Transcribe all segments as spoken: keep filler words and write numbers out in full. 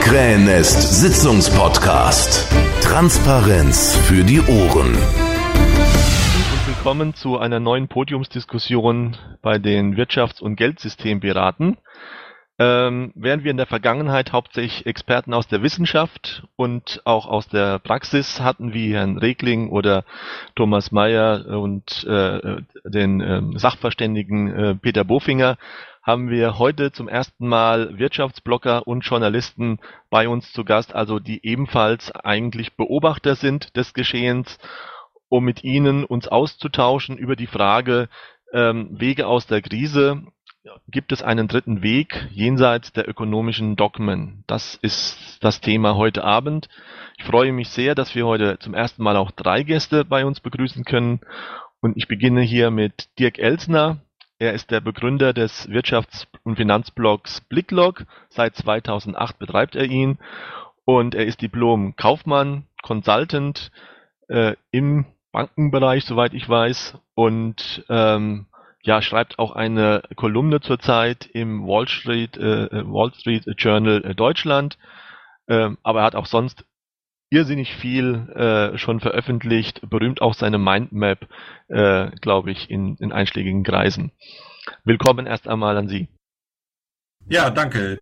Krähennest Sitzungspodcast. Transparenz für die Ohren. Und willkommen zu einer neuen Podiumsdiskussion bei den Wirtschafts- und Geldsystemberaten. Ähm, während wir in der Vergangenheit hauptsächlich Experten aus der Wissenschaft und auch aus der Praxis hatten, wie Herrn Regling oder Thomas Mayer und äh, den äh, Sachverständigen äh, Peter Bofinger, haben wir heute zum ersten Mal Wirtschaftsblogger und Journalisten bei uns zu Gast, also die ebenfalls eigentlich Beobachter sind des Geschehens, um mit ihnen uns auszutauschen über die Frage ähm, Wege aus der Krise. Gibt es einen dritten Weg jenseits der ökonomischen Dogmen? Das ist das Thema heute Abend. Ich freue mich sehr, dass wir heute zum ersten Mal auch drei Gäste bei uns begrüßen können. Und ich beginne hier mit Dirk Elsner. Er ist der Begründer des Wirtschafts- und Finanzblogs Blicklog. Seit zweitausendacht betreibt er ihn. Und er ist Diplom-Kaufmann, Consultant äh, im Bankenbereich, soweit ich weiß. Und ähm, ja, schreibt auch eine Kolumne zurzeit im Wall Street, äh, Wall Street Journal äh, Deutschland. Ähm, aber er hat auch sonst irrsinnig viel äh, schon veröffentlicht, berühmt auch seine Mindmap, äh, glaube ich, in, in einschlägigen Kreisen. Willkommen erst einmal an Sie. Ja, danke.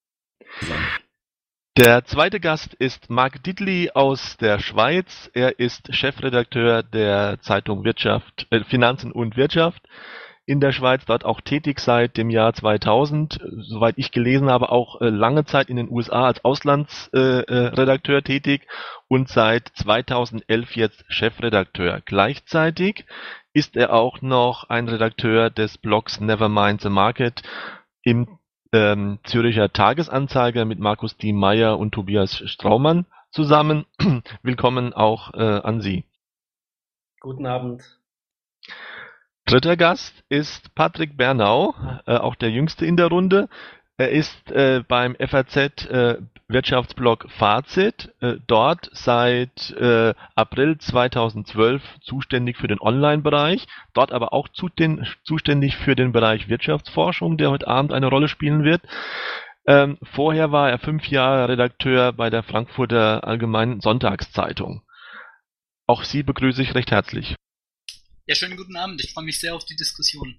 Der zweite Gast ist Marc Dietli aus der Schweiz. Er ist Chefredakteur der Zeitung Wirtschaft, äh, Finanzen und Wirtschaft in der Schweiz, dort auch tätig seit dem Jahr zweitausend, soweit ich gelesen habe, auch äh, lange Zeit in den U S A als Auslandsredakteur äh, äh, tätig und seit zweitausendelf jetzt Chefredakteur. Gleichzeitig ist er auch noch ein Redakteur des Blogs Nevermind the Market im ähm, Zürcher Tagesanzeiger mit Markus Diemeyer und Tobias Straumann zusammen. Willkommen auch äh, an Sie. Guten Abend. Dritter Gast ist Patrick Bernau, äh, auch der Jüngste in der Runde. Er ist äh, beim F A Z äh, Wirtschaftsblog Fazit, äh, dort seit äh, April zweitausendzwölf zuständig für den Online-Bereich, dort aber auch zu den, zuständig für den Bereich Wirtschaftsforschung, der heute Abend eine Rolle spielen wird. Ähm, vorher war er fünf Jahre Redakteur bei der Frankfurter Allgemeinen Sonntagszeitung. Auch Sie begrüße ich recht herzlich. Ja, schönen guten Abend. Ich freue mich sehr auf die Diskussion.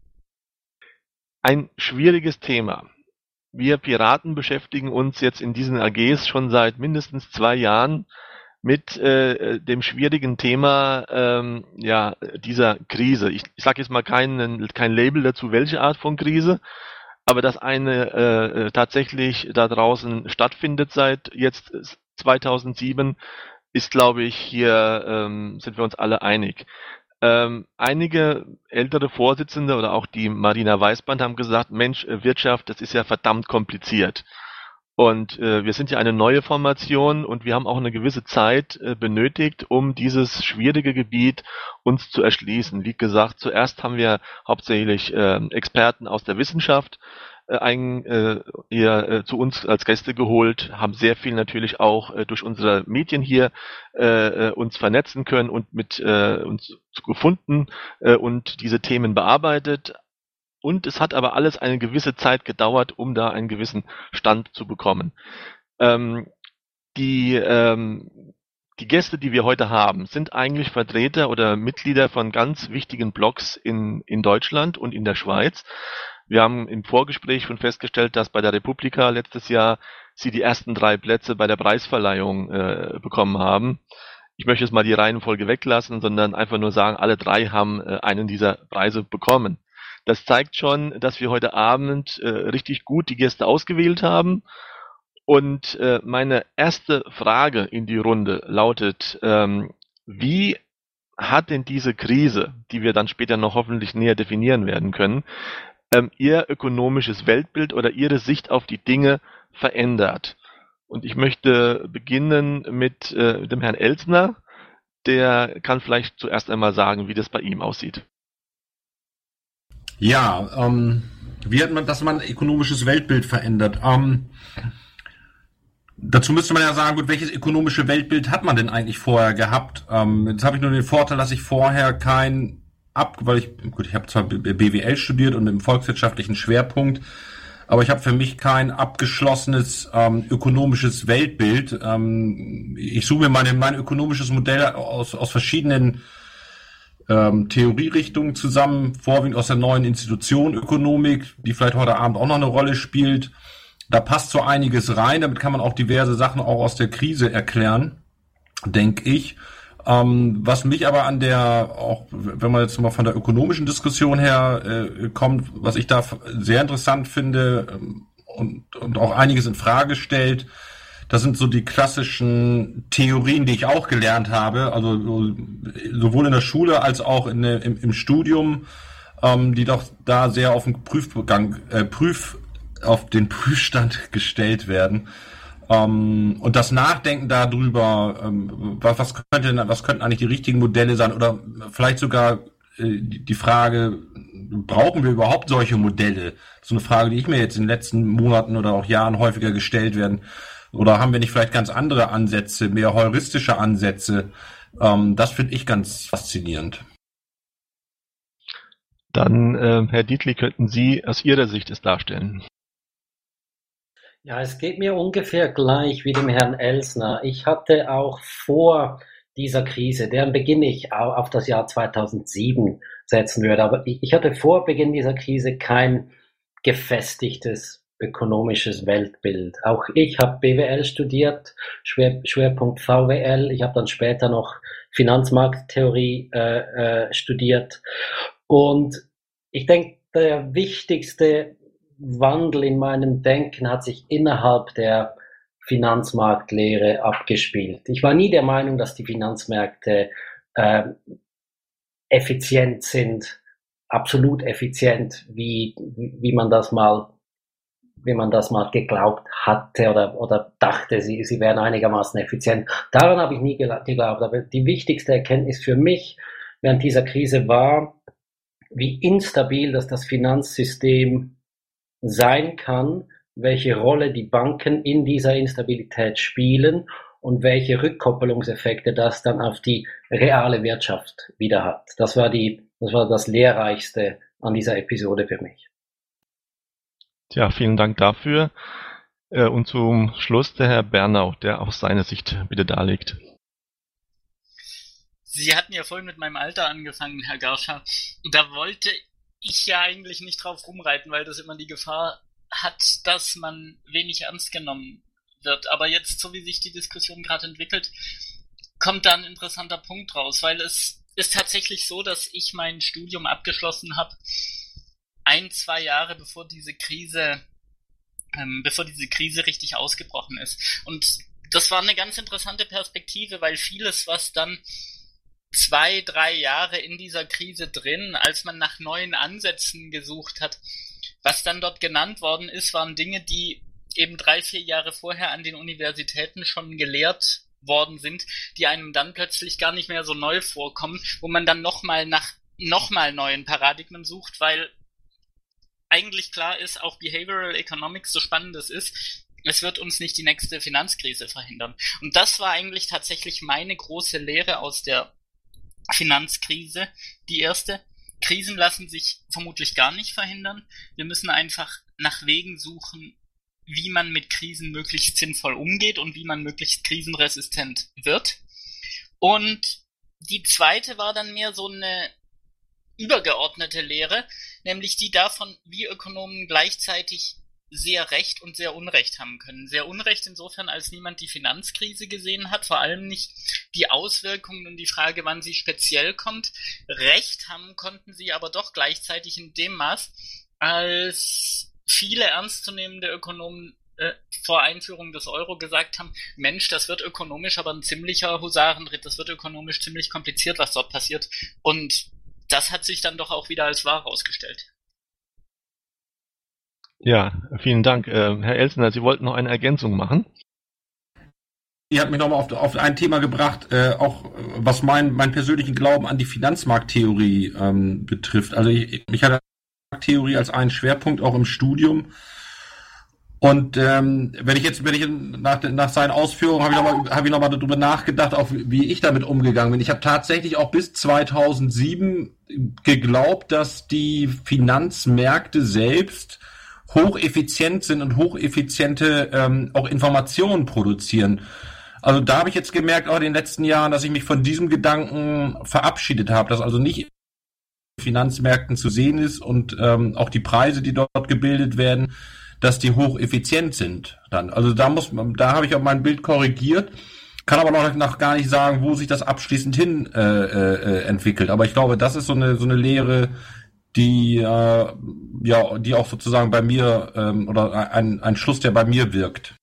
Ein schwieriges Thema. Wir Piraten beschäftigen uns jetzt in diesen A Gs schon seit mindestens zwei Jahren mit äh, dem schwierigen Thema ähm, ja, dieser Krise. Ich, ich sage jetzt mal kein, kein Label dazu, welche Art von Krise, aber dass eine äh, tatsächlich da draußen stattfindet seit jetzt zweitausendsieben, ist, glaube ich, hier ähm, sind wir uns alle einig. Ähm, einige ältere Vorsitzende oder auch die Marina Weißband haben gesagt, Mensch, Wirtschaft, das ist ja verdammt kompliziert. Und äh, wir sind ja eine neue Formation und wir haben auch eine gewisse Zeit äh, benötigt, um dieses schwierige Gebiet uns zu erschließen. Wie gesagt, zuerst haben wir hauptsächlich äh, Experten aus der Wissenschaft äh, ein, äh, hier, äh, zu uns als Gäste geholt, haben sehr viel natürlich auch äh, durch unsere Medien hier äh, uns vernetzen können und mit äh, uns gefunden äh, und diese Themen bearbeitet. Und es hat aber alles eine gewisse Zeit gedauert, um da einen gewissen Stand zu bekommen. Ähm, die, ähm, die Gäste, die wir heute haben, sind eigentlich Vertreter oder Mitglieder von ganz wichtigen Blogs in, in Deutschland und in der Schweiz. Wir haben im Vorgespräch schon festgestellt, dass bei der Republika letztes Jahr sie die ersten drei Plätze bei der Preisverleihung äh, bekommen haben. Ich möchte jetzt mal die Reihenfolge weglassen, sondern einfach nur sagen, alle drei haben äh, einen dieser Preise bekommen. Das zeigt schon, dass wir heute Abend äh, richtig gut die Gäste ausgewählt haben. Und äh, meine erste Frage in die Runde lautet, ähm, wie hat denn diese Krise, die wir dann später noch hoffentlich näher definieren werden können, ähm, Ihr ökonomisches Weltbild oder Ihre Sicht auf die Dinge verändert? Und ich möchte beginnen mit äh, dem Herrn Elsner. Der kann vielleicht zuerst einmal sagen, wie das bei ihm aussieht. Ja, ähm, wie hat man, dass man ökonomisches Weltbild verändert? Ähm, dazu müsste man ja sagen, gut, welches ökonomische Weltbild hat man denn eigentlich vorher gehabt? Ähm, jetzt habe ich nur den Vorteil, dass ich vorher kein ab, weil ich, gut, ich habe zwar B W L studiert und im volkswirtschaftlichen Schwerpunkt, aber ich habe für mich kein abgeschlossenes ähm, ökonomisches Weltbild. Ähm, ich suche mir meine, mein ökonomisches Modell aus, aus verschiedenen ähm, Theorierichtungen zusammen, vorwiegend aus der neuen Institution Ökonomik, die vielleicht heute Abend auch noch eine Rolle spielt. Da passt so einiges rein, damit kann man auch diverse Sachen auch aus der Krise erklären, denke ich. Ähm, was mich aber an der, auch wenn man jetzt mal von der ökonomischen Diskussion her äh, kommt, was ich da sehr interessant finde ähm, und, und auch einiges in Frage stellt, das sind so die klassischen Theorien, die ich auch gelernt habe, also sowohl in der Schule als auch in, im, im Studium, ähm, die doch da sehr auf den Prüfgang, äh, Prüf, auf den Prüfstand gestellt werden. Um, und das Nachdenken darüber, um, was, was könnte, was könnten eigentlich die richtigen Modelle sein, oder vielleicht sogar äh, die Frage, brauchen wir überhaupt solche Modelle? So eine Frage, die ich mir jetzt in den letzten Monaten oder auch Jahren häufiger gestellt werden. Oder haben wir nicht vielleicht ganz andere Ansätze, mehr heuristische Ansätze? Um, das finde ich ganz faszinierend. Dann, äh, Herr Dietli, könnten Sie aus Ihrer Sicht es darstellen? Ja, es geht mir ungefähr gleich wie dem Herrn Elsner. Ich hatte auch vor dieser Krise, deren Beginn ich auf das Jahr zweitausendsieben setzen würde, aber ich hatte vor Beginn dieser Krise kein gefestigtes ökonomisches Weltbild. Auch ich habe B W L studiert, Schwer, Schwerpunkt V W L. Ich habe dann später noch Finanzmarkttheorie äh, äh, studiert. Und ich denke, der wichtigste Wandel in meinem Denken hat sich innerhalb der Finanzmarktlehre abgespielt. Ich war nie der Meinung, dass die Finanzmärkte äh, effizient sind, absolut effizient, wie wie man das mal wie man das mal geglaubt hatte oder oder dachte, sie sie wären einigermaßen effizient. Daran habe ich nie geglaubt. Aber die wichtigste Erkenntnis für mich während dieser Krise war, wie instabil das das Finanzsystem sein kann, welche Rolle die Banken in dieser Instabilität spielen und welche Rückkoppelungseffekte das dann auf die reale Wirtschaft wieder hat. Das war die, das war das Lehrreichste an dieser Episode für mich. Tja, vielen Dank dafür. Und zum Schluss der Herr Bernau, der aus seiner Sicht bitte darlegt. Sie hatten ja vorhin mit meinem Alter angefangen, Herr Garscha. Da wollte ich ja eigentlich nicht drauf rumreiten, weil das immer die Gefahr hat, dass man wenig ernst genommen wird. Aber jetzt, so wie sich die Diskussion gerade entwickelt, kommt da ein interessanter Punkt raus, weil es ist tatsächlich so, dass ich mein Studium abgeschlossen habe, ein, zwei Jahre bevor diese Krise, ähm, bevor diese Krise richtig ausgebrochen ist. Und das war eine ganz interessante Perspektive, weil vieles, was dann zwei, drei Jahre in dieser Krise drin, als man nach neuen Ansätzen gesucht hat. Was dann dort genannt worden ist, waren Dinge, die eben drei, vier Jahre vorher an den Universitäten schon gelehrt worden sind, die einem dann plötzlich gar nicht mehr so neu vorkommen, wo man dann nochmal nach nochmal neuen Paradigmen sucht, weil eigentlich klar ist, auch Behavioral Economics, so spannend es ist, es wird uns nicht die nächste Finanzkrise verhindern. Und das war eigentlich tatsächlich meine große Lehre aus der Finanzkrise, die erste. Krisen lassen sich vermutlich gar nicht verhindern. Wir müssen einfach nach Wegen suchen, wie man mit Krisen möglichst sinnvoll umgeht und wie man möglichst krisenresistent wird. Und die zweite war dann mehr so eine übergeordnete Lehre, nämlich die davon, wie Ökonomen gleichzeitig sehr Recht und sehr Unrecht haben können. Sehr Unrecht insofern, als niemand die Finanzkrise gesehen hat, vor allem nicht die Auswirkungen und die Frage, wann sie speziell kommt. Recht haben konnten sie aber doch gleichzeitig in dem Maß, als viele ernstzunehmende Ökonomen äh, vor Einführung des Euro gesagt haben, Mensch, das wird ökonomisch aber ein ziemlicher Husarenritt, das wird ökonomisch ziemlich kompliziert, was dort passiert. Und das hat sich dann doch auch wieder als wahr herausgestellt. Ja, vielen Dank. Äh, Herr Elsner, Sie wollten noch eine Ergänzung machen? Ihr habt mich nochmal auf, auf ein Thema gebracht, äh, auch was mein, mein persönlichen Glauben an die Finanzmarkttheorie ähm, betrifft. Also ich, ich hatte Theorie als einen Schwerpunkt auch im Studium. Und ähm, wenn ich jetzt, wenn ich nach, nach seinen Ausführungen habe ich nochmal hab ich noch mal darüber nachgedacht, auch wie ich damit umgegangen bin. Ich habe tatsächlich auch bis zweitausendsieben geglaubt, dass die Finanzmärkte selbst hocheffizient sind und hocheffiziente ähm, auch Informationen produzieren. Also da habe ich jetzt gemerkt, auch in den letzten Jahren, dass ich mich von diesem Gedanken verabschiedet habe, dass also nicht Finanzmärkten zu sehen ist und ähm, auch die Preise, die dort gebildet werden, dass die hocheffizient sind. Dann, also da muss man, da habe ich auch mein Bild korrigiert, kann aber noch, noch gar nicht sagen, wo sich das abschließend hin äh, äh, entwickelt. Aber ich glaube, das ist so eine so eine Lehre, die äh, ja, die auch sozusagen bei mir ähm, oder ein ein Schluss, der bei mir wirkt.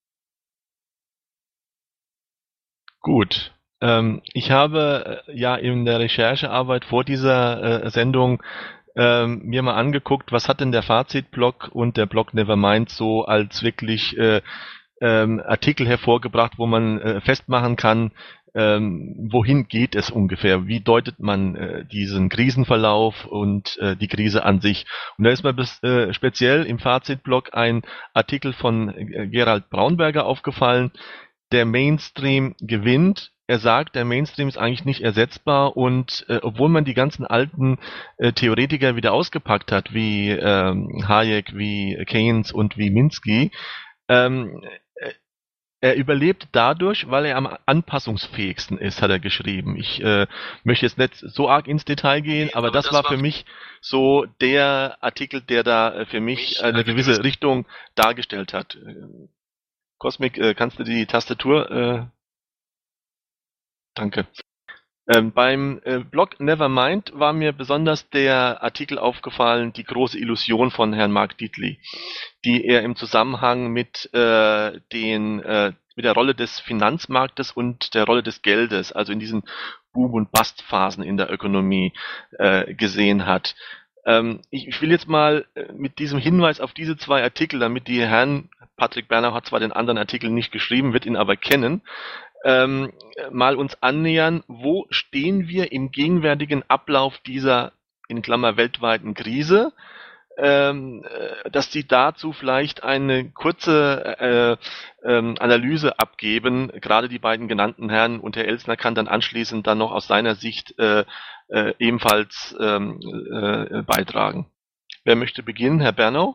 Gut. Ähm, ich habe äh, ja in der Recherchearbeit vor dieser äh, Sendung ähm, mir mal angeguckt, was hat denn der Fazit-Blog und der Blog Nevermind so als wirklich äh, ähm, Artikel hervorgebracht, wo man äh, festmachen kann, ähm, wohin geht es ungefähr, wie deutet man äh, diesen Krisenverlauf und äh, die Krise an sich. Und da ist mir bis, äh, speziell im Fazit-Blog ein Artikel von äh, Gerald Braunberger aufgefallen, der Mainstream gewinnt. Er sagt, der Mainstream ist eigentlich nicht ersetzbar und äh, obwohl man die ganzen alten äh, Theoretiker wieder ausgepackt hat, wie ähm, Hayek, wie Keynes und wie Minsky, ähm, äh, er überlebt dadurch, weil er am anpassungsfähigsten ist, hat er geschrieben. Ich äh, möchte jetzt nicht so arg ins Detail gehen, aber, aber das, das war für mich so der Artikel, der da für mich eine gewisse Richtung dargestellt hat. Cosmic, äh, kannst du die Tastatur? Äh, danke. Ähm, beim äh, Blog Nevermind war mir besonders der Artikel aufgefallen, die große Illusion von Herrn Mark Dietly, die er im Zusammenhang mit äh, den äh, mit der Rolle des Finanzmarktes und der Rolle des Geldes, also in diesen Boom- und Bust-Phasen in der Ökonomie äh, gesehen hat. Ähm, ich, ich will jetzt mal äh, mit diesem Hinweis auf diese zwei Artikel, damit die Herren, Patrick Bernau hat zwar den anderen Artikel nicht geschrieben, wird ihn aber kennen, ähm, mal uns annähern, wo stehen wir im gegenwärtigen Ablauf dieser, in Klammer, weltweiten Krise, ähm, dass Sie dazu vielleicht eine kurze äh, ähm, Analyse abgeben. Gerade die beiden genannten Herren und Herr Elsner kann dann anschließend dann noch aus seiner Sicht äh, äh, ebenfalls ähm, äh, beitragen. Wer möchte beginnen? Herr Bernau?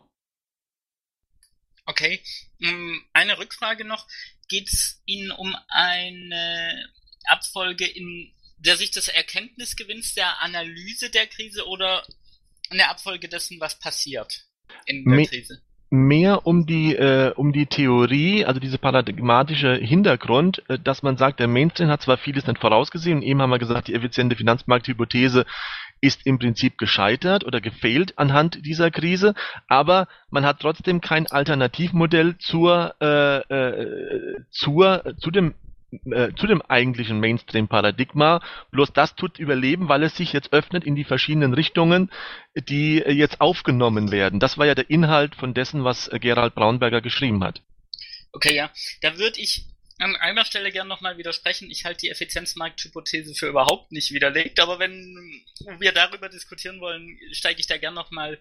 Okay, eine Rückfrage noch. Geht es Ihnen um eine Abfolge in der Sicht des Erkenntnisgewinns, der Analyse der Krise oder eine Abfolge dessen, was passiert in der Me- Krise? Mehr um die äh, um die Theorie, also diese paradigmatische Hintergrund, äh, dass man sagt, der Mainstream hat zwar vieles nicht vorausgesehen, und eben haben wir gesagt, die effiziente Finanzmarkthypothese ist im Prinzip gescheitert oder gefailt anhand dieser Krise, aber man hat trotzdem kein Alternativmodell zur äh, äh, zur zu dem äh, zu dem eigentlichen Mainstream-Paradigma. Bloß das tut überleben, weil es sich jetzt öffnet in die verschiedenen Richtungen, die äh, jetzt aufgenommen werden. Das war ja der Inhalt von dessen, was äh, Gerald Braunberger geschrieben hat. Okay, ja. Da würde ich an einer Stelle gerne nochmal widersprechen. Ich halte die Effizienzmarkthypothese für überhaupt nicht widerlegt, aber wenn wir darüber diskutieren wollen, steige ich da gerne nochmal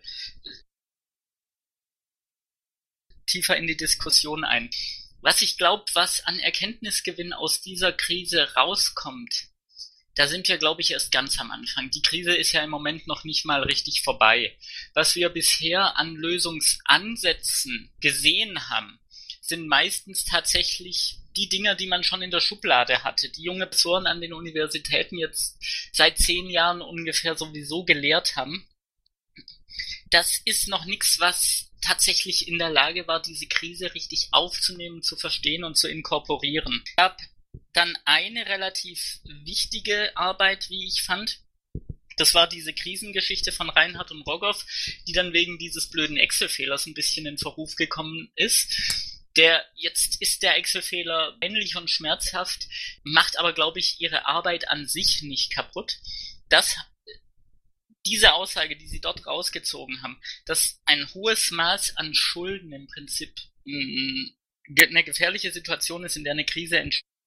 tiefer in die Diskussion ein. Was ich glaube, was an Erkenntnisgewinn aus dieser Krise rauskommt, da sind wir, glaube ich, erst ganz am Anfang. Die Krise ist ja im Moment noch nicht mal richtig vorbei. Was wir bisher an Lösungsansätzen gesehen haben, sind meistens tatsächlich die Dinge, die man schon in der Schublade hatte, die junge Professoren an den Universitäten jetzt seit zehn Jahren ungefähr sowieso gelehrt haben. Das ist noch nichts, was tatsächlich in der Lage war, diese Krise richtig aufzunehmen, zu verstehen und zu inkorporieren. Es gab dann eine relativ wichtige Arbeit, wie ich fand. Das war diese Krisengeschichte von Reinhardt und Rogoff, die dann wegen dieses blöden Excel-Fehlers ein bisschen in Verruf gekommen ist. Der, jetzt ist der Excel-Fehler ähnlich und schmerzhaft, macht aber, glaube ich, ihre Arbeit an sich nicht kaputt. Das, diese Aussage, die sie dort rausgezogen haben, dass ein hohes Maß an Schulden im Prinzip mh, eine gefährliche Situation ist, in der eine Krise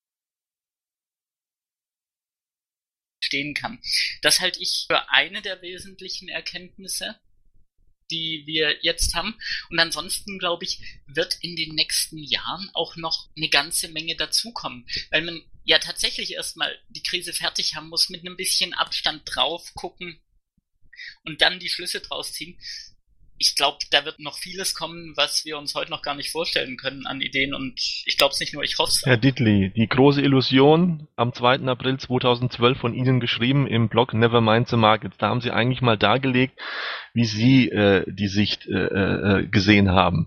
entstehen kann. Das halte ich für eine der wesentlichen Erkenntnisse, die wir jetzt haben. Und ansonsten, glaube ich, wird in den nächsten Jahren auch noch eine ganze Menge dazukommen, weil man ja tatsächlich erstmal die Krise fertig haben muss, mit einem bisschen Abstand drauf gucken und dann die Schlüsse draus ziehen. ich glaube, da wird noch vieles kommen, was wir uns heute noch gar nicht vorstellen können an Ideen und ich glaube es nicht nur, ich hoffe es. Herr Dittli, die große Illusion am zweiten April zweitausendzwölf von Ihnen geschrieben im Blog Nevermind the Markets. Da haben Sie eigentlich mal dargelegt, wie Sie äh, die Sicht äh, äh, gesehen haben.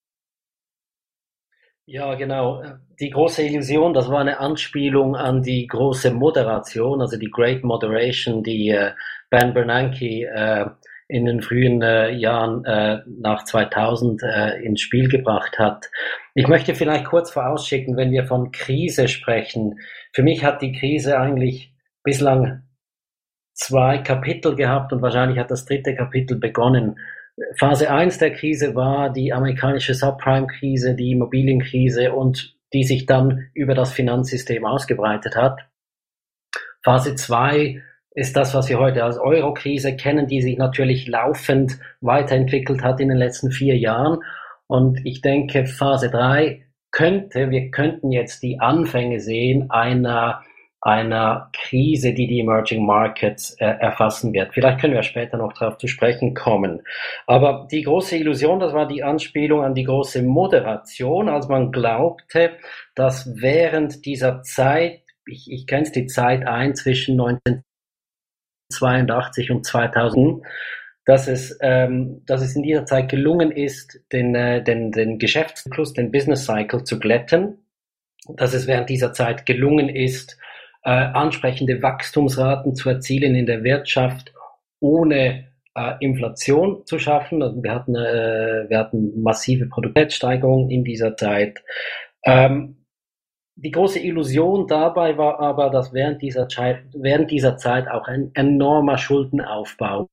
Ja, genau. Die große Illusion, das war eine Anspielung an die große Moderation, also die Great Moderation, die äh, Ben Bernanke äh, in den frühen äh, Jahren äh, nach zweitausend äh, ins Spiel gebracht hat. Ich möchte vielleicht kurz vorausschicken, wenn wir von Krise sprechen. Für mich hat die Krise eigentlich bislang zwei Kapitel gehabt und wahrscheinlich hat das dritte Kapitel begonnen. Phase eins der Krise war die amerikanische Subprime-Krise, die Immobilienkrise und die sich dann über das Finanzsystem ausgebreitet hat. Phase zwei ist das, was wir heute als Euro-Krise kennen, die sich natürlich laufend weiterentwickelt hat in den letzten vier Jahren. Und ich denke, Phase drei könnte, wir könnten jetzt die Anfänge sehen einer, einer Krise, die die Emerging Markets äh, erfassen wird. Vielleicht können wir später noch darauf zu sprechen kommen. Aber die große Illusion, das war die Anspielung an die große Moderation, als man glaubte, dass während dieser Zeit, ich, ich kenne die Zeit ein zwischen neunzehnhundertzweiundachtzig und zweitausend, dass es, ähm, dass es in dieser Zeit gelungen ist, den, äh, den, den Geschäftszyklus, den Business Cycle zu glätten, dass es während dieser Zeit gelungen ist, äh, ansprechende Wachstumsraten zu erzielen in der Wirtschaft, ohne äh, Inflation zu schaffen. Also wir hatten, äh, wir hatten massive Produktivitätssteigerungen in dieser Zeit. Ähm, Die große Illusion dabei war aber, dass während dieser Zeit, während dieser Zeit auch ein enormer Schuldenaufbau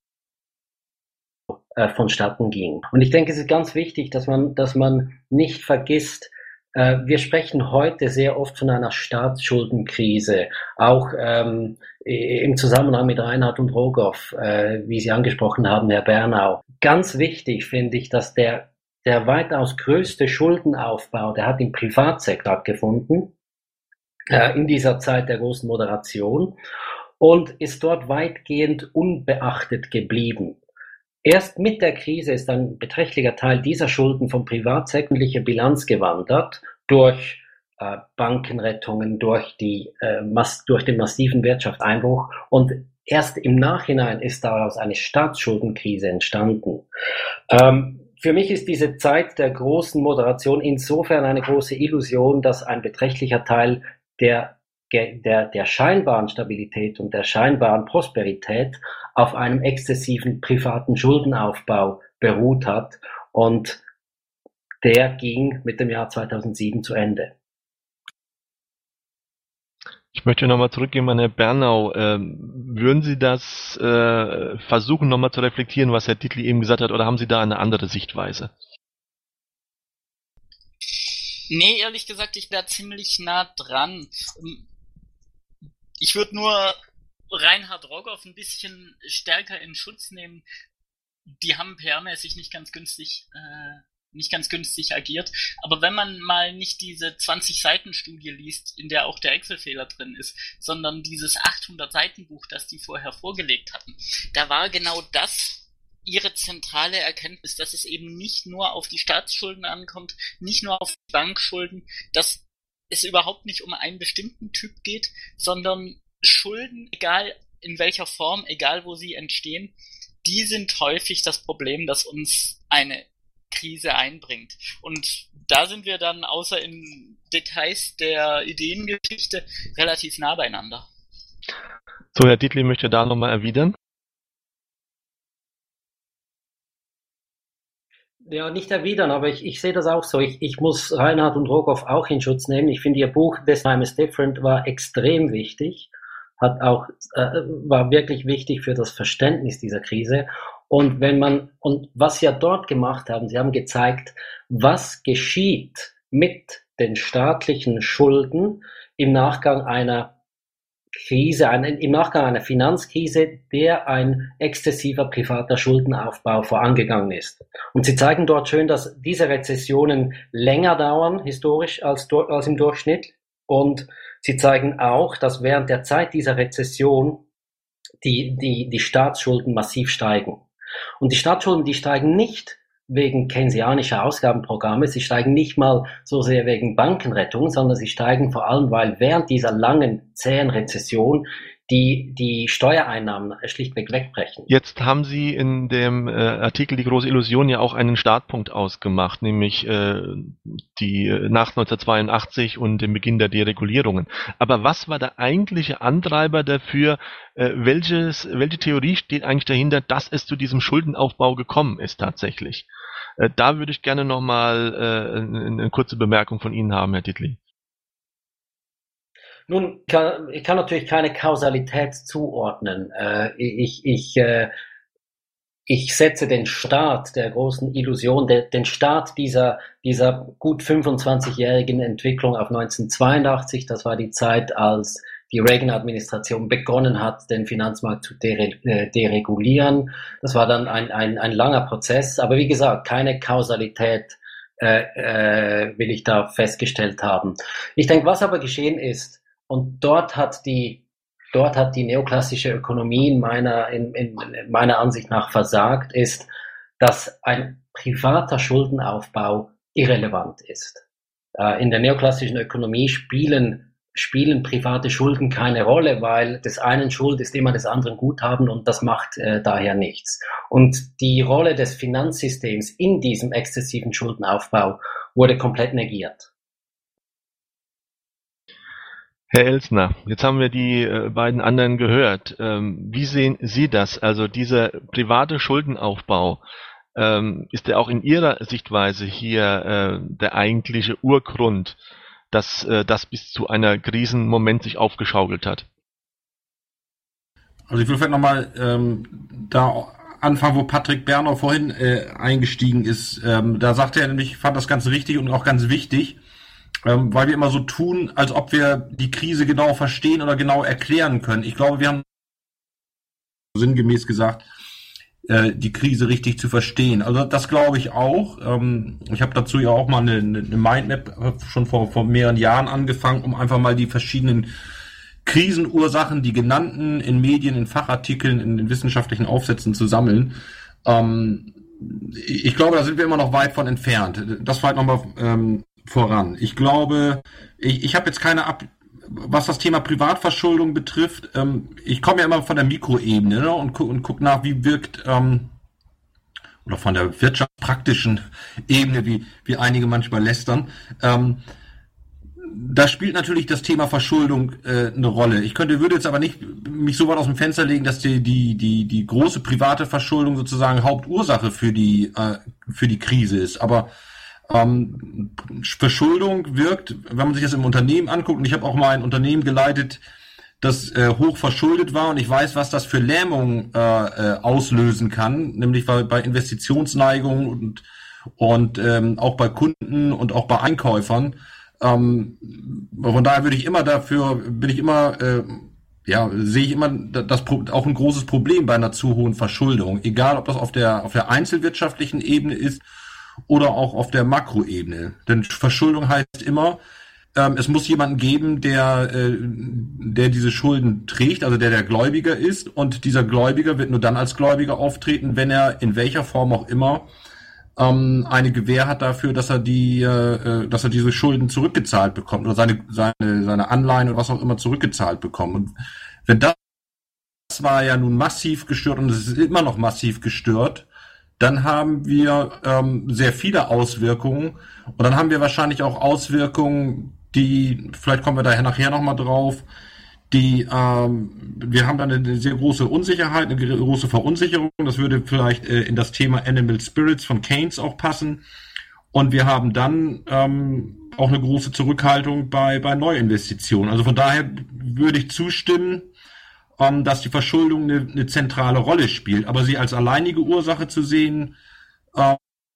äh, vonstatten ging. Und ich denke, es ist ganz wichtig, dass man, dass man nicht vergisst, äh, wir sprechen heute sehr oft von einer Staatsschuldenkrise, auch ähm, im Zusammenhang mit Reinhard und Rogoff, äh, wie Sie angesprochen haben, Herr Bernau. Ganz wichtig finde ich, dass der Der weitaus größte Schuldenaufbau, der hat im Privatsektor stattgefunden, äh, in dieser Zeit der großen Moderation und ist dort weitgehend unbeachtet geblieben. Erst mit der Krise ist ein beträchtlicher Teil dieser Schulden vom Privatsektor in die Bilanz gewandert, durch äh, Bankenrettungen, durch, die, äh, mass- durch den massiven Wirtschaftseinbruch und erst im Nachhinein ist daraus eine Staatsschuldenkrise entstanden. Ähm, Für mich ist diese Zeit der großen Moderation insofern eine große Illusion, dass ein beträchtlicher Teil der, der, der scheinbaren Stabilität und der scheinbaren Prosperität auf einem exzessiven privaten Schuldenaufbau beruht hat und der ging mit dem Jahr zweitausendsieben zu Ende. Ich möchte nochmal zurückgehen an Herrn Bernau. Ähm, würden Sie das äh, versuchen, nochmal zu reflektieren, was Herr Dittli eben gesagt hat, oder haben Sie da eine andere Sichtweise? Nee, ehrlich gesagt, ich wäre ziemlich nah dran. Ich würde nur Reinhard Rogoff ein bisschen stärker in Schutz nehmen. Die haben P R-mäßig nicht ganz günstig äh, nicht ganz günstig agiert. Aber wenn man mal nicht diese zwanzig-Seiten-Studie liest, in der auch der Excel-Fehler drin ist, sondern dieses achthundert-Seiten-Buch, das die vorher vorgelegt hatten, da war genau das ihre zentrale Erkenntnis, dass es eben nicht nur auf die Staatsschulden ankommt, nicht nur auf die Bankschulden, dass es überhaupt nicht um einen bestimmten Typ geht, sondern Schulden, egal in welcher Form, egal wo sie entstehen, die sind häufig das Problem, das uns eine Krise einbringt. Und da sind wir dann außer in Details der Ideengeschichte relativ nah beieinander. So, Herr Dittli möchte da nochmal erwidern. Ja, nicht erwidern, aber ich, ich sehe das auch so. Ich, ich muss Reinhard und Rogoff auch in Schutz nehmen. Ich finde, ihr Buch This Time is Different war extrem wichtig, hat auch, äh, war wirklich wichtig für das Verständnis dieser Krise. Und wenn man, und was sie ja dort gemacht haben, sie haben gezeigt, was geschieht mit den staatlichen Schulden im Nachgang einer Krise, ein, im Nachgang einer Finanzkrise, der ein exzessiver privater Schuldenaufbau vorangegangen ist. Und sie zeigen dort schön, dass diese Rezessionen länger dauern, historisch, als, als im Durchschnitt. Und sie zeigen auch, dass während der Zeit dieser Rezession die, die, die Staatsschulden massiv steigen. Und die Staatsschulden, die steigen nicht wegen keynesianischer Ausgabenprogramme, sie steigen nicht mal so sehr wegen Bankenrettung, sondern sie steigen vor allem, weil während dieser langen, zähen Rezession die, die Steuereinnahmen schlichtweg wegbrechen. Jetzt haben Sie in dem äh, Artikel Die große Illusion ja auch einen Startpunkt ausgemacht, nämlich äh, die nach neunzehnhundertzweiundachtzig und den Beginn der Deregulierungen. Aber was war der eigentliche Antreiber dafür? Äh, welches, welche Theorie steht eigentlich dahinter, dass es zu diesem Schuldenaufbau gekommen ist tatsächlich? Äh, da würde ich gerne nochmal äh, eine, eine kurze Bemerkung von Ihnen haben, Herr Dittli. Nun, kann, ich kann natürlich keine Kausalität zuordnen. Äh, ich, ich, äh, ich setze den Start der großen Illusion, der, den Start dieser, dieser gut fünfundzwanzigjährigen Entwicklung auf neunzehnhundertzweiundachtzig. Das war die Zeit, als die Reagan-Administration begonnen hat, den Finanzmarkt zu dere, äh, deregulieren. Das war dann ein, ein, ein langer Prozess. Aber wie gesagt, keine Kausalität äh, äh, will ich da festgestellt haben. Ich denke, was aber geschehen ist, und dort hat die, dort hat die neoklassische Ökonomie in meiner, in, in meiner Ansicht nach versagt, ist, dass ein privater Schuldenaufbau irrelevant ist. In der neoklassischen Ökonomie spielen, spielen private Schulden keine Rolle, weil des einen Schuld ist immer des anderen Guthaben und das macht äh, daher nichts. Und die Rolle des Finanzsystems in diesem exzessiven Schuldenaufbau wurde komplett negiert. Herr Elsner, jetzt haben wir die äh, beiden anderen gehört. Ähm, wie sehen Sie das? Also dieser private Schuldenaufbau, ähm, ist der auch in Ihrer Sichtweise hier äh, der eigentliche Urgrund, dass äh, das bis zu einer Krisenmoment sich aufgeschaukelt hat? Also ich will vielleicht nochmal ähm, da anfangen, wo Patrick Bernau vorhin äh, eingestiegen ist. Ähm, da sagte er nämlich, ich fand das ganz richtig und auch ganz wichtig, Ähm, weil wir immer so tun, als ob wir die Krise genau verstehen oder genau erklären können. Ich glaube, wir haben sinngemäß gesagt, äh, die Krise richtig zu verstehen. Also das glaube ich auch. Ähm, ich habe dazu ja auch mal eine, eine Mindmap schon vor, vor mehreren Jahren angefangen, um einfach mal die verschiedenen Krisenursachen, die genannten, in Medien, in Fachartikeln, in den wissenschaftlichen Aufsätzen zu sammeln. Ähm, ich glaube, da sind wir immer noch weit von entfernt. Das vielleicht nochmal ähm, voran. Ich glaube, ich, ich habe jetzt keine Ab... Was das Thema Privatverschuldung betrifft, ähm, ich komme ja immer von der Mikroebene, ne, und, gu und gucke nach, wie wirkt, ähm, oder von der wirtschaftspraktischen Ebene, wie, wie einige manchmal lästern. Ähm, da spielt natürlich das Thema Verschuldung äh, eine Rolle. Ich könnte, würde jetzt aber nicht mich so weit aus dem Fenster legen, dass die, die, die, die große private Verschuldung sozusagen Hauptursache für die, äh, für die Krise ist. Aber Ähm, Verschuldung wirkt, wenn man sich das im Unternehmen anguckt, und ich habe auch mal ein Unternehmen geleitet, das äh, hoch verschuldet war, und ich weiß, was das für Lähmung äh, äh, auslösen kann, nämlich bei, bei Investitionsneigungen und, und ähm, auch bei Kunden und auch bei Einkäufern. Ähm, von daher würde ich immer dafür, bin ich immer, äh, ja, sehe ich immer das, auch ein großes Problem bei einer zu hohen Verschuldung, egal ob das auf der auf der einzelwirtschaftlichen Ebene ist oder auch auf der Makroebene. Denn Verschuldung heißt immer, ähm, es muss jemanden geben, der, äh, der diese Schulden trägt, also der der Gläubiger ist. Und dieser Gläubiger wird nur dann als Gläubiger auftreten, wenn er in welcher Form auch immer ähm, eine Gewähr hat dafür, dass er die, äh, dass er diese Schulden zurückgezahlt bekommt oder seine seine seine Anleihen oder was auch immer zurückgezahlt bekommt. Und wenn das, das war ja nun massiv gestört und es ist immer noch massiv gestört, dann haben wir ähm, sehr viele Auswirkungen und dann haben wir wahrscheinlich auch Auswirkungen, die, vielleicht kommen wir daher nachher nochmal drauf, die, ähm, wir haben dann eine sehr große Unsicherheit, eine große Verunsicherung, das würde vielleicht äh, in das Thema Animal Spirits von Keynes auch passen, und wir haben dann ähm, auch eine große Zurückhaltung bei, bei Neuinvestitionen. Also von daher würde ich zustimmen, dass die Verschuldung eine, eine zentrale Rolle spielt. Aber sie als alleinige Ursache zu sehen, äh,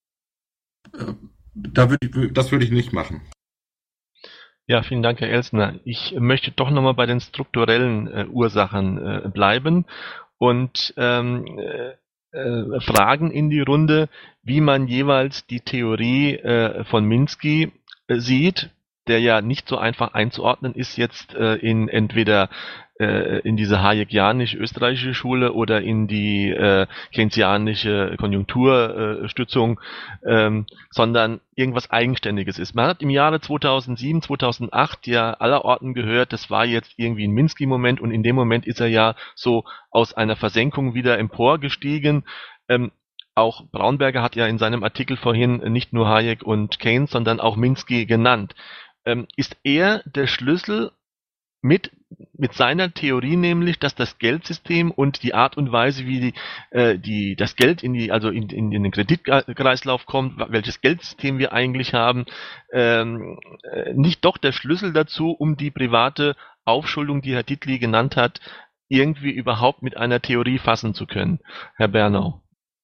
da würde ich, das würde ich nicht machen. Ja, vielen Dank, Herr Elsner. Ich möchte doch nochmal bei den strukturellen äh, Ursachen äh, bleiben und ähm, äh, fragen in die Runde, wie man jeweils die Theorie äh, von Minsky äh, sieht, der ja nicht so einfach einzuordnen ist jetzt äh, in entweder äh, in diese Hayekianisch-österreichische Schule oder in die äh, keynesianische Konjunkturstützung, äh, ähm, sondern irgendwas Eigenständiges ist. Man hat im Jahre zweitausendsieben, zweitausendacht ja allerorten gehört, das war jetzt irgendwie ein Minsky-Moment, und in dem Moment ist er ja so aus einer Versenkung wieder emporgestiegen. Ähm, auch Braunberger hat ja in seinem Artikel vorhin nicht nur Hayek und Keynes, sondern auch Minsky genannt. Ähm, ist er der Schlüssel mit, mit seiner Theorie, nämlich, dass das Geldsystem und die Art und Weise, wie die, äh, die, das Geld in die, also in, in, in den Kreditkreislauf kommt, welches Geldsystem wir eigentlich haben, ähm, äh, nicht doch der Schlüssel dazu, um die private Aufschuldung, die Herr Dietli genannt hat, irgendwie überhaupt mit einer Theorie fassen zu können? Herr Bernau.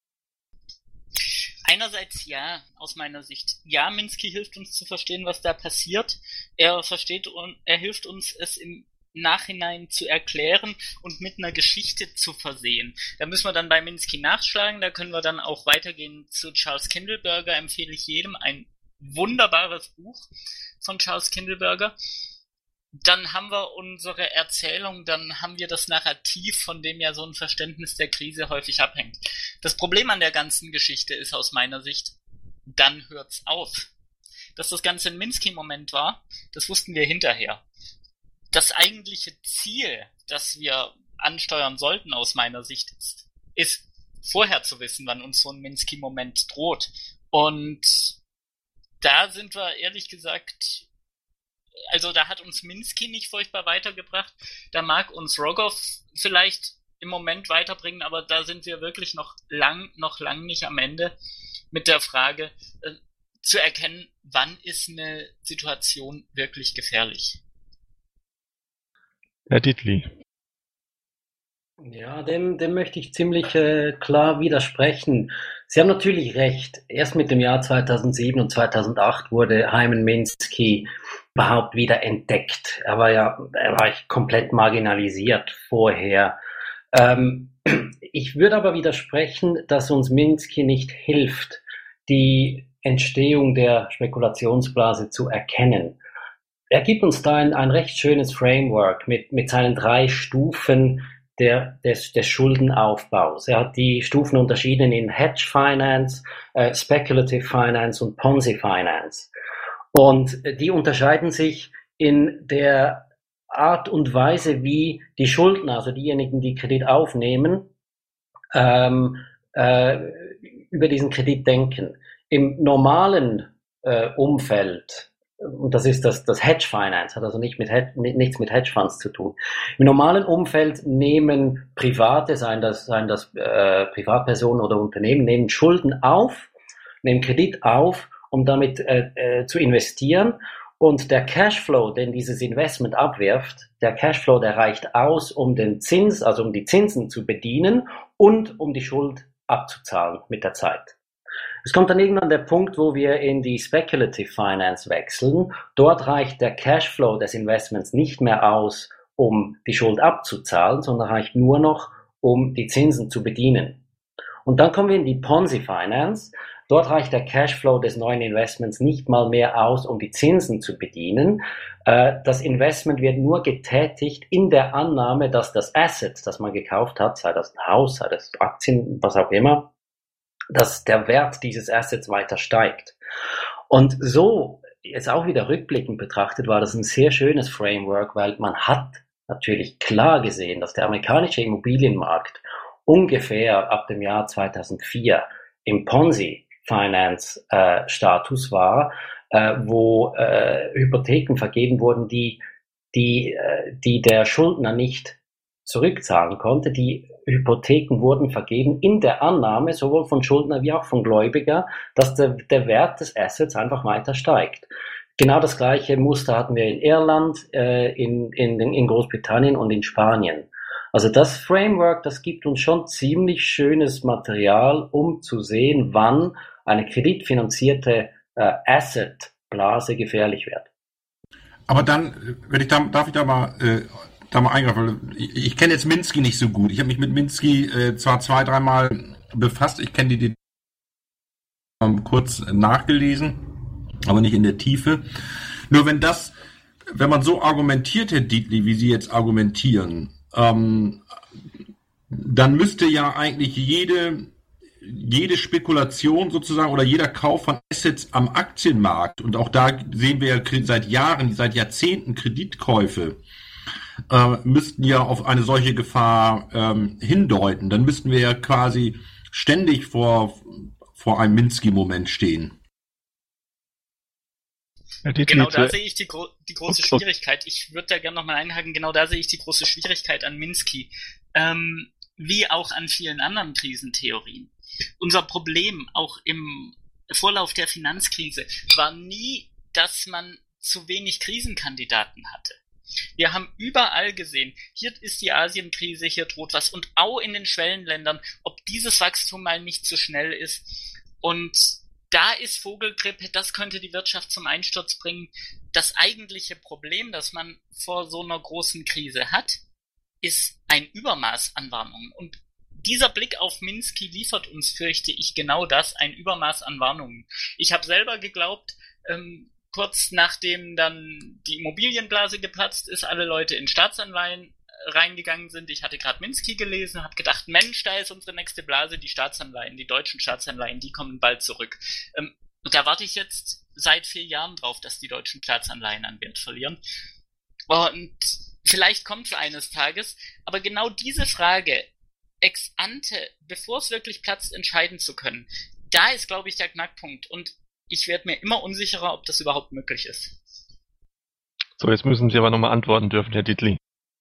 Einerseits ja, aus meiner Sicht. Ja, Minsky hilft uns zu verstehen, was da passiert. Er versteht und er hilft uns, es im Nachhinein zu erklären und mit einer Geschichte zu versehen. Da müssen wir dann bei Minsky nachschlagen, da können wir dann auch weitergehen zu Charles Kindleberger, empfehle ich jedem, ein wunderbares Buch von Charles Kindleberger. Dann haben wir unsere Erzählung, dann haben wir das Narrativ, von dem ja so ein Verständnis der Krise häufig abhängt. Das Problem an der ganzen Geschichte ist aus meiner Sicht, dann hört's auf. Dass das Ganze ein Minsky-Moment war, das wussten wir hinterher. Das eigentliche Ziel, das wir ansteuern sollten aus meiner Sicht, ist, ist vorher zu wissen, wann uns so ein Minsky-Moment droht. Und da sind wir ehrlich gesagt... Also da hat uns Minsky nicht furchtbar weitergebracht, da mag uns Rogoff vielleicht im Moment weiterbringen, aber da sind wir wirklich noch lang, noch lang nicht am Ende mit der Frage äh, zu erkennen, wann ist eine Situation wirklich gefährlich. Herr Dietli. Ja, dem, dem möchte ich ziemlich äh, klar widersprechen. Sie haben natürlich recht. Erst mit dem Jahr zweitausendsieben und zweitausendacht wurde Hyman Minsky überhaupt wieder entdeckt. Er war ja, er war komplett marginalisiert vorher. Ähm, ich würde aber widersprechen, dass uns Minsky nicht hilft, die Entstehung der Spekulationsblase zu erkennen. Er gibt uns da ein, ein recht schönes Framework mit, mit seinen drei Stufen Der, des, des Schuldenaufbaus. Er hat die Stufen unterschieden in Hedge Finance, äh, Speculative Finance und Ponzi Finance. Und die unterscheiden sich in der Art und Weise, wie die Schuldner, also diejenigen, die Kredit aufnehmen, ähm, äh, über diesen Kredit denken. Im normalen äh, Umfeld, und das ist das, das Hedge Finance, hat also nicht mit Hedge, nichts mit Hedgefonds zu tun. Im normalen Umfeld nehmen Private, seien das, seien das äh, Privatpersonen oder Unternehmen, nehmen Schulden auf, nehmen Kredit auf, um damit äh, äh, zu investieren. Und der Cashflow, den dieses Investment abwirft, der Cashflow, der reicht aus, um den Zins, also um die Zinsen zu bedienen und um die Schuld abzuzahlen mit der Zeit. Es kommt dann irgendwann der Punkt, wo wir in die Speculative Finance wechseln. Dort reicht der Cashflow des Investments nicht mehr aus, um die Schuld abzuzahlen, sondern reicht nur noch, um die Zinsen zu bedienen. Und dann kommen wir in die Ponzi Finance. Dort reicht der Cashflow des neuen Investments nicht mal mehr aus, um die Zinsen zu bedienen. Das Investment wird nur getätigt in der Annahme, dass das Asset, das man gekauft hat, sei das ein Haus, sei das Aktien, was auch immer, dass der Wert dieses Assets weiter steigt. Und so, jetzt auch wieder rückblickend betrachtet, war das ein sehr schönes Framework, weil man hat natürlich klar gesehen, dass der amerikanische Immobilienmarkt ungefähr ab dem Jahr zweitausendvier im Ponzi-Finance-Status äh, war, äh, wo äh, Hypotheken vergeben wurden, die, die, äh, die der Schuldner nicht zurückzahlen konnte. Die Hypotheken wurden vergeben in der Annahme, sowohl von Schuldner wie auch von Gläubiger, dass der, der Wert des Assets einfach weiter steigt. Genau das gleiche Muster hatten wir in Irland, äh, in, in, in Großbritannien und in Spanien. Also das Framework, das gibt uns schon ziemlich schönes Material, um zu sehen, wann eine kreditfinanzierte äh, Asset-Blase gefährlich wird. Aber dann, wenn ich da, darf ich da mal, äh, da mal eingreifen, ich, ich kenne jetzt Minsky nicht so gut. Ich habe mich mit Minsky äh, zwar zwei, dreimal befasst, ich kenne die, die ähm, kurz nachgelesen, aber nicht in der Tiefe. Nur wenn das wenn man so argumentiert, Herr Dietli, wie Sie jetzt argumentieren, ähm, dann müsste ja eigentlich jede, jede Spekulation sozusagen oder jeder Kauf von Assets am Aktienmarkt, und auch da sehen wir ja seit Jahren, seit Jahrzehnten Kreditkäufe, äh, müssten ja auf eine solche Gefahr ähm, hindeuten. Dann müssten wir ja quasi ständig vor, vor einem Minsky-Moment stehen. Genau da sehe ich die, gro- die große Schwierigkeit. Ich würde da gerne nochmal einhaken. Genau da sehe ich die große Schwierigkeit an Minsky, ähm, wie auch an vielen anderen Krisentheorien. Unser Problem auch im Vorlauf der Finanzkrise war nie, dass man zu wenig Krisenkandidaten hatte. Wir haben überall gesehen, hier ist die Asienkrise, hier droht was, und auch in den Schwellenländern, ob dieses Wachstum mal nicht zu schnell ist. Und da ist Vogelgrippe, das könnte die Wirtschaft zum Einsturz bringen. Das eigentliche Problem, das man vor so einer großen Krise hat, ist ein Übermaß an Warnungen. Und dieser Blick auf Minsky liefert uns, fürchte ich, genau das, ein Übermaß an Warnungen. Ich habe selber geglaubt, ähm, kurz nachdem dann die Immobilienblase geplatzt ist, alle Leute in Staatsanleihen reingegangen sind. Ich hatte gerade Minsky gelesen, habe gedacht, Mensch, da ist unsere nächste Blase, die Staatsanleihen, die deutschen Staatsanleihen, die kommen bald zurück. Ähm, da warte ich jetzt seit vier Jahren drauf, dass die deutschen Staatsanleihen an Wert verlieren. Und vielleicht kommt es eines Tages, aber genau diese Frage, ex ante, bevor es wirklich platzt, entscheiden zu können, da ist, glaube ich, der Knackpunkt. Und ich werde mir immer unsicherer, ob das überhaupt möglich ist. So, jetzt müssen Sie aber nochmal antworten dürfen, Herr Dietli.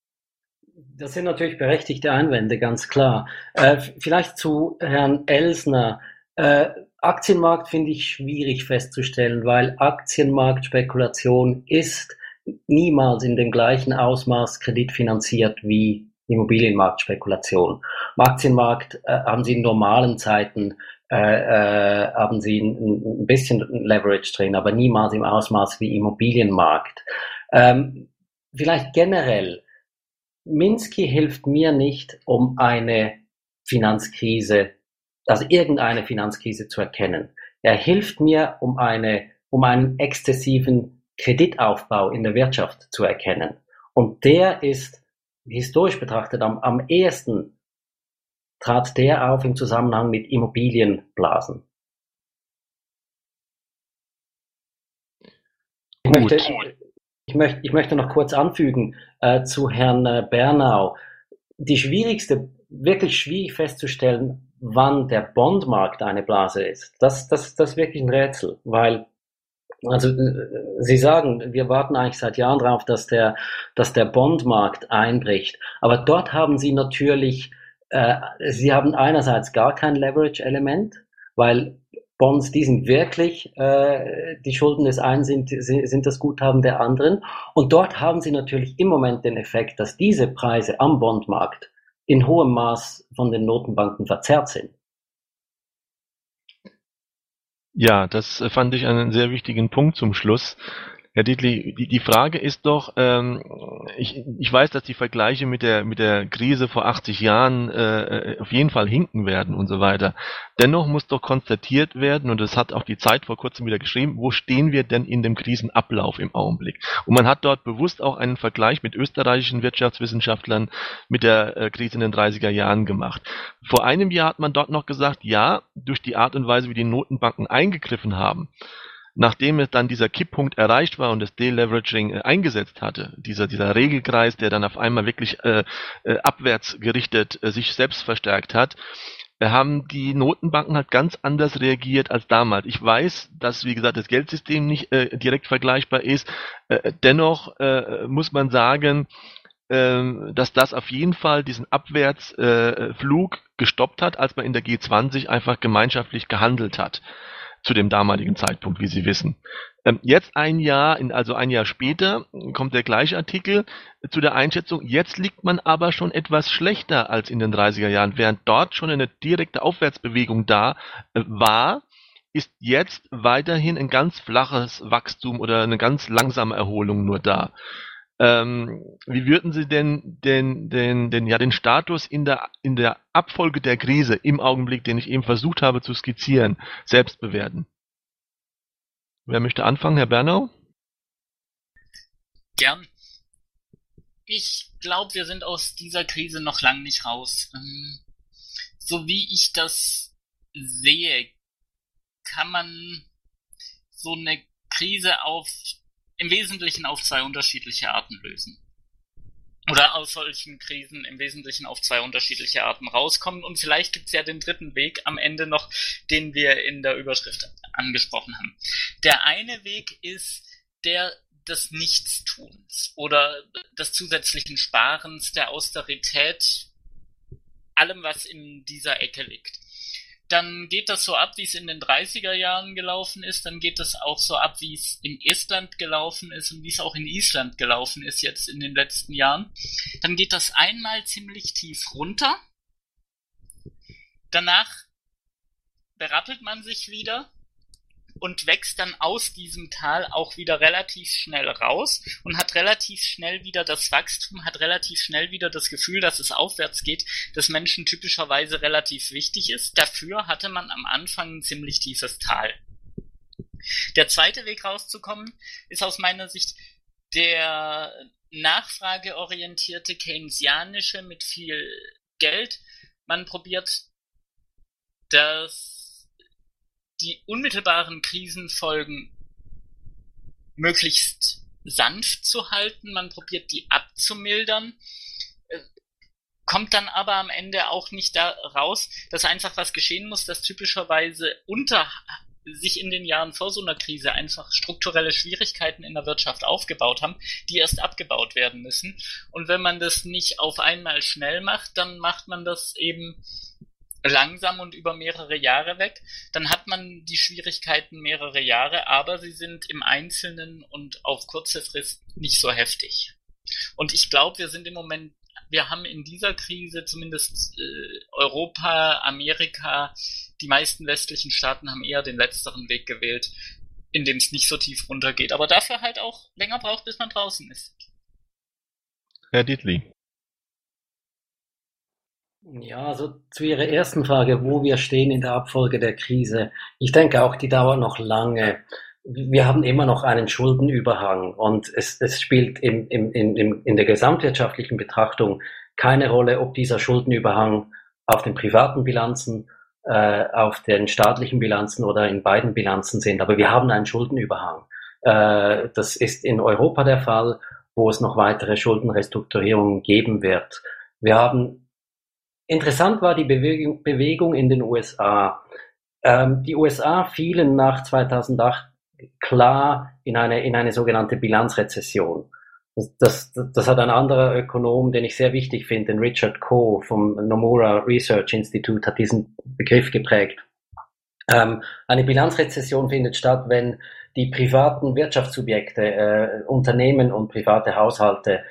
Das sind natürlich berechtigte Einwände, ganz klar. Äh, vielleicht zu Herrn Elsner. Äh, Aktienmarkt finde ich schwierig festzustellen, weil Aktienmarktspekulation ist niemals in dem gleichen Ausmaß kreditfinanziert wie Immobilienmarktspekulation. Im Aktienmarkt äh, haben Sie in normalen Zeiten äh, äh, haben Sie ein, ein bisschen Leverage drin, aber niemals im Ausmaß wie Immobilienmarkt. Ähm, vielleicht generell, Minsky hilft mir nicht, um eine Finanzkrise, also irgendeine Finanzkrise zu erkennen. Er hilft mir, um eine, um einen exzessiven Kreditaufbau in der Wirtschaft zu erkennen. Und der ist historisch betrachtet am, am ehesten trat der auf im Zusammenhang mit Immobilienblasen. Ich möchte, ich möchte, ich möchte noch kurz anfügen äh, zu Herrn äh, Bernau. Die schwierigste, wirklich schwierig festzustellen, wann der Bondmarkt eine Blase ist. Das, das, das ist wirklich ein Rätsel, weil also Sie sagen, wir warten eigentlich seit Jahren darauf, dass der, dass der Bondmarkt einbricht. Aber dort haben Sie natürlich, äh, Sie haben einerseits gar kein Leverage-Element, weil Bonds, die sind wirklich, äh, die Schulden des einen sind, sind das Guthaben der anderen. Und dort haben Sie natürlich im Moment den Effekt, dass diese Preise am Bondmarkt in hohem Maß von den Notenbanken verzerrt sind. Ja, das fand ich einen sehr wichtigen Punkt zum Schluss. Herr Dietli, die, die Frage ist doch, ähm, ich, ich weiß, dass die Vergleiche mit der mit der Krise vor achtzig Jahren äh, auf jeden Fall hinken werden und so weiter. Dennoch muss doch konstatiert werden, und das hat auch die Zeit vor kurzem wieder geschrieben, wo stehen wir denn in dem Krisenablauf im Augenblick? Und man hat dort bewusst auch einen Vergleich mit österreichischen Wirtschaftswissenschaftlern mit der äh, Krise in den dreißiger Jahren gemacht. Vor einem Jahr hat man dort noch gesagt, ja, durch die Art und Weise, wie die Notenbanken eingegriffen haben, nachdem es dann dieser Kipppunkt erreicht war und das Deleveraging äh, eingesetzt hatte, dieser dieser Regelkreis, der dann auf einmal wirklich äh, äh, abwärts gerichtet äh, sich selbst verstärkt hat, äh, haben die Notenbanken halt ganz anders reagiert als damals. Ich weiß, dass, wie gesagt, das Geldsystem nicht äh, direkt vergleichbar ist. Äh, dennoch äh, muss man sagen, äh, dass das auf jeden Fall diesen Abwärtsflug äh, gestoppt hat, als man in der G zwanzig einfach gemeinschaftlich gehandelt hat. Zu dem damaligen Zeitpunkt, wie Sie wissen. Ähm, jetzt ein Jahr, in, also ein Jahr später, kommt der gleiche Artikel zu der Einschätzung, jetzt liegt man aber schon etwas schlechter als in den dreißiger Jahren. Während dort schon eine direkte Aufwärtsbewegung da äh, war, ist jetzt weiterhin ein ganz flaches Wachstum oder eine ganz langsame Erholung nur da. Ähm, wie würden Sie denn den, den, den, ja, den Status in der, in der Abfolge der Krise im Augenblick, den ich eben versucht habe zu skizzieren, selbst bewerten? Wer möchte anfangen, Herr Bernau? Gern. Ich glaube, wir sind aus dieser Krise noch lang nicht raus. So wie ich das sehe, kann man so eine Krise auf im Wesentlichen auf zwei unterschiedliche Arten lösen. Oder aus solchen Krisen im Wesentlichen auf zwei unterschiedliche Arten rauskommen. Und vielleicht gibt's ja den dritten Weg am Ende noch, den wir in der Überschrift angesprochen haben. Der eine Weg ist der des Nichtstuns oder des zusätzlichen Sparens, der Austerität, allem, was in dieser Ecke liegt. Dann geht das so ab, wie es in den dreißiger Jahren gelaufen ist, dann geht das auch so ab, wie es in Estland gelaufen ist und wie es auch in Island gelaufen ist jetzt in den letzten Jahren. Dann geht das einmal ziemlich tief runter, danach berappelt man sich wieder und wächst dann aus diesem Tal auch wieder relativ schnell raus und hat relativ schnell wieder das Wachstum, hat relativ schnell wieder das Gefühl, dass es aufwärts geht, das Menschen typischerweise relativ wichtig ist. Dafür hatte man am Anfang ein ziemlich tiefes Tal. Der zweite Weg rauszukommen ist aus meiner Sicht der nachfrageorientierte, keynesianische mit viel Geld. Man probiert das die unmittelbaren Krisenfolgen möglichst sanft zu halten, man probiert die abzumildern, kommt dann aber am Ende auch nicht da raus, dass einfach was geschehen muss, dass typischerweise unter sich in den Jahren vor so einer Krise einfach strukturelle Schwierigkeiten in der Wirtschaft aufgebaut haben, die erst abgebaut werden müssen. Und wenn man das nicht auf einmal schnell macht, dann macht man das eben langsam und über mehrere Jahre weg, dann hat man die Schwierigkeiten mehrere Jahre, aber sie sind im Einzelnen und auf kurze Frist nicht so heftig. Und ich glaube, wir sind im Moment, wir haben in dieser Krise zumindest äh, Europa, Amerika, die meisten westlichen Staaten haben eher den letzteren Weg gewählt, in dem es nicht so tief runtergeht, aber dafür halt auch länger braucht, bis man draußen ist. Herr Dietli. Ja, also zu Ihrer ersten Frage, wo wir stehen in der Abfolge der Krise. Ich denke auch, die dauert noch lange. Wir haben immer noch einen Schuldenüberhang und es, es spielt im, im, im, in der gesamtwirtschaftlichen Betrachtung keine Rolle, ob dieser Schuldenüberhang auf den privaten Bilanzen, äh, auf den staatlichen Bilanzen oder in beiden Bilanzen sind. Aber wir haben einen Schuldenüberhang. Äh, das ist in Europa der Fall, wo es noch weitere Schuldenrestrukturierungen geben wird. Wir haben Interessant war die Bewegung, Bewegung in den U S A. Ähm, die U S A fielen nach zweitausendacht klar in eine, in eine sogenannte Bilanzrezession. Das, das, das hat ein anderer Ökonom, den ich sehr wichtig finde, den Richard Coe vom Nomura Research Institute, hat diesen Begriff geprägt. Ähm, eine Bilanzrezession findet statt, wenn die privaten Wirtschaftssubjekte, äh, Unternehmen und private Haushalte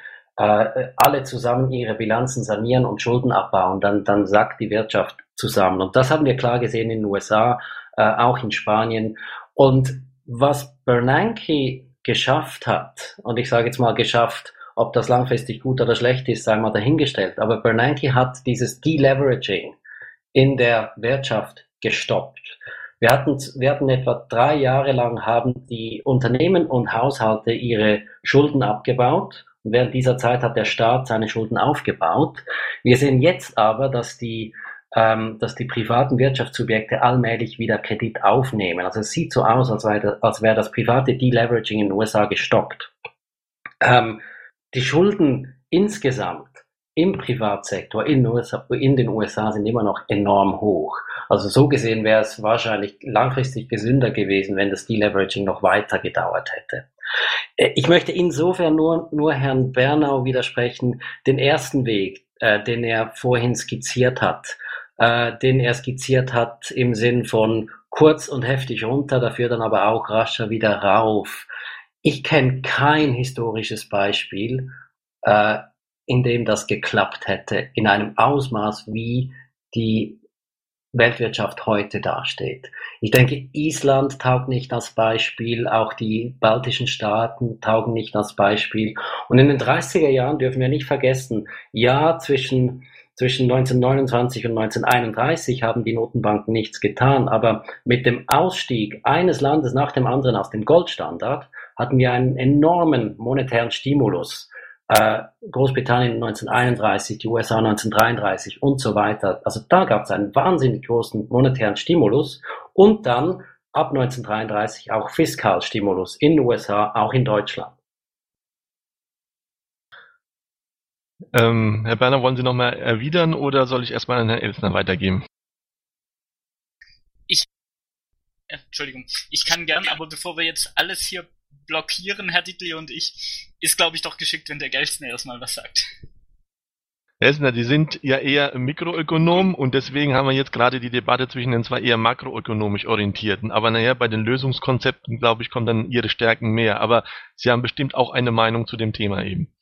alle zusammen ihre Bilanzen sanieren und Schulden abbauen, dann, dann sackt die Wirtschaft zusammen. Und das haben wir klar gesehen in den U S A, äh, auch in Spanien. Und was Bernanke geschafft hat, und ich sage jetzt mal geschafft, ob das langfristig gut oder schlecht ist, sei mal dahingestellt, aber Bernanke hat dieses Deleveraging in der Wirtschaft gestoppt. Wir hatten, wir hatten etwa drei Jahre lang haben die Unternehmen und Haushalte ihre Schulden abgebaut. Und während dieser Zeit hat der Staat seine Schulden aufgebaut. Wir sehen jetzt aber, dass die, ähm, dass die privaten Wirtschaftssubjekte allmählich wieder Kredit aufnehmen. Also es sieht so aus, als wäre das, als wäre das private Deleveraging in den U S A gestoppt. Ähm, die Schulden insgesamt im Privatsektor in, U S A, in den U S A sind immer noch enorm hoch. Also so gesehen wäre es wahrscheinlich langfristig gesünder gewesen, wenn das Deleveraging noch weiter gedauert hätte. Ich möchte insofern nur, nur Herrn Bernau widersprechen, den ersten Weg, äh, den er vorhin skizziert hat, äh, den er skizziert hat im Sinn von kurz und heftig runter, dafür dann aber auch rascher wieder rauf. Ich kenne kein historisches Beispiel, äh, in dem das geklappt hätte, in einem Ausmaß, wie die Weltwirtschaft heute dasteht. Ich denke, Island taugt nicht als Beispiel, auch die baltischen Staaten taugen nicht als Beispiel. Und in den dreißiger Jahren dürfen wir nicht vergessen, ja, zwischen, zwischen neunzehnhundertneunundzwanzig und neunzehnhunderteinunddreißig haben die Notenbanken nichts getan, aber mit dem Ausstieg eines Landes nach dem anderen aus dem Goldstandard hatten wir einen enormen monetären Stimulus. Äh, Großbritannien neunzehnhunderteinunddreißig, die U S A neunzehnhundertdreiunddreißig und so weiter. Also da gab es einen wahnsinnig großen monetären Stimulus und dann ab neunzehnhundertdreiunddreißig auch Fiskalstimulus in den U S A, auch in Deutschland. Ähm, Herr Berner, wollen Sie nochmal erwidern oder soll ich erstmal an Herrn Elsner weitergeben? Ich, äh, Entschuldigung, ich kann gern, aber bevor wir jetzt alles hier blockieren, Herr Dietli und ich, ist glaube ich doch geschickt, wenn der Elsner erstmal was sagt. Herr Elsner, die sind ja eher Mikroökonom und deswegen haben wir jetzt gerade die Debatte zwischen den zwei eher makroökonomisch orientierten. Aber naja, bei den Lösungskonzepten, glaube ich, kommen dann Ihre Stärken mehr. Aber Sie haben bestimmt auch eine Meinung zu dem Thema eben.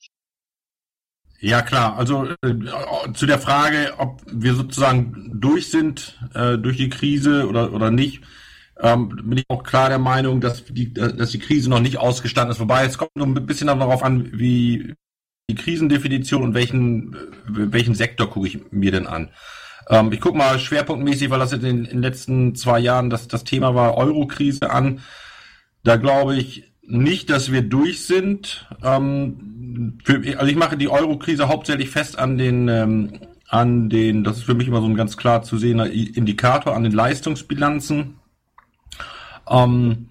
Ja klar, also äh, zu der Frage, ob wir sozusagen durch sind äh, durch die Krise oder oder nicht, ähm, bin ich auch klar der Meinung, dass die dass die Krise noch nicht ausgestanden ist. Wobei es kommt nur ein bisschen darauf an, wie die Krisendefinition und welchen welchen Sektor gucke ich mir denn an. Ähm, ich gucke mal schwerpunktmäßig, weil das in den, in den letzten zwei Jahren das das Thema war, Euro-Krise an. Da glaube ich nicht, dass wir durch sind. Ähm, für, also ich mache die Euro-Krise hauptsächlich fest an den, ähm, an den, das ist für mich immer so ein ganz klar zu sehender Indikator, an den Leistungsbilanzen. Ähm,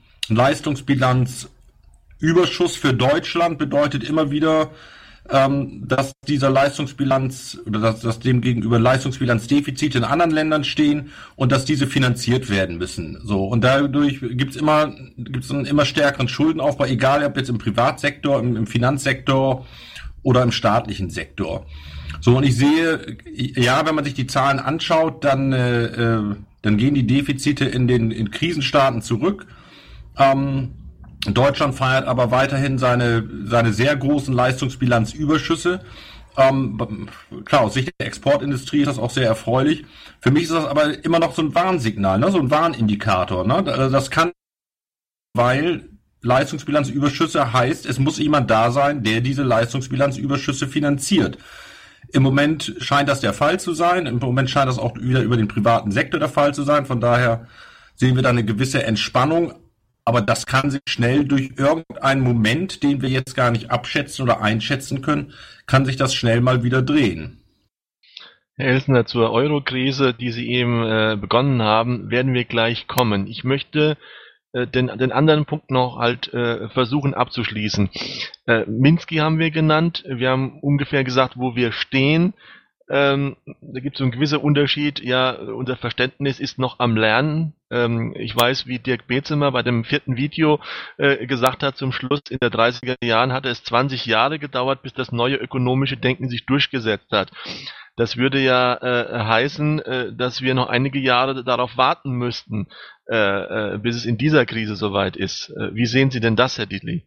Leistungsbilanzüberschuss für Deutschland bedeutet immer wieder, ähm, dass dieser Leistungsbilanz oder dass, dass dem gegenüber Leistungsbilanzdefizite in anderen Ländern stehen und dass diese finanziert werden müssen. So, und dadurch gibt's immer gibt's einen immer stärkeren Schuldenaufbau, egal ob jetzt im Privatsektor, im, im Finanzsektor oder im staatlichen Sektor. So, und ich sehe, ja, wenn man sich die Zahlen anschaut, dann äh, dann gehen die Defizite in den in Krisenstaaten zurück. Ähm, Deutschland feiert aber weiterhin seine seine sehr großen Leistungsbilanzüberschüsse. Ähm, klar, aus Sicht der Exportindustrie ist das auch sehr erfreulich. Für mich ist das aber immer noch so ein Warnsignal, ne? So ein Warnindikator. Ne? Das kann, weil Leistungsbilanzüberschüsse heißt, es muss jemand da sein, der diese Leistungsbilanzüberschüsse finanziert. Im Moment scheint das der Fall zu sein. Im Moment scheint das auch wieder über den privaten Sektor der Fall zu sein. Von daher sehen wir da eine gewisse Entspannung. Aber das kann sich schnell durch irgendeinen Moment, den wir jetzt gar nicht abschätzen oder einschätzen können, kann sich das schnell mal wieder drehen. Herr Elsner, zur Euro-Krise, die Sie eben äh, begonnen haben, werden wir gleich kommen. Ich möchte äh, den, den anderen Punkt noch halt äh, versuchen abzuschließen. Äh, Minsky haben wir genannt. Wir haben ungefähr gesagt, wo wir stehen. Ähm, da gibt es so einen gewissen Unterschied. Ja, unser Verständnis ist noch am Lernen. Ähm, ich weiß, wie Dirk Bezemer bei dem vierten Video äh, gesagt hat, zum Schluss in der dreißiger Jahren hatte es zwanzig Jahre gedauert, bis das neue ökonomische Denken sich durchgesetzt hat. Das würde ja äh, heißen, äh, dass wir noch einige Jahre darauf warten müssten, äh, äh, bis es in dieser Krise soweit ist. Äh, wie sehen Sie denn das, Herr Dietli?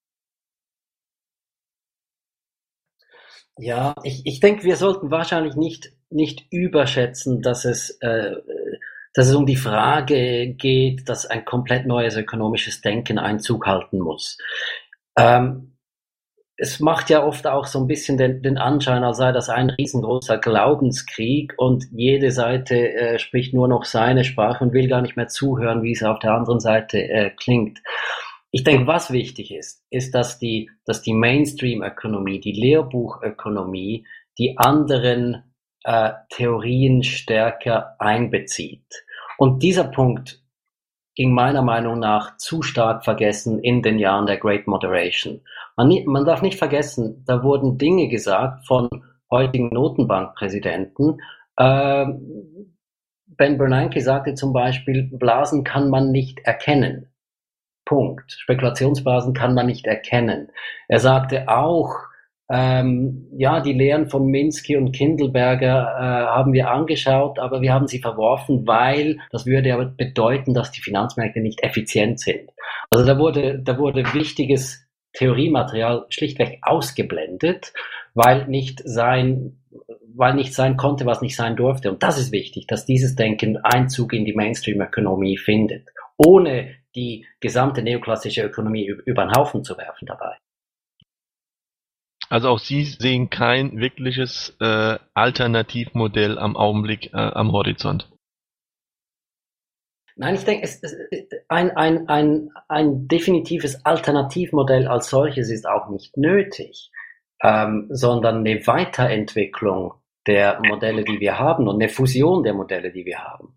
Ja, ich, ich denke, wir sollten wahrscheinlich nicht, nicht überschätzen, dass es, äh, dass es um die Frage geht, dass ein komplett neues ökonomisches Denken Einzug halten muss. Ähm, es macht ja oft auch so ein bisschen den, den Anschein, als sei das ein riesengroßer Glaubenskrieg und jede Seite äh, spricht nur noch seine Sprache und will gar nicht mehr zuhören, wie es auf der anderen Seite äh, klingt. Ich denke, was wichtig ist, ist, dass die, dass die Mainstream-Ökonomie, die Lehrbuchökonomie, die anderen äh, Theorien stärker einbezieht. Und dieser Punkt ging meiner Meinung nach zu stark vergessen in den Jahren der Great Moderation. Man, man darf nicht vergessen, da wurden Dinge gesagt von heutigen Notenbankpräsidenten. Äh, Ben Bernanke sagte zum Beispiel, Blasen kann man nicht erkennen. Punkt. Spekulationsblasen kann man nicht erkennen. Er sagte auch, ähm, ja, die Lehren von Minsky und Kindleberger äh, haben wir angeschaut, aber wir haben sie verworfen, weil das würde ja bedeuten, dass die Finanzmärkte nicht effizient sind. Also da wurde, da wurde wichtiges Theoriematerial schlichtweg ausgeblendet, weil nicht sein, weil nicht sein konnte, was nicht sein durfte. Und das ist wichtig, dass dieses Denken Einzug in die Mainstream-Ökonomie findet, ohne die gesamte neoklassische Ökonomie über den Haufen zu werfen dabei. Also auch Sie sehen kein wirkliches äh, Alternativmodell am Augenblick äh, am Horizont. Nein, ich denke, es, es, ein, ein, ein, ein definitives Alternativmodell als solches ist auch nicht nötig, ähm, sondern eine Weiterentwicklung der Modelle, die wir haben und eine Fusion der Modelle, die wir haben.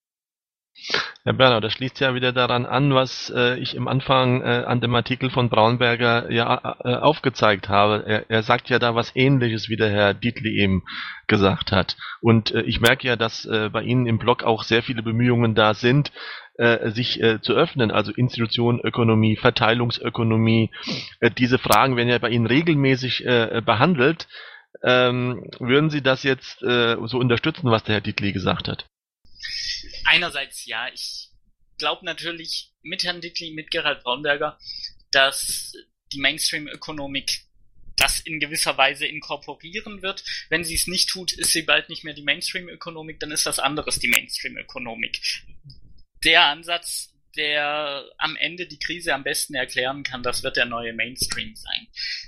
Herr Berner, das schließt ja wieder daran an, was äh, ich im Anfang äh, an dem Artikel von Braunberger ja äh, aufgezeigt habe. Er, er sagt ja da was Ähnliches, wie der Herr Dietli eben gesagt hat. Und äh, ich merke ja, dass äh, bei Ihnen im Blog auch sehr viele Bemühungen da sind, äh, sich äh, zu öffnen, also Institutionenökonomie, Verteilungsökonomie. Äh, diese Fragen werden ja bei Ihnen regelmäßig äh, behandelt. Ähm, würden Sie das jetzt äh, so unterstützen, was der Herr Dietli gesagt hat? Einerseits ja, ich glaube natürlich mit Herrn Dietli, mit Gerhard Braunberger, dass die Mainstream-Ökonomik das in gewisser Weise inkorporieren wird. Wenn sie es nicht tut, ist sie bald nicht mehr die Mainstream-Ökonomik, dann ist was anderes die Mainstream-Ökonomik. Der Ansatz, der am Ende die Krise am besten erklären kann, das wird der neue Mainstream sein.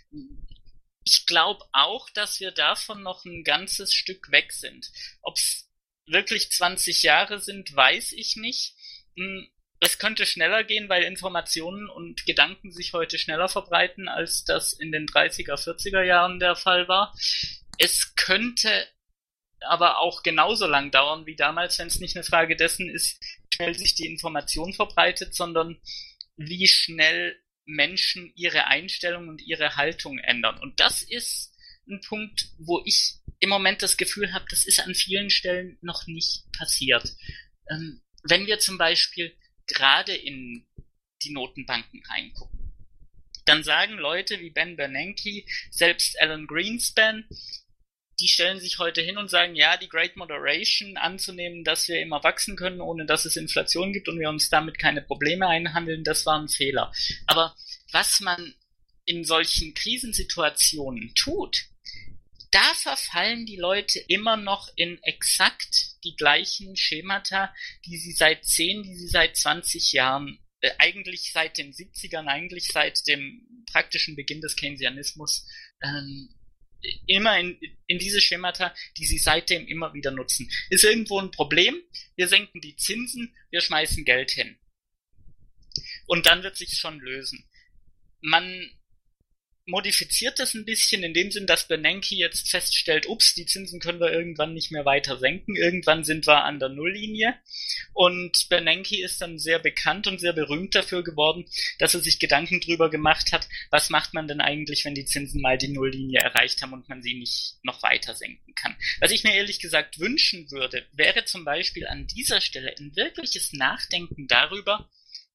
Ich glaube auch, dass wir davon noch ein ganzes Stück weg sind. Ob's wirklich zwanzig Jahre sind, weiß ich nicht. Es könnte schneller gehen, weil Informationen und Gedanken sich heute schneller verbreiten, als das in den dreißiger, vierziger Jahren der Fall war. Es könnte aber auch genauso lang dauern wie damals, wenn es nicht eine Frage dessen ist, wie schnell sich die Information verbreitet, sondern wie schnell Menschen ihre Einstellung und ihre Haltung ändern. Und das ist ein Punkt, wo ich im Moment das Gefühl habe, das ist an vielen Stellen noch nicht passiert. Ähm, wenn wir zum Beispiel gerade in die Notenbanken reingucken, dann sagen Leute wie Ben Bernanke, selbst Alan Greenspan, die stellen sich heute hin und sagen, ja, die Great Moderation anzunehmen, dass wir immer wachsen können, ohne dass es Inflation gibt und wir uns damit keine Probleme einhandeln, das war ein Fehler. Aber was man in solchen Krisensituationen tut, da verfallen die Leute immer noch in exakt die gleichen Schemata, die sie seit zehn, die sie seit zwanzig Jahren, äh, eigentlich seit den siebzigern, eigentlich seit dem praktischen Beginn des Keynesianismus, ähm, immer in, in diese Schemata, die sie seitdem immer wieder nutzen. Ist irgendwo ein Problem? Wir senken die Zinsen, wir schmeißen Geld hin. Und dann wird sich's schon lösen. Man modifiziert das ein bisschen in dem Sinn, dass Bernanke jetzt feststellt, ups, die Zinsen können wir irgendwann nicht mehr weiter senken, irgendwann sind wir an der Nulllinie und Bernanke ist dann sehr bekannt und sehr berühmt dafür geworden, dass er sich Gedanken drüber gemacht hat, was macht man denn eigentlich, wenn die Zinsen mal die Nulllinie erreicht haben und man sie nicht noch weiter senken kann. Was ich mir ehrlich gesagt wünschen würde, wäre zum Beispiel an dieser Stelle ein wirkliches Nachdenken darüber,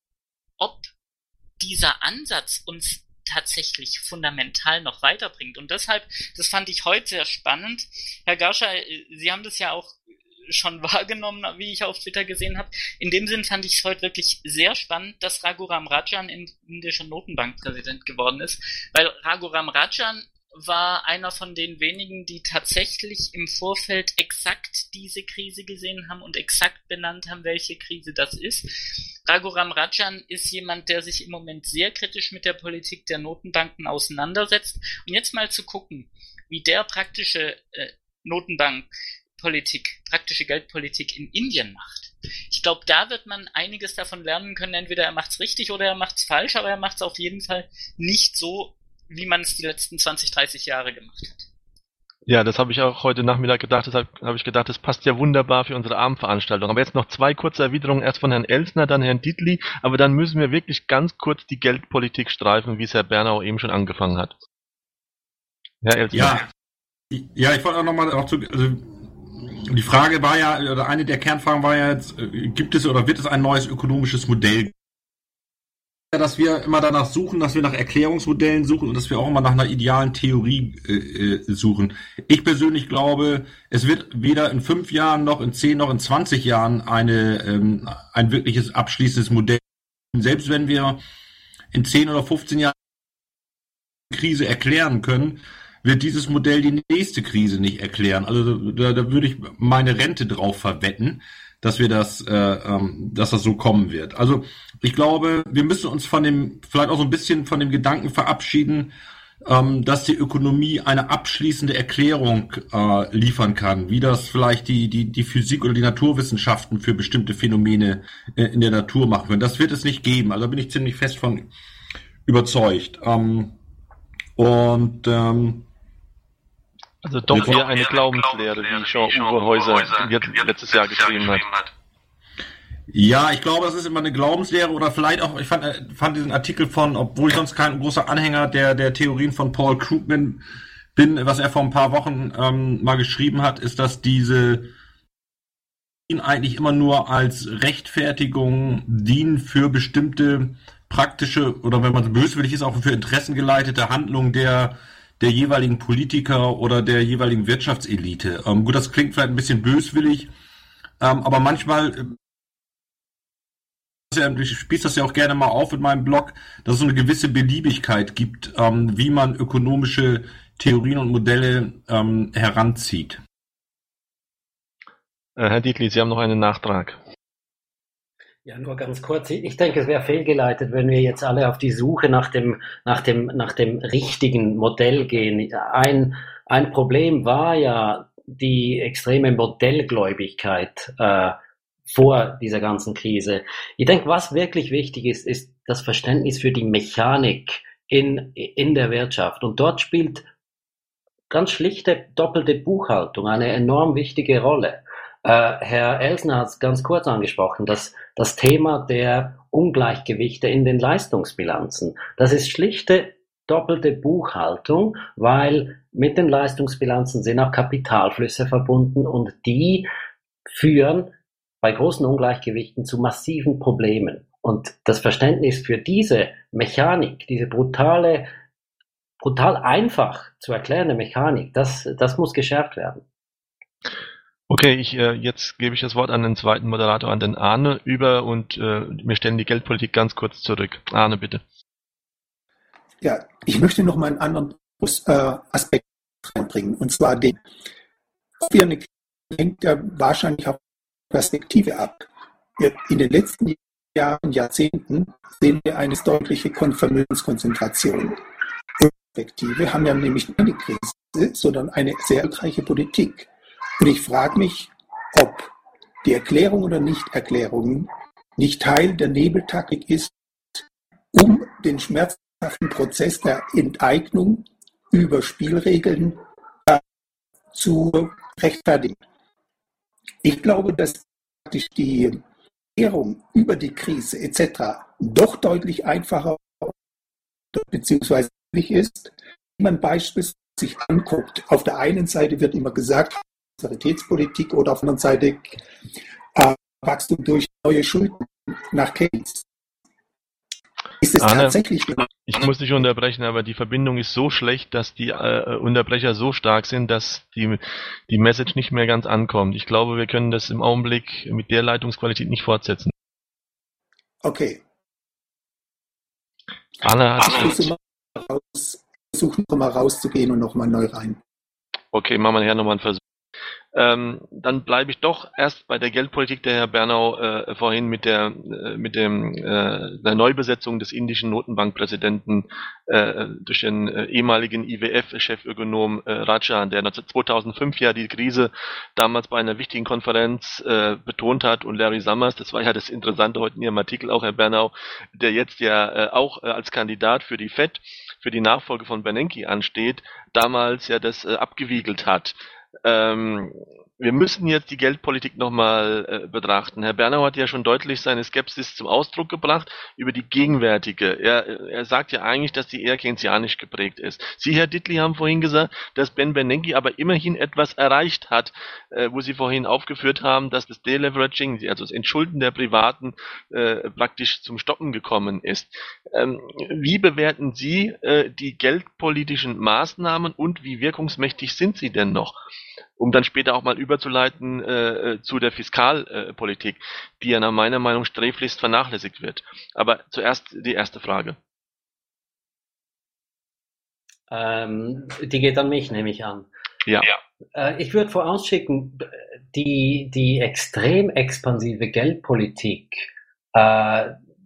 ob dieser Ansatz uns tatsächlich fundamental noch weiterbringt. Und deshalb, das fand ich heute sehr spannend. Herr Garscha, Sie haben das ja auch schon wahrgenommen, wie ich auf Twitter gesehen habe. In dem Sinn fand ich es heute wirklich sehr spannend, dass Raghuram Rajan indischer Notenbankpräsident geworden ist, weil Raghuram Rajan war einer von den wenigen, die tatsächlich im Vorfeld exakt diese Krise gesehen haben und exakt benannt haben, welche Krise das ist. Raghuram Rajan ist jemand, der sich im Moment sehr kritisch mit der Politik der Notenbanken auseinandersetzt. Und jetzt mal zu gucken, wie der praktische äh, Notenbankpolitik, praktische Geldpolitik in Indien macht. Ich glaube, da wird man einiges davon lernen können. Entweder er macht's richtig oder er macht's falsch, aber er macht's auf jeden Fall nicht so, wie man es die letzten zwanzig, dreißig Jahre gemacht hat. Ja, das habe ich auch heute Nachmittag gedacht, deshalb habe ich gedacht, das passt ja wunderbar für unsere Abendveranstaltung. Aber jetzt noch zwei kurze Erwiderungen, erst von Herrn Elsner, dann Herrn Dietli, aber dann müssen wir wirklich ganz kurz die Geldpolitik streifen, wie es Herr Bernau eben schon angefangen hat. Herr Elsner. Ja, ja, ich wollte auch nochmal auch zu, also die Frage war ja, oder eine der Kernfragen war ja jetzt, gibt es oder wird es ein neues ökonomisches Modell? Dass wir immer danach suchen, dass wir nach Erklärungsmodellen suchen und dass wir auch immer nach einer idealen Theorie äh, suchen. Ich persönlich glaube, es wird weder in fünf Jahren noch in zehn noch in zwanzig Jahren eine ähm, ein wirkliches abschließendes Modell. Selbst wenn wir in zehn oder fünfzehn Jahren eine Krise erklären können, wird dieses Modell die nächste Krise nicht erklären. Also da, da würde ich meine Rente drauf verwetten, dass wir das, äh, ähm, dass das so kommen wird. Also ich glaube, wir müssen uns von dem, vielleicht auch so ein bisschen von dem Gedanken verabschieden, ähm, dass die Ökonomie eine abschließende Erklärung äh, liefern kann, wie das vielleicht die, die, die Physik oder die Naturwissenschaften für bestimmte Phänomene äh, in der Natur machen können. Das wird es nicht geben. Also da bin ich ziemlich fest von überzeugt. Ähm, und ähm, Also doch eher eine Glaubenslehre, wie Jean-Uwe Häuser letztes Jahr geschrieben hat. Ja, ich glaube, das ist immer eine Glaubenslehre oder vielleicht auch, ich fand, fand diesen Artikel von, obwohl ich sonst kein großer Anhänger der, der Theorien von Paul Krugman bin, was er vor ein paar Wochen ähm, mal geschrieben hat, ist, dass diese ihn eigentlich immer nur als Rechtfertigung dienen für bestimmte praktische oder wenn man böswillig ist, auch für interessengeleitete Handlungen der der jeweiligen Politiker oder der jeweiligen Wirtschaftselite. Ähm, gut, das klingt vielleicht ein bisschen böswillig, ähm, aber manchmal ich spieße das ja auch gerne mal auf in meinem Blog, dass es so eine gewisse Beliebigkeit gibt, ähm, wie man ökonomische Theorien und Modelle ähm, heranzieht. Äh, Herr Dietli, Sie haben noch einen Nachtrag. Ja, nur ganz kurz. Ich denke, es wäre fehlgeleitet, wenn wir jetzt alle auf die Suche nach dem, nach dem, nach dem richtigen Modell gehen. Ein, ein Problem war ja die extreme Modellgläubigkeit äh, vor dieser ganzen Krise. Ich denke, was wirklich wichtig ist, ist das Verständnis für die Mechanik in, in der Wirtschaft. Und dort spielt ganz schlichte doppelte Buchhaltung eine enorm wichtige Rolle. Äh, Herr Elsner hat es ganz kurz angesprochen, dass das Thema der Ungleichgewichte in den Leistungsbilanzen. Das ist schlichte doppelte Buchhaltung, weil mit den Leistungsbilanzen sind auch Kapitalflüsse verbunden und die führen bei großen Ungleichgewichten zu massiven Problemen. Und das Verständnis für diese Mechanik, diese brutale, brutal einfach zu erklärende Mechanik, das, das muss geschärft werden. Okay, ich, äh, jetzt gebe ich das Wort an den zweiten Moderator, an den Arne, über und äh, wir stellen die Geldpolitik ganz kurz zurück. Arne, bitte. Ja, ich möchte noch mal einen anderen äh, Aspekt reinbringen, und zwar den, ob wir eine Krise hängt ja wahrscheinlich auf Perspektive ab. In den letzten Jahren, Jahrzehnten sehen wir eine deutliche Vermögenskonzentration. Perspektive haben wir nämlich nicht eine Krise, sondern eine sehr erfolgreiche Politik. Und ich frage mich, ob die Erklärung oder Nichterklärung nicht Teil der Nebeltaktik ist, um den schmerzhaften Prozess der Enteignung über Spielregeln äh, zu rechtfertigen. Ich glaube, dass die Erklärung über die Krise et cetera doch deutlich einfacher bzw. ist, wenn man beispielsweise sich anguckt. Auf der einen Seite wird immer gesagt, Austeritätspolitik, oder auf der anderen Seite äh, Wachstum durch neue Schulden nach Keynes. Ist es Arne, tatsächlich? Ich muss dich unterbrechen, aber die Verbindung ist so schlecht, dass die äh, Unterbrecher so stark sind, dass die, die Message nicht mehr ganz ankommt. Ich glaube, wir können das im Augenblick mit der Leitungsqualität nicht fortsetzen. Okay. Arne hat ich versuche raus, versuch noch mal rauszugehen und nochmal neu rein. Okay, machen wir nachher nochmal einen Versuch. Ähm, dann bleibe ich doch erst bei der Geldpolitik, der Herr Bernau äh, vorhin mit der äh, mit dem äh, der Neubesetzung des indischen Notenbankpräsidenten äh, durch den äh, ehemaligen I W F-Chefökonom äh, Rajan, der zweitausendfünf ja die Krise damals bei einer wichtigen Konferenz äh, betont hat, und Larry Summers, das war ja das Interessante heute in Ihrem Artikel auch, Herr Bernau, der jetzt ja äh, auch äh, als Kandidat für die Fed, für die Nachfolge von Bernanke ansteht, damals ja das äh, abgewiegelt hat. Ähm, wir müssen jetzt die Geldpolitik nochmal äh, betrachten. Herr Bernau hat ja schon deutlich seine Skepsis zum Ausdruck gebracht über die gegenwärtige. Er, er sagt ja eigentlich, dass die eher keynesianisch geprägt ist. Sie, Herr Dietli, haben vorhin gesagt, dass Ben Bernanke aber immerhin etwas erreicht hat, äh, wo Sie vorhin aufgeführt haben, dass das Deleveraging, also das Entschulden der Privaten, äh, praktisch zum Stoppen gekommen ist. Ähm, wie bewerten Sie äh, die geldpolitischen Maßnahmen und wie wirkungsmächtig sind sie denn noch? Um dann später auch mal überzuleiten äh, zu der Fiskalpolitik, äh, die ja nach meiner Meinung sträflichst vernachlässigt wird. Aber zuerst die erste Frage. Ähm, die geht an mich, nehme ich an. Ja. Äh, ich würde vorausschicken, die, die extrem expansive Geldpolitik, äh,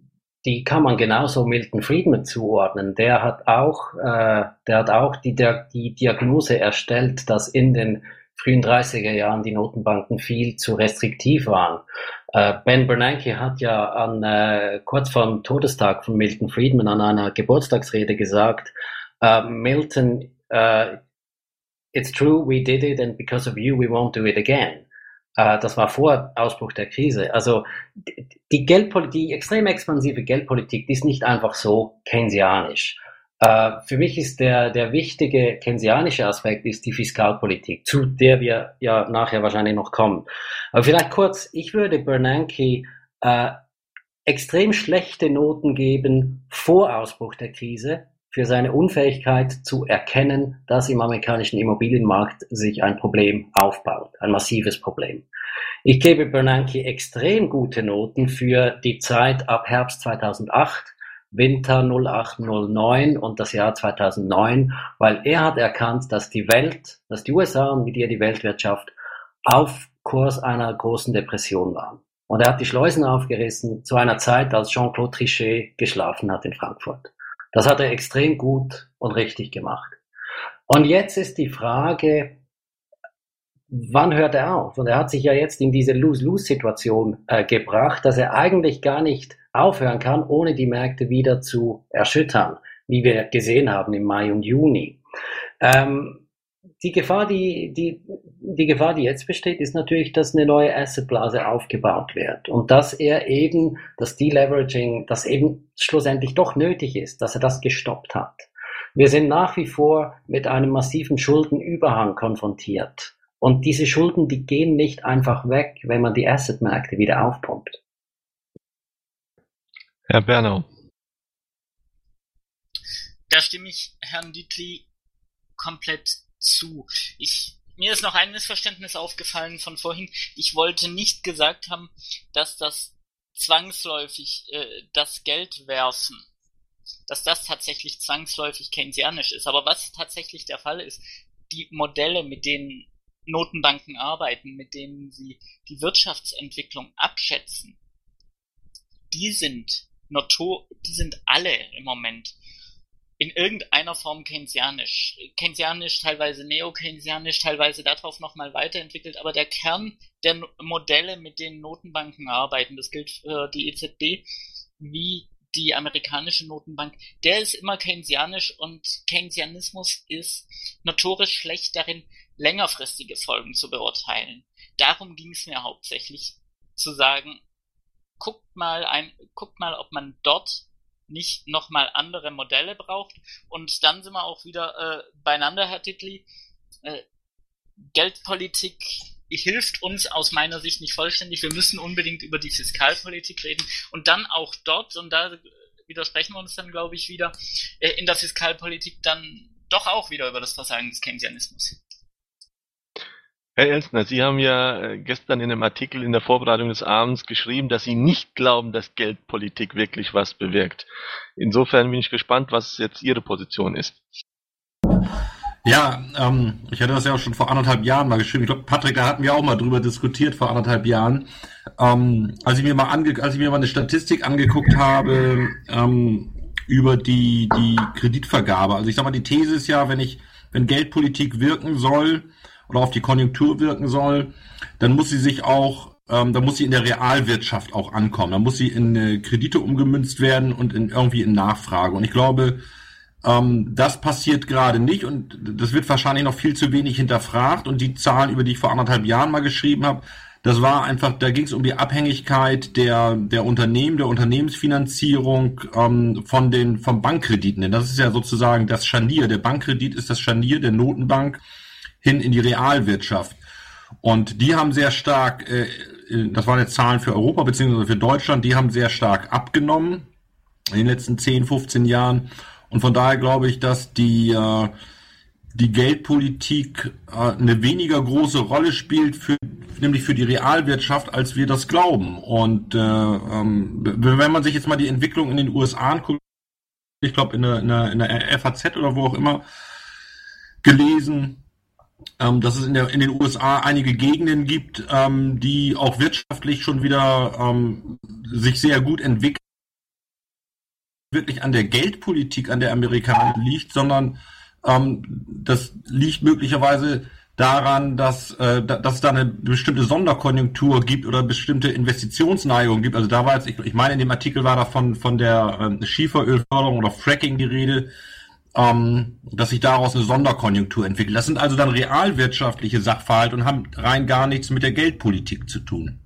die kann man genauso Milton Friedman zuordnen. Der hat auch, äh, der hat auch die, der, die Diagnose erstellt, dass in den frühen dreißiger Jahren die Notenbanken viel zu restriktiv waren. Äh, Ben Bernanke hat ja an, äh, kurz vor dem Todestag von Milton Friedman an einer Geburtstagsrede gesagt, uh, Milton, uh, it's true, we did it, and because of you, we won't do it again. Uh, das war vor Ausbruch der Krise. Also die Geldpolitik, die extrem expansive Geldpolitik, die ist nicht einfach so keynesianisch. Uh, für mich ist der, der wichtige keynesianische Aspekt ist die Fiskalpolitik, zu der wir ja nachher wahrscheinlich noch kommen. Aber vielleicht kurz, ich würde Bernanke uh, extrem schlechte Noten geben vor Ausbruch der Krise für seine Unfähigkeit zu erkennen, dass im amerikanischen Immobilienmarkt sich ein Problem aufbaut, ein massives Problem. Ich gebe Bernanke extrem gute Noten für die Zeit ab Herbst zweitausendacht, Winter null acht null neun und das Jahr zweitausendneun, weil er hat erkannt, dass die Welt, dass die U S A und mit ihr die Weltwirtschaft auf Kurs einer großen Depression waren. Und er hat die Schleusen aufgerissen zu einer Zeit, als Jean-Claude Trichet geschlafen hat in Frankfurt. Das hat er extrem gut und richtig gemacht. Und jetzt ist die Frage, wann hört er auf? Und er hat sich ja jetzt in diese Lose-Lose-Situation äh, gebracht, dass er eigentlich gar nicht aufhören kann, ohne die Märkte wieder zu erschüttern, wie wir gesehen haben im Mai und Juni. Ähm, die Gefahr, die, die, die Gefahr, die jetzt besteht, ist natürlich, dass eine neue Assetblase aufgebaut wird und dass er eben das Deleveraging, das eben schlussendlich doch nötig ist, dass er das gestoppt hat. Wir sind nach wie vor mit einem massiven Schuldenüberhang konfrontiert. Und diese Schulden, die gehen nicht einfach weg, wenn man die Assetmärkte wieder aufpumpt. Herr Bernau. Da stimme ich Herrn Dietli komplett zu. Ich, mir ist noch ein Missverständnis aufgefallen von vorhin. Ich wollte nicht gesagt haben, dass das zwangsläufig äh, das Geld werfen, dass das tatsächlich zwangsläufig keynesianisch ist. Aber was tatsächlich der Fall ist, die Modelle, mit denen Notenbanken arbeiten, mit denen sie die Wirtschaftsentwicklung abschätzen, die sind notor, die sind alle im Moment in irgendeiner Form keynesianisch. Keynesianisch, teilweise neo-keynesianisch, teilweise darauf nochmal weiterentwickelt, aber der Kern der no- Modelle, mit denen Notenbanken arbeiten, das gilt für die E Z B wie die amerikanische Notenbank, der ist immer keynesianisch und Keynesianismus ist notorisch schlecht darin, längerfristige Folgen zu beurteilen. Darum ging es mir hauptsächlich, zu sagen, guckt mal ein, guckt mal, ob man dort nicht nochmal andere Modelle braucht. Und dann sind wir auch wieder äh, beieinander, Herr Dietli. Äh, Geldpolitik hilft uns aus meiner Sicht nicht vollständig. Wir müssen unbedingt über die Fiskalpolitik reden. Und dann auch dort, und da widersprechen wir uns dann, glaube ich, wieder, äh, in der Fiskalpolitik dann doch auch wieder über das Versagen des Keynesianismus. Herr Elsner, Sie haben ja gestern in einem Artikel in der Vorbereitung des Abends geschrieben, dass Sie nicht glauben, dass Geldpolitik wirklich was bewirkt. Insofern bin ich gespannt, was jetzt Ihre Position ist. Ja, ähm, ich hatte das ja auch schon vor anderthalb Jahren mal geschrieben. Ich glaube, Patrick, da hatten wir auch mal drüber diskutiert vor anderthalb Jahren. Ähm, als ich mir mal ange- als ich mir mal eine Statistik angeguckt habe ähm, über die die Kreditvergabe. Also ich sag mal, die These ist ja, wenn ich wenn Geldpolitik wirken soll oder auf die Konjunktur wirken soll, dann muss sie sich auch, ähm, dann muss sie in der Realwirtschaft auch ankommen. Dann muss sie in äh, Kredite umgemünzt werden und in irgendwie in Nachfrage. Und ich glaube, ähm, das passiert gerade nicht und das wird wahrscheinlich noch viel zu wenig hinterfragt. Und die Zahlen, über die ich vor anderthalb Jahren mal geschrieben habe, das war einfach, da ging es um die Abhängigkeit der der Unternehmen, der Unternehmensfinanzierung ähm, von den vom Bankkrediten. Denn das ist ja sozusagen das Scharnier. Der Bankkredit ist das Scharnier der Notenbank hin in die Realwirtschaft. Und die haben sehr stark, äh, das waren jetzt Zahlen für Europa bzw. für Deutschland, die haben sehr stark abgenommen in den letzten zehn, fünfzehn Jahren. Und von daher glaube ich, dass die äh, die Geldpolitik äh, eine weniger große Rolle spielt, für, nämlich für die Realwirtschaft, als wir das glauben. Und äh, ähm, wenn man sich jetzt mal die Entwicklung in den U S A anguckt, ich glaube in der, in der, in der F A Z oder wo auch immer gelesen, Ähm, dass es in, der, in den U S A einige Gegenden gibt, ähm, die auch wirtschaftlich schon wieder ähm, sich sehr gut entwickeln. wirklich an der Geldpolitik, an der Amerikaner liegt, sondern ähm, das liegt möglicherweise daran, dass, äh, dass es da eine bestimmte Sonderkonjunktur gibt oder bestimmte Investitionsneigungen gibt. Also da war jetzt, ich, ich meine, in dem Artikel war da von, von der äh, Schieferölförderung oder Fracking die Rede, ähm, dass sich daraus eine Sonderkonjunktur entwickelt. Das sind also dann realwirtschaftliche Sachverhalte und haben rein gar nichts mit der Geldpolitik zu tun.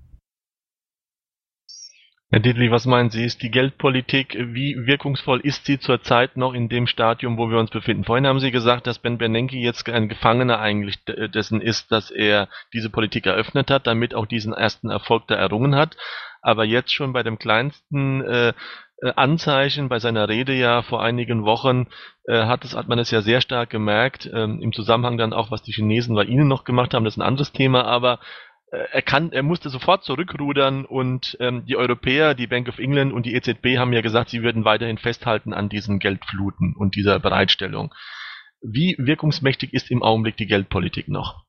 Herr Dietli, was meinen Sie, ist die Geldpolitik, wie wirkungsvoll ist sie zurzeit noch in dem Stadium, wo wir uns befinden? Vorhin haben Sie gesagt, dass Ben Bernanke jetzt ein Gefangener eigentlich dessen ist, dass er diese Politik eröffnet hat, damit auch diesen ersten Erfolg da errungen hat. Aber jetzt schon bei dem kleinsten äh, Anzeichen, bei seiner Rede ja vor einigen Wochen, äh, hat, es, hat man es ja sehr stark gemerkt, ähm, im Zusammenhang dann auch, was die Chinesen bei Ihnen noch gemacht haben, das ist ein anderes Thema, aber Er, kann, er musste sofort zurückrudern und ähm, die Europäer, die Bank of England und die E Z B haben ja gesagt, sie würden weiterhin festhalten an diesen Geldfluten und dieser Bereitstellung. Wie wirkungsmächtig ist im Augenblick die Geldpolitik noch?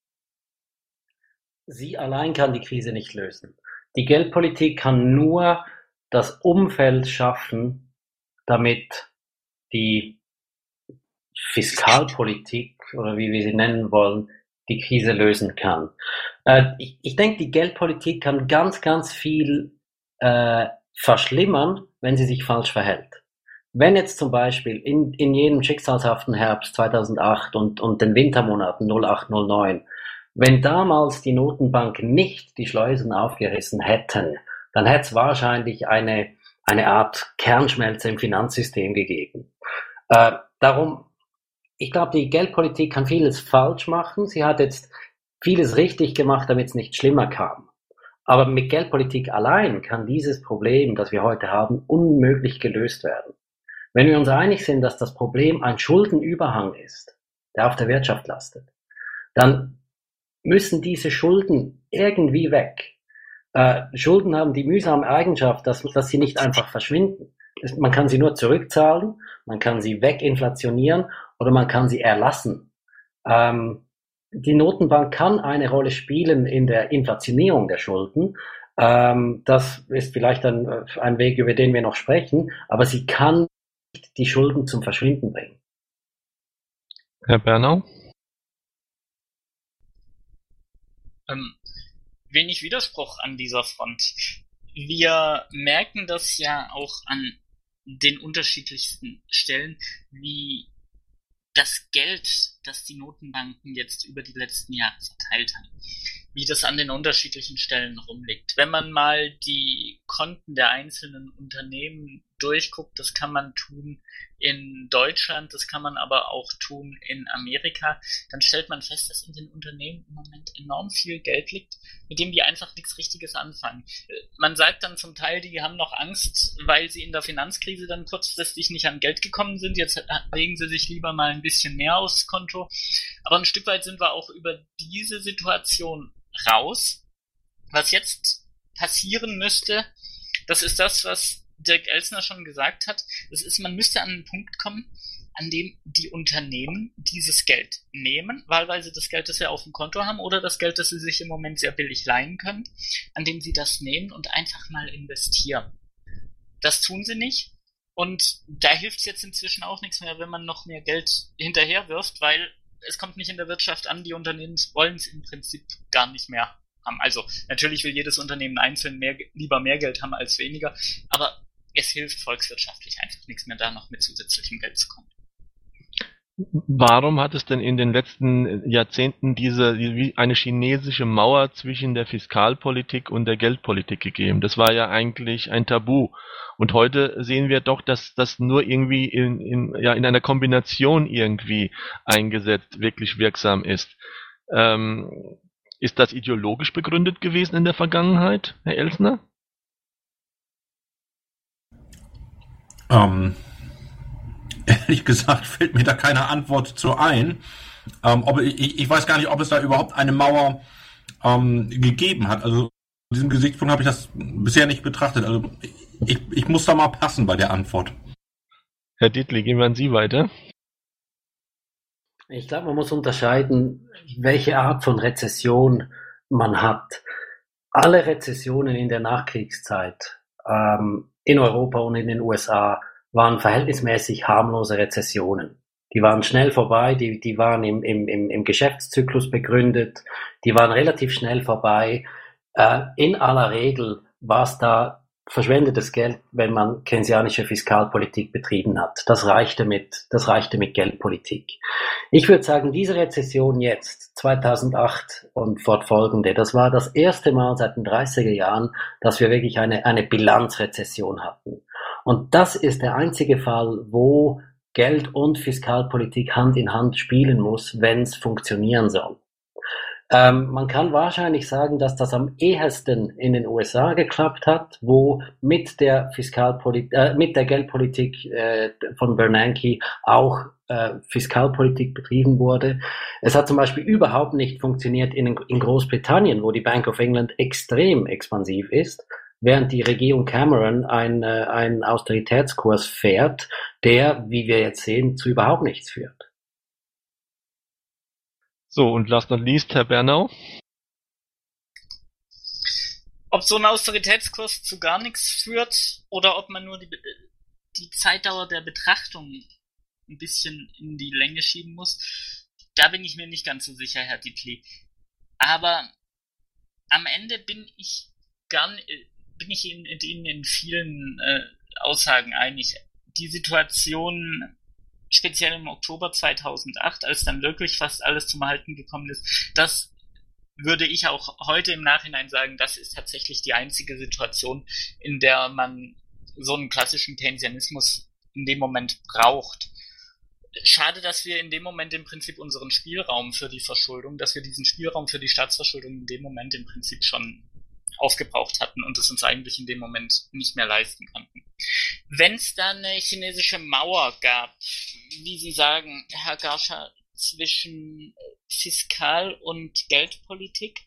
Sie allein kann die Krise nicht lösen. Die Geldpolitik kann nur das Umfeld schaffen, damit die Fiskalpolitik oder wie wir sie nennen wollen, die Krise lösen kann. Äh, ich, ich denke, die Geldpolitik kann ganz, ganz viel äh, verschlimmern, wenn sie sich falsch verhält. Wenn jetzt zum Beispiel in, in jenem schicksalshaften Herbst zweitausendacht und, und den Wintermonaten null acht null neun, wenn damals die Notenbanken nicht die Schleusen aufgerissen hätten, dann hätte es wahrscheinlich eine, eine Art Kernschmelze im Finanzsystem gegeben. Äh, darum Ich glaube, die Geldpolitik kann vieles falsch machen. Sie hat jetzt vieles richtig gemacht, damit es nicht schlimmer kam. Aber mit Geldpolitik allein kann dieses Problem, das wir heute haben, unmöglich gelöst werden. Wenn wir uns einig sind, dass das Problem ein Schuldenüberhang ist, der auf der Wirtschaft lastet, dann müssen diese Schulden irgendwie weg. Äh, Schulden haben die mühsame Eigenschaft, dass, dass sie nicht einfach verschwinden. Man kann sie nur zurückzahlen, man kann sie weginflationieren oder man kann sie erlassen. Ähm, die Notenbank kann eine Rolle spielen in der Inflationierung der Schulden. Ähm, das ist vielleicht ein, ein Weg, über den wir noch sprechen, aber sie kann nicht die Schulden zum Verschwinden bringen. Herr Bernau? Ähm, wenig Widerspruch an dieser Front. Wir merken das ja auch an den unterschiedlichsten Stellen, wie das Geld, das die Notenbanken jetzt über die letzten Jahre verteilt haben, wie das an den unterschiedlichen Stellen rumliegt. Wenn man mal die Konten der einzelnen Unternehmen durchguckt, das kann man tun in Deutschland, das kann man aber auch tun in Amerika, dann stellt man fest, dass in den Unternehmen im Moment enorm viel Geld liegt, mit dem die einfach nichts Richtiges anfangen. Man sagt dann zum Teil, die haben noch Angst, weil sie in der Finanzkrise dann kurzfristig nicht an Geld gekommen sind, jetzt legen sie sich lieber mal ein bisschen mehr aufs Konto. Aber ein Stück weit sind wir auch über diese Situation raus. Was jetzt passieren müsste, das ist das, was Dirk Elsner schon gesagt hat, das ist, man müsste an einen Punkt kommen, an dem die Unternehmen dieses Geld nehmen, wahlweise das Geld, das sie auf dem Konto haben oder das Geld, das sie sich im Moment sehr billig leihen können, an dem sie das nehmen und einfach mal investieren. Das tun sie nicht und da hilft es jetzt inzwischen auch nichts mehr, wenn man noch mehr Geld hinterher wirft, weil es kommt nicht in der Wirtschaft an, die Unternehmen wollen es im Prinzip gar nicht mehr haben. Also natürlich will jedes Unternehmen einzeln mehr, lieber mehr Geld haben als weniger, aber es hilft volkswirtschaftlich einfach nichts mehr, da noch mit zusätzlichem Geld zu kommen. Warum hat es denn in den letzten Jahrzehnten diese wie eine chinesische Mauer zwischen der Fiskalpolitik und der Geldpolitik gegeben? Das war ja eigentlich ein Tabu. Und heute sehen wir doch, dass das nur irgendwie in, in, ja, in einer Kombination irgendwie eingesetzt wirklich wirksam ist. Ähm, ist das ideologisch begründet gewesen in der Vergangenheit, Herr Elsner? Ähm, ehrlich gesagt fällt mir da keine Antwort zu ein. Ähm, ob, ich, ich weiß gar nicht, ob es da überhaupt eine Mauer ähm, gegeben hat. Also in diesem Gesichtspunkt habe ich das bisher nicht betrachtet. Also ich, ich muss da mal passen bei der Antwort. Herr Dietli, gehen wir an Sie weiter. Ich glaube, man muss unterscheiden, welche Art von Rezession man hat. Alle Rezessionen in der Nachkriegszeit ähm, in Europa und in den U S A waren verhältnismäßig harmlose Rezessionen. Die waren schnell vorbei, die, die waren im, im, im Geschäftszyklus begründet, die waren relativ schnell vorbei. Äh, in aller Regel war es da verschwendetes Geld, wenn man keynesianische Fiskalpolitik betrieben hat. Das reichte mit, das reichte mit Geldpolitik. Ich würde sagen, diese Rezession jetzt, zweitausendacht und fortfolgende, das war das erste Mal seit den dreißiger Jahren, dass wir wirklich eine, eine Bilanzrezession hatten. Und das ist der einzige Fall, wo Geld- und Fiskalpolitik Hand in Hand spielen muss, wenn es funktionieren soll. Ähm, man kann wahrscheinlich sagen, dass das am ehesten in den U S A geklappt hat, wo mit der Fiskalpolitik, äh, mit der Geldpolitik äh, von Bernanke auch äh, Fiskalpolitik betrieben wurde. Es hat zum Beispiel überhaupt nicht funktioniert in, in Großbritannien, wo die Bank of England extrem expansiv ist, während die Regierung Cameron ein, äh, einen Austeritätskurs fährt, der, wie wir jetzt sehen, zu überhaupt nichts führt. So, und last not least, Herr Bernau. Ob so ein Austeritätskurs zu gar nichts führt oder ob man nur die, die Zeitdauer der Betrachtung ein bisschen in die Länge schieben muss, da bin ich mir nicht ganz so sicher, Herr Dietli. Aber am Ende bin ich gar bin ich Ihnen in, in vielen äh, Aussagen einig. Die Situation speziell im Oktober zweitausendacht, als dann wirklich fast alles zum Erhalten gekommen ist, das würde ich auch heute im Nachhinein sagen, das ist tatsächlich die einzige Situation, in der man so einen klassischen Keynesianismus in dem Moment braucht. Schade, dass wir in dem Moment im Prinzip unseren Spielraum für die Verschuldung, dass wir diesen Spielraum für die Staatsverschuldung in dem Moment im Prinzip schon aufgebraucht hatten und es uns eigentlich in dem Moment nicht mehr leisten konnten. Wenn es da eine chinesische Mauer gab, wie Sie sagen, Herr Garscha, zwischen Fiskal- und Geldpolitik,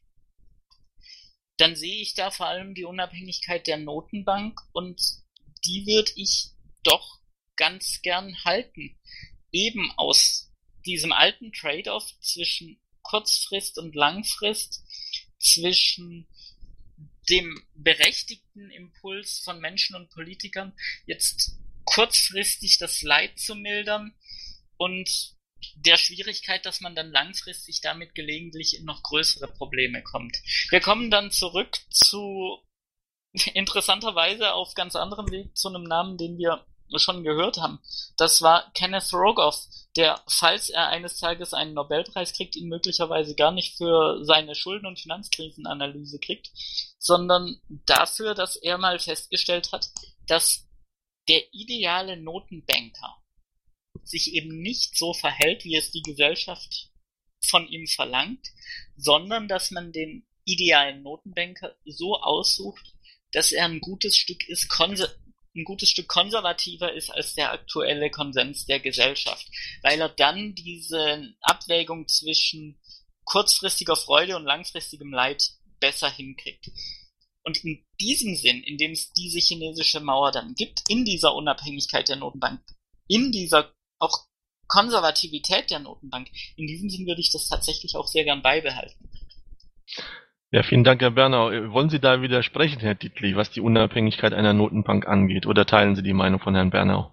dann sehe ich da vor allem die Unabhängigkeit der Notenbank und die würde ich doch ganz gern halten. Eben aus diesem alten Trade-off zwischen Kurzfrist und Langfrist, zwischen dem berechtigten Impuls von Menschen und Politikern, jetzt kurzfristig das Leid zu mildern und der Schwierigkeit, dass man dann langfristig damit gelegentlich in noch größere Probleme kommt. Wir kommen dann zurück zu, interessanterweise auf ganz anderem Weg, zu einem Namen, den wir schon gehört haben. Das war Kenneth Rogoff, der, falls er eines Tages einen Nobelpreis kriegt, ihn möglicherweise gar nicht für seine Schulden- und Finanzkrisenanalyse kriegt, sondern dafür, dass er mal festgestellt hat, dass der ideale Notenbanker sich eben nicht so verhält, wie es die Gesellschaft von ihm verlangt, sondern dass man den idealen Notenbanker so aussucht, dass er ein gutes Stück ist, konser- ein gutes Stück konservativer ist als der aktuelle Konsens der Gesellschaft, weil er dann diese Abwägung zwischen kurzfristiger Freude und langfristigem Leid besser hinkriegt. Und in diesem Sinn, in dem es diese chinesische Mauer dann gibt, in dieser Unabhängigkeit der Notenbank, in dieser auch Konservativität der Notenbank, in diesem Sinn würde ich das tatsächlich auch sehr gern beibehalten. Ja, vielen Dank, Herr Bernau. Wollen Sie da widersprechen, Herr Dietli, was die Unabhängigkeit einer Notenbank angeht, oder teilen Sie die Meinung von Herrn Bernau?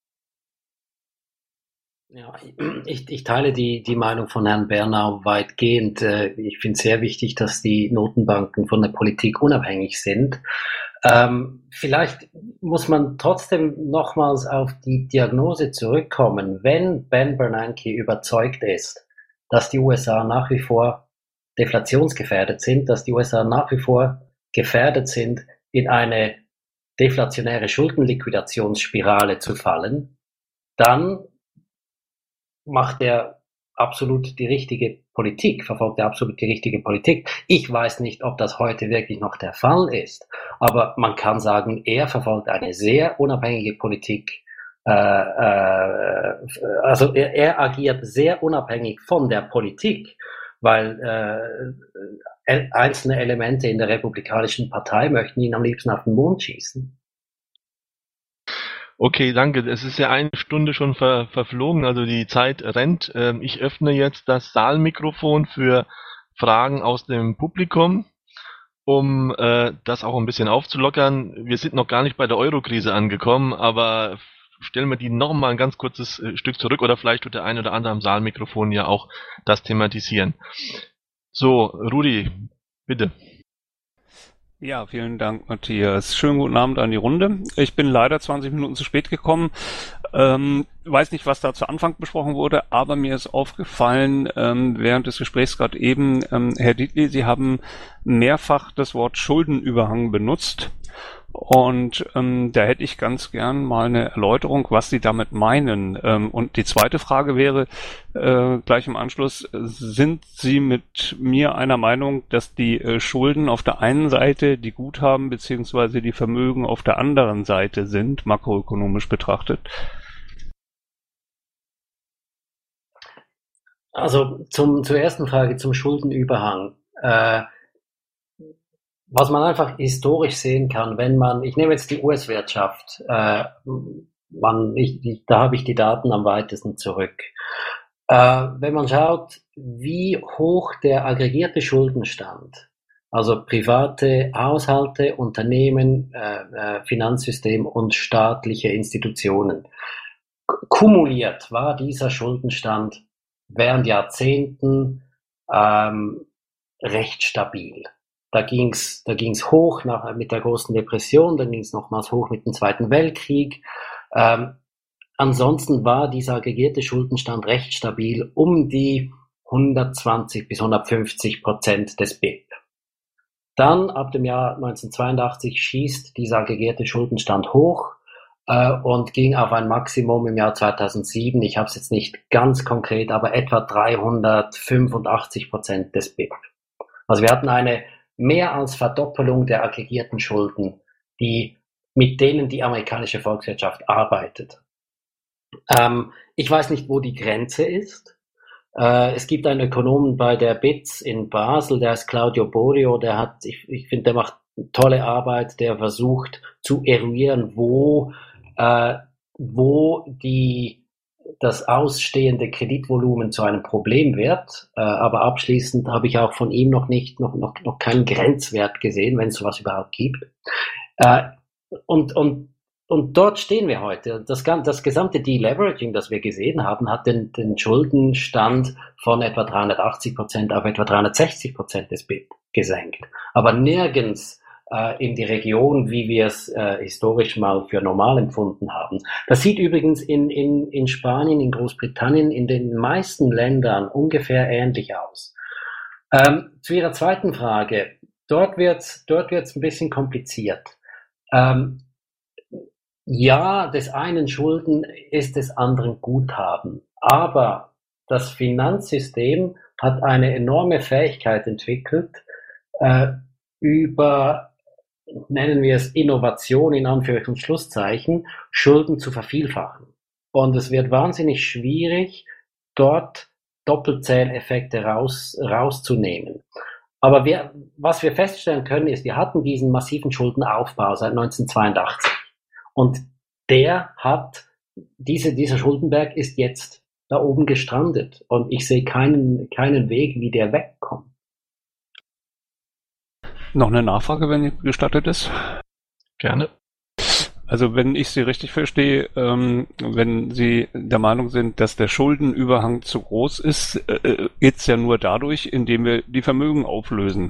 Ja, ich, ich teile die, die Meinung von Herrn Bernau weitgehend. Ich finde es sehr wichtig, dass die Notenbanken von der Politik unabhängig sind. Ähm, vielleicht muss man trotzdem nochmals auf die Diagnose zurückkommen. Wenn Ben Bernanke überzeugt ist, dass die U S A nach wie vor deflationsgefährdet sind, dass die U S A nach wie vor gefährdet sind, in eine deflationäre Schuldenliquidationsspirale zu fallen, dann macht er absolut die richtige Politik, verfolgt er absolut die richtige Politik. Ich weiß nicht, ob das heute wirklich noch der Fall ist, aber man kann sagen, er verfolgt eine sehr unabhängige Politik. Äh, äh, also er, er agiert sehr unabhängig von der Politik, weil äh, einzelne Elemente in der Republikanischen Partei möchten ihn am liebsten auf den Mond schießen. Okay, danke. Es ist ja eine Stunde schon ver- verflogen, also die Zeit rennt. Ähm, ich öffne jetzt das Saalmikrofon für Fragen aus dem Publikum, um äh, das auch ein bisschen aufzulockern. Wir sind noch gar nicht bei der Euro-Krise angekommen, aber stellen wir die nochmal ein ganz kurzes äh, Stück zurück oder vielleicht tut der ein oder andere am Saalmikrofon ja auch das thematisieren. So, Rudi, bitte. Ja, vielen Dank, Matthias. Schönen guten Abend an die Runde. Ich bin leider zwanzig Minuten zu spät gekommen. Ähm, weiß nicht, was da zu Anfang besprochen wurde, aber mir ist aufgefallen, ähm, während des Gesprächs gerade eben, ähm, Herr Dietli, Sie haben mehrfach das Wort Schuldenüberhang benutzt. Und ähm, da hätte ich ganz gern mal eine Erläuterung, was Sie damit meinen. Ähm, und die zweite Frage wäre äh, gleich im Anschluss, sind Sie mit mir einer Meinung, dass die äh, Schulden auf der einen Seite die Guthaben beziehungsweise die Vermögen auf der anderen Seite sind, makroökonomisch betrachtet? Also zum, zur ersten Frage, zum Schuldenüberhang. Äh, Was man einfach historisch sehen kann, wenn man, ich nehme jetzt die U S-Wirtschaft, äh, man, ich, ich, da habe ich die Daten am weitesten zurück. Äh, wenn man schaut, wie hoch der aggregierte Schuldenstand, also private Haushalte, Unternehmen, äh, äh, Finanzsystem und staatliche Institutionen, kumuliert war dieser Schuldenstand während Jahrzehnten ähm, recht stabil. Da ging's, da ging's hoch nach, mit der großen Depression, dann ging's nochmals hoch mit dem Zweiten Weltkrieg. Ähm, ansonsten war dieser aggregierte Schuldenstand recht stabil, um die hundertzwanzig bis hundertfünfzig Prozent des B I P. Dann ab dem Jahr neunzehnhundertzweiundachtzig schießt dieser aggregierte Schuldenstand hoch äh, und ging auf ein Maximum im Jahr zweitausendsieben. Ich habe es jetzt nicht ganz konkret, aber etwa dreihundertfünfundachtzig Prozent des B I P. Also wir hatten eine mehr als Verdoppelung der aggregierten Schulden, die, mit denen die amerikanische Volkswirtschaft arbeitet. Ähm, ich weiß nicht, wo die Grenze ist. Äh, es gibt einen Ökonomen bei der B I Z in Basel, der heißt Claudio Borio, der hat, ich, ich finde, der macht tolle Arbeit, der versucht zu eruieren, wo, äh, wo die das ausstehende Kreditvolumen zu einem Problem wird, äh, aber abschließend habe ich auch von ihm noch nicht, noch, noch, noch keinen Grenzwert gesehen, wenn es sowas überhaupt gibt. Äh, und, und, und dort stehen wir heute. Das, das gesamte Deleveraging, das wir gesehen haben, hat den, den Schuldenstand von etwa dreihundertachtzig Prozent auf etwa dreihundertsechzig Prozent des B I P gesenkt. Aber nirgends in die Region, wie wir es äh, historisch mal für normal empfunden haben. Das sieht übrigens in, in, in Spanien, in Großbritannien, in den meisten Ländern ungefähr ähnlich aus. Ähm, zu Ihrer zweiten Frage. Dort wird's, dort wird's ein bisschen kompliziert. Ähm, ja, des einen Schulden ist des anderen Guthaben. Aber das Finanzsystem hat eine enorme Fähigkeit entwickelt, äh, über nennen wir es Innovation in Anführungs- und Schlusszeichen, Schulden zu vervielfachen. Und es wird wahnsinnig schwierig, dort Doppelzähleffekte raus, rauszunehmen. Aber wir, was wir feststellen können, ist, wir hatten diesen massiven Schuldenaufbau seit neunzehnhundertzweiundachtzig. Und der hat, diese, dieser Schuldenberg ist jetzt da oben gestrandet. Und ich sehe keinen, keinen Weg, wie der wegkommt. Noch eine Nachfrage, wenn gestattet ist? Gerne. Also wenn ich Sie richtig verstehe, ähm, wenn Sie der Meinung sind, dass der Schuldenüberhang zu groß ist, äh, geht es ja nur dadurch, indem wir die Vermögen auflösen.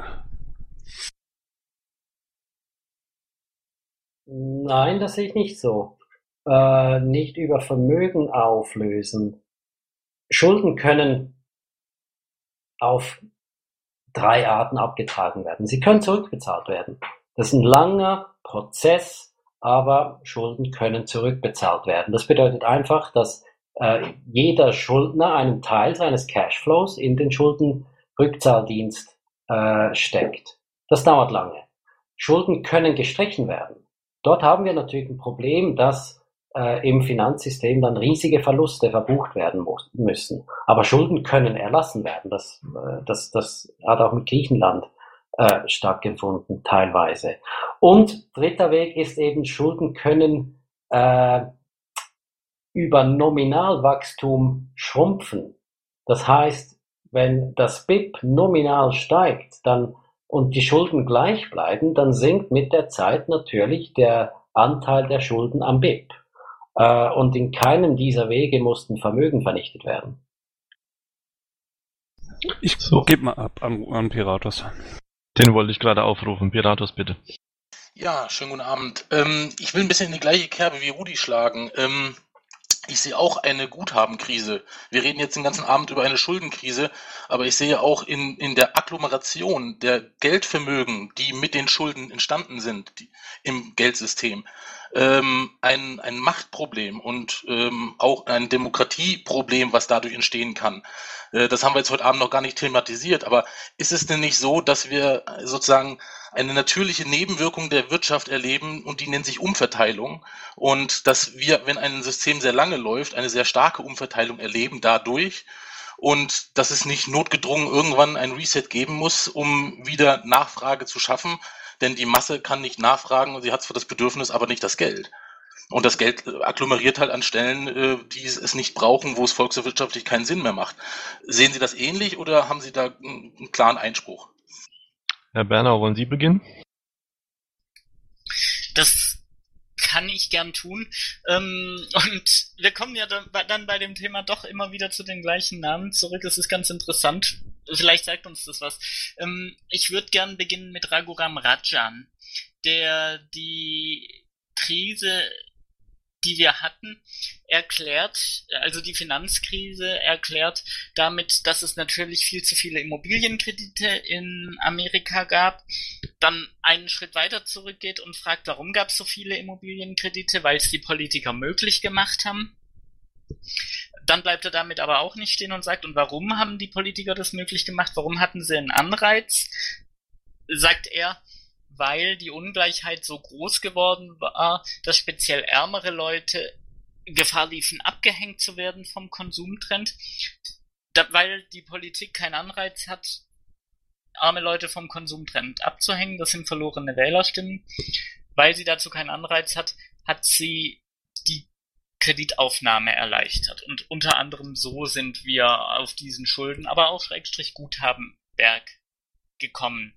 Nein, das sehe ich nicht so. Äh, nicht über Vermögen auflösen. Schulden können auf drei Arten abgetragen werden. Sie können zurückbezahlt werden. Das ist ein langer Prozess, aber Schulden können zurückbezahlt werden. Das bedeutet einfach, dass äh, jeder Schuldner einen Teil seines Cashflows in den Schuldenrückzahldienst äh, steckt. Das dauert lange. Schulden können gestrichen werden. Dort haben wir natürlich ein Problem, dass äh, im Finanzsystem dann riesige Verluste verbucht werden muss, müssen. Aber Schulden können erlassen werden. Das, äh, das, das hat auch mit Griechenland äh, stattgefunden, teilweise. Und dritter Weg ist eben, Schulden können äh, über Nominalwachstum schrumpfen. Das heißt, wenn das B I P nominal steigt, dann und die Schulden gleich bleiben, dann sinkt mit der Zeit natürlich der Anteil der Schulden am B I P. Äh, und in keinem dieser Wege mussten Vermögen vernichtet werden. Ich so. gebe mal ab an, an Piratos. Den wollte ich gerade aufrufen. Piratos, bitte. Ja, schönen guten Abend. Ähm, ich will ein bisschen in die gleiche Kerbe wie Rudi schlagen. Ähm, ich sehe auch eine Guthabenkrise. Wir reden jetzt den ganzen Abend über eine Schuldenkrise, aber ich sehe auch in, in der Agglomeration der Geldvermögen, die mit den Schulden entstanden sind, die, im Geldsystem, ähm, ein, ein Machtproblem und ähm, auch ein Demokratieproblem, was dadurch entstehen kann. Äh, das haben wir jetzt heute Abend noch gar nicht thematisiert, aber ist es denn nicht so, dass wir sozusagen eine natürliche Nebenwirkung der Wirtschaft erleben und die nennt sich Umverteilung und dass wir, wenn ein System sehr lange läuft, eine sehr starke Umverteilung erleben dadurch und dass es nicht notgedrungen irgendwann ein Reset geben muss, um wieder Nachfrage zu schaffen, denn die Masse kann nicht nachfragen und sie hat zwar das Bedürfnis, aber nicht das Geld. Und das Geld agglomeriert halt an Stellen, die es nicht brauchen, wo es volkswirtschaftlich keinen Sinn mehr macht. Sehen Sie das ähnlich oder haben Sie da einen klaren Einspruch? Herr Bernau, wollen Sie beginnen? Das kann ich gern tun. Ähm, und wir kommen ja dann bei dem Thema doch immer wieder zu den gleichen Namen zurück. Es ist ganz interessant. Vielleicht sagt uns das was. Ähm, ich würde gern beginnen mit Raghuram Rajan, der die Krise, die wir hatten, erklärt, also die Finanzkrise erklärt damit, dass es natürlich viel zu viele Immobilienkredite in Amerika gab, dann einen Schritt weiter zurückgeht und fragt, warum gab es so viele Immobilienkredite, weil es die Politiker möglich gemacht haben. Dann bleibt er damit aber auch nicht stehen und sagt, und warum haben die Politiker das möglich gemacht, warum hatten sie einen Anreiz? Sagt er, weil die Ungleichheit so groß geworden war, dass speziell ärmere Leute Gefahr liefen, abgehängt zu werden vom Konsumtrend, da, weil die Politik keinen Anreiz hat, arme Leute vom Konsumtrend abzuhängen, das sind verlorene Wählerstimmen. Weil sie dazu keinen Anreiz hat, hat sie die Kreditaufnahme erleichtert. Und unter anderem so sind wir auf diesen Schulden, aber auch Schrägstrich Guthabenberg gekommen.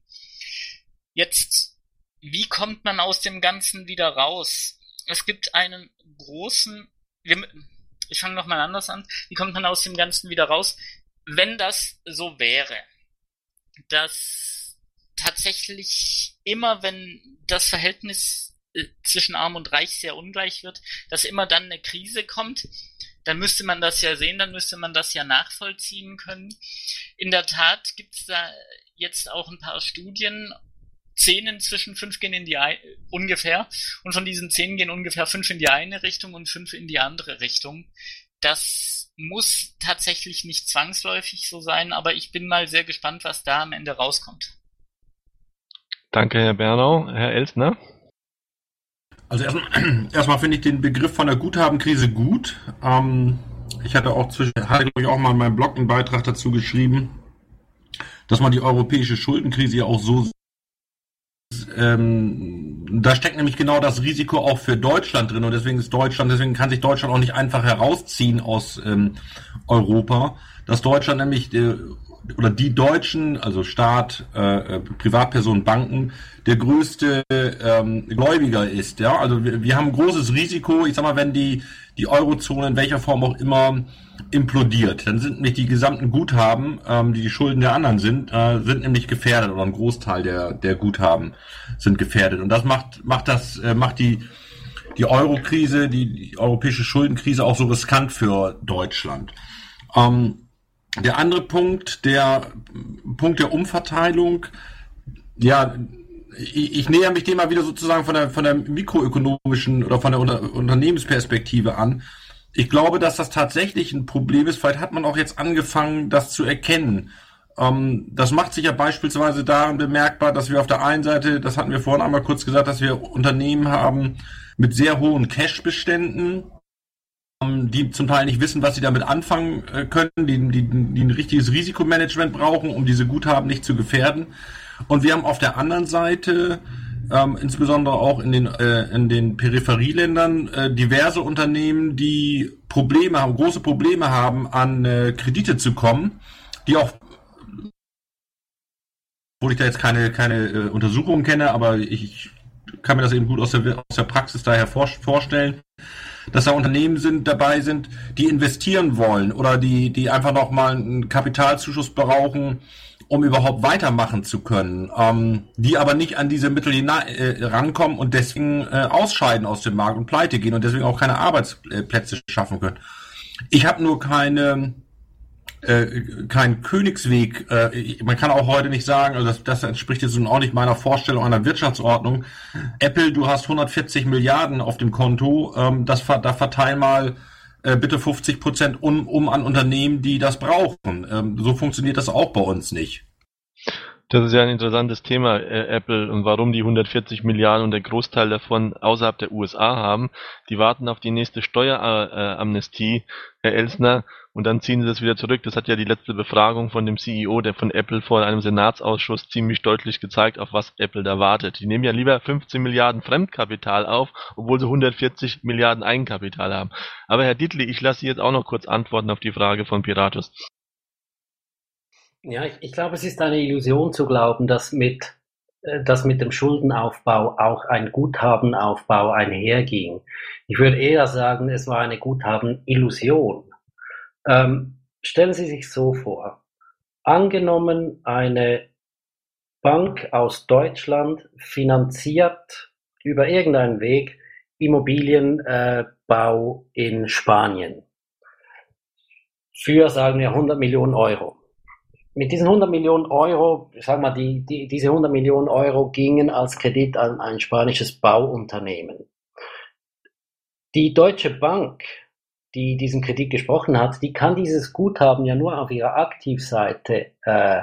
Jetzt, wie kommt man aus dem Ganzen wieder raus? Es gibt einen großen, ich fange nochmal anders an, wie kommt man aus dem Ganzen wieder raus? Wenn das so wäre, dass tatsächlich immer, wenn das Verhältnis zwischen Arm und Reich sehr ungleich wird, dass immer dann eine Krise kommt, dann müsste man das ja sehen, dann müsste man das ja nachvollziehen können. In der Tat gibt es da jetzt auch ein paar Studien, zehn inzwischen, fünf gehen in die eine, ungefähr, und von diesen zehn gehen ungefähr fünf in die eine Richtung und fünf in die andere Richtung. Das muss tatsächlich nicht zwangsläufig so sein, aber ich bin mal sehr gespannt, was da am Ende rauskommt. Danke, Herr Bernau. Herr Elstner? Also erstmal, erstmal finde ich den Begriff von der Guthabenkrise gut. Ähm, ich hatte auch zwischen, hatte glaube ich auch mal in meinem Blog einen Beitrag dazu geschrieben, dass man die europäische Schuldenkrise ja auch so ähm, da steckt nämlich genau das Risiko auch für Deutschland drin und deswegen ist Deutschland, deswegen kann sich Deutschland auch nicht einfach herausziehen aus ähm, Europa, dass Deutschland nämlich äh, oder die Deutschen, also Staat, äh, Privatpersonen, Banken, der größte ähm, Gläubiger ist. Ja, also wir, wir haben ein großes Risiko. Ich sag mal, wenn die die Eurozone in welcher Form auch immer implodiert, dann sind nämlich die gesamten Guthaben, ähm, die die Schulden der anderen sind, äh, sind nämlich gefährdet oder ein Großteil der der Guthaben sind gefährdet. Und das macht macht das äh, macht die die Euro-Krise, die, die europäische Schuldenkrise auch so riskant für Deutschland. Ähm, Der andere Punkt, der Punkt der Umverteilung, ja, ich, ich näher mich dem mal wieder sozusagen von der von der mikroökonomischen oder von der Unter- Unternehmensperspektive an. Ich glaube, dass das tatsächlich ein Problem ist. Vielleicht hat man auch jetzt angefangen, das zu erkennen. Ähm, das macht sich ja beispielsweise daran bemerkbar, dass wir auf der einen Seite, das hatten wir vorhin einmal kurz gesagt, dass wir Unternehmen haben mit sehr hohen Cash-Beständen, die zum Teil nicht wissen, was sie damit anfangen können, die, die, die ein richtiges Risikomanagement brauchen, um diese Guthaben nicht zu gefährden. Und wir haben auf der anderen Seite, ähm, insbesondere auch in den, äh, in den Peripherieländern, äh, diverse Unternehmen, die Probleme haben, große Probleme haben, an äh, Kredite zu kommen, die auch, obwohl ich da jetzt keine, keine äh, Untersuchungen kenne, aber ich kann mir das eben gut aus der, aus der Praxis daher vor, vorstellen, dass da Unternehmen sind, dabei sind, die investieren wollen oder die, die einfach noch mal einen Kapitalzuschuss brauchen, um überhaupt weitermachen zu können, ähm, die aber nicht an diese Mittel hinein, äh, rankommen und deswegen äh, ausscheiden aus dem Markt und pleite gehen und deswegen auch keine Arbeitsplätze schaffen können. Ich habe nur keine äh, keinen Königsweg. Äh, man kann auch heute nicht sagen, also das, das entspricht jetzt nun auch nicht meiner Vorstellung einer Wirtschaftsordnung. Apple, du hast hundertvierzig Milliarden auf dem Konto, ähm, das da verteil mal bitte fünfzig Prozent um, um an Unternehmen, die das brauchen. Ähm, so funktioniert das auch bei uns nicht. Das ist ja ein interessantes Thema, äh, Apple, und warum die hundertvierzig Milliarden und der Großteil davon außerhalb der U S A haben. Die warten auf die nächste Steueramnestie, Herr Elsner, und dann ziehen sie das wieder zurück. Das hat ja die letzte Befragung von dem C E O der von Apple vor einem Senatsausschuss ziemlich deutlich gezeigt, auf was Apple da wartet. Die nehmen ja lieber fünfzehn Milliarden Fremdkapital auf, obwohl sie hundertvierzig Milliarden Eigenkapital haben. Aber Herr Dietli, ich lasse Sie jetzt auch noch kurz antworten auf die Frage von Piratus. Ja, ich, ich glaube, es ist eine Illusion zu glauben, dass mit, äh, dass mit dem Schuldenaufbau auch ein Guthabenaufbau einherging. Ich würde eher sagen, es war eine Guthabenillusion. Ähm, stellen Sie sich so vor, angenommen eine Bank aus Deutschland finanziert über irgendeinen Weg Immobilienbau äh, in Spanien für, sagen wir, hundert Millionen Euro. Mit diesen hundert Millionen Euro, ich sag mal, die, die, diese hundert Millionen Euro gingen als Kredit an ein spanisches Bauunternehmen. Die Deutsche Bank, die diesen Kredit gesprochen hat, die kann dieses Guthaben ja nur auf ihrer Aktivseite äh,